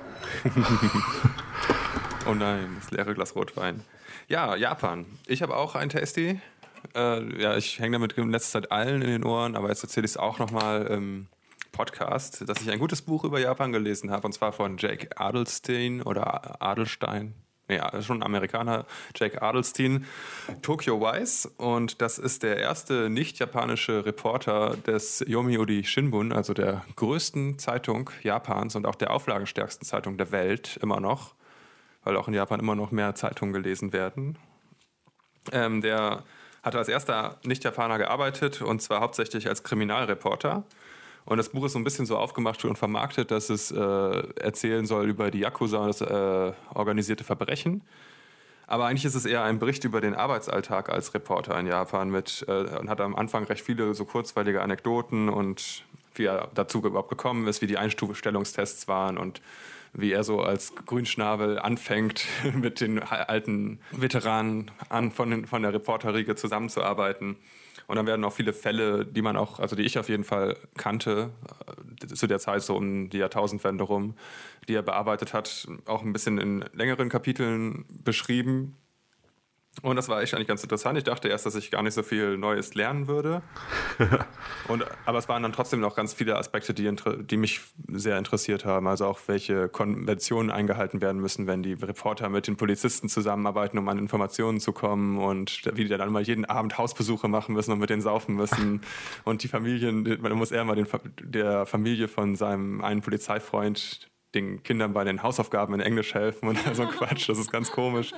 Oh nein, das leere Glas Rotwein. Ja, Japan. Ich habe auch ein Tasty. Ich hänge damit in letzter Zeit allen in den Ohren, aber jetzt erzähle ich es auch nochmal im Podcast, dass ich ein gutes Buch über Japan gelesen habe, und zwar von Jake Adelstein oder Adelstein. Ja, schon ein Amerikaner, Jake Adelstein, Tokyo Vice. Und das ist der erste nicht-japanische Reporter des Yomiuri Shimbun, also der größten Zeitung Japans und auch der auflagenstärksten Zeitung der Welt immer noch, weil auch in Japan immer noch mehr Zeitungen gelesen werden. Der hatte als erster Nicht-Japaner gearbeitet, und zwar hauptsächlich als Kriminalreporter. Und das Buch ist so ein bisschen so aufgemacht und vermarktet, dass es erzählen soll über die Yakuza und das organisierte Verbrechen. Aber eigentlich ist es eher ein Bericht über den Arbeitsalltag als Reporter in Japan und hat am Anfang recht viele so kurzweilige Anekdoten und wie er dazu überhaupt gekommen ist, wie die Einstufstellungstests waren und wie er so als Grünschnabel anfängt, mit den alten Veteranen von der Reporterriege zusammenzuarbeiten. Und dann werden auch viele Fälle, die ich auf jeden Fall kannte, zu der Zeit so um die Jahrtausendwende rum, die er bearbeitet hat, auch ein bisschen in längeren Kapiteln beschrieben. Und das war echt eigentlich ganz interessant. Ich dachte erst, dass ich gar nicht so viel Neues lernen würde. Aber es waren dann trotzdem noch ganz viele Aspekte, die mich sehr interessiert haben. Also auch, welche Konventionen eingehalten werden müssen, wenn die Reporter mit den Polizisten zusammenarbeiten, um an Informationen zu kommen. Und wie die dann mal jeden Abend Hausbesuche machen müssen und mit denen saufen müssen. Und die Familien, man muss eher mal der Familie von seinem einen Polizeifreund, den Kindern bei den Hausaufgaben in Englisch helfen und so ein Quatsch. Das ist ganz komisch.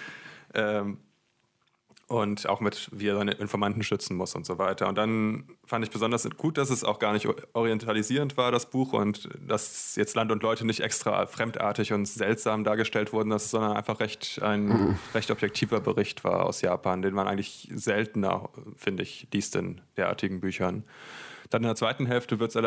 Und auch wie er seine Informanten schützen muss und so weiter. Und dann fand ich besonders gut, dass es auch gar nicht orientalisierend war, das Buch, und dass jetzt Land und Leute nicht extra fremdartig und seltsam dargestellt wurden, sondern einfach ein recht objektiver Bericht war aus Japan, den man eigentlich seltener, finde ich, liest in derartigen Büchern. Dann in der zweiten Hälfte geht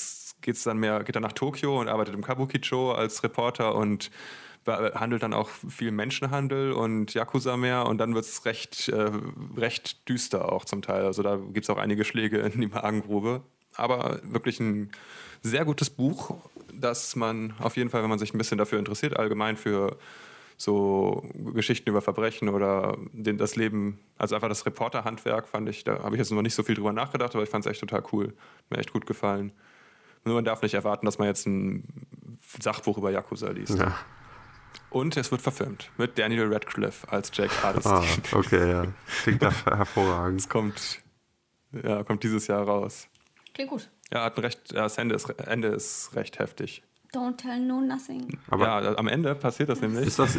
er nach Tokio und arbeitet im Kabukicho als Reporter und handelt dann auch viel Menschenhandel und Yakuza mehr, und dann wird es recht düster auch zum Teil. Also da gibt es auch einige Schläge in die Magengrube. Aber wirklich ein sehr gutes Buch, das man auf jeden Fall, wenn man sich ein bisschen dafür interessiert, allgemein für so Geschichten über Verbrechen oder das Leben, also einfach das Reporterhandwerk, fand ich, da habe ich jetzt noch nicht so viel drüber nachgedacht, aber ich fand es echt total cool. Mir echt gut gefallen. Nur man darf nicht erwarten, dass man jetzt ein Sachbuch über Yakuza liest. Ja. Und es wird verfilmt mit Daniel Radcliffe als Jake Adelstein. Okay, ja. Klingt hervorragend. Es kommt dieses Jahr raus. Klingt gut. Ja, das Ende ist recht heftig. Don't tell no nothing. Aber ja, am Ende passiert das nämlich. Ist das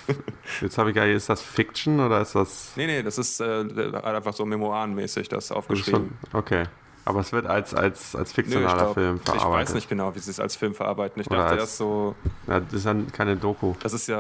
ist das Fiction oder ist das... Nee, das ist einfach so memoirenmäßig das aufgeschrieben. Okay. Aber es wird als fiktionaler Film verarbeitet. Ich weiß nicht genau, wie sie es als Film verarbeiten. Ich dachte erst so... Ja, das ist dann keine Doku. Das ist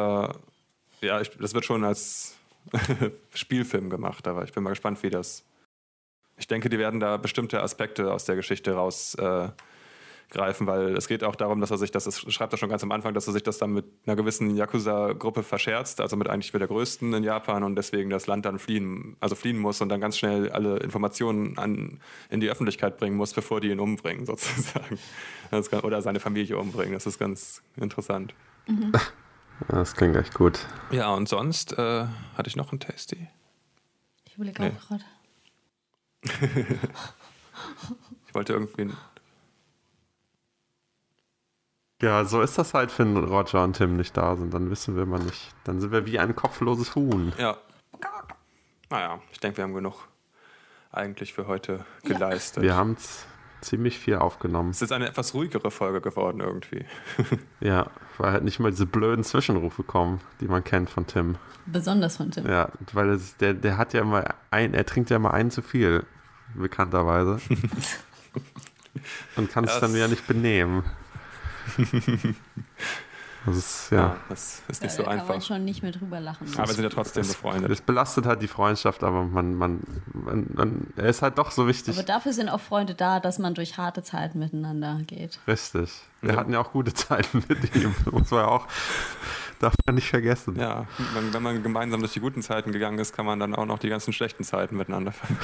das wird schon als Spielfilm gemacht, aber ich bin mal gespannt, wie das... Ich denke, die werden da bestimmte Aspekte aus der Geschichte rausgreifen, weil es geht auch darum, dass schreibt er schon ganz am Anfang, dass er sich das dann mit einer gewissen Yakuza-Gruppe verscherzt, also mit der größten in Japan, und deswegen das Land dann fliehen muss und dann ganz schnell alle Informationen in die Öffentlichkeit bringen muss, bevor die ihn umbringen, sozusagen. Oder seine Familie umbringen. Das ist ganz interessant. Mhm. Das klingt echt gut. Ja, und sonst hatte ich noch ein Tasty. Ich überlege auch gerade. Ich wollte irgendwie... Ja, so ist das halt, wenn Roger und Tim nicht da sind. Dann wissen wir mal nicht. Dann sind wir wie ein kopfloses Huhn. Ja. Naja, ich denke, wir haben genug eigentlich für heute geleistet. Wir haben ziemlich viel aufgenommen. Es ist eine etwas ruhigere Folge geworden irgendwie. Ja, weil halt nicht mal diese blöden Zwischenrufe kommen, die man kennt von Tim. Besonders von Tim. Ja, weil der hat ja immer er trinkt ja immer einen zu viel, bekannterweise. Und kann es dann wieder nicht benehmen. Das ist nicht so da einfach. kann man schon nicht mehr drüber lachen. Aber wir sind ja trotzdem befreundet. Es belastet halt die Freundschaft, aber er ist halt doch so wichtig. Aber dafür sind auch Freunde da, dass man durch harte Zeiten miteinander geht. Richtig. Wir hatten ja auch gute Zeiten mit ihm. Das war ja auch, darf man nicht vergessen. Ja, wenn man gemeinsam durch die guten Zeiten gegangen ist, kann man dann auch noch die ganzen schlechten Zeiten miteinander verbringen.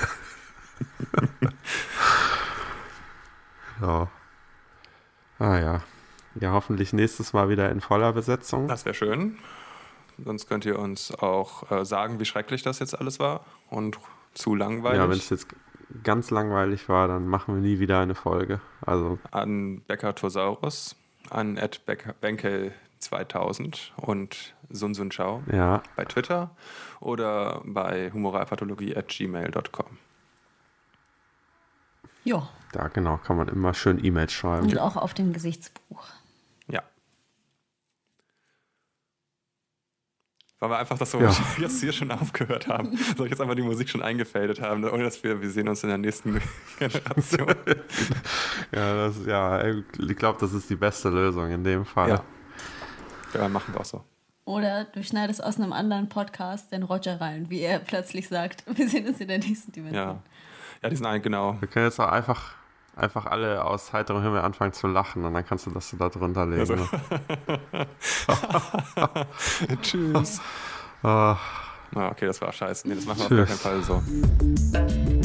Ja. Ja, hoffentlich nächstes Mal wieder in voller Besetzung. Das wäre schön. Sonst könnt ihr uns auch sagen, wie schrecklich das jetzt alles war und zu langweilig. Ja, wenn es jetzt ganz langweilig war, dann machen wir nie wieder eine Folge. Also an Beckertosaurus, an @benkel2000 und Sun Chao bei Twitter oder bei humoralpathologie@gmail.com. Ja. Da genau, kann man immer schön E-Mails schreiben. Und auch auf dem Gesichtsbuch. Ja. Weil wir einfach das so jetzt hier schon aufgehört haben. Soll ich jetzt einfach die Musik schon eingefadet haben, ohne dass wir sehen uns in der nächsten Generation. Ich glaube, das ist die beste Lösung in dem Fall. Ja, machen wir auch so. Oder du schneidest aus einem anderen Podcast den Roger rein, wie er plötzlich sagt, wir sehen uns in der nächsten Dimension. Ja, die sind eigentlich genau. Wir können jetzt auch einfach alle aus heiterem Himmel anfangen zu lachen und dann kannst du das da drunter legen. Also. Tschüss. Okay, das war scheiße. Nee, das machen wir auf gar keinen Fall so.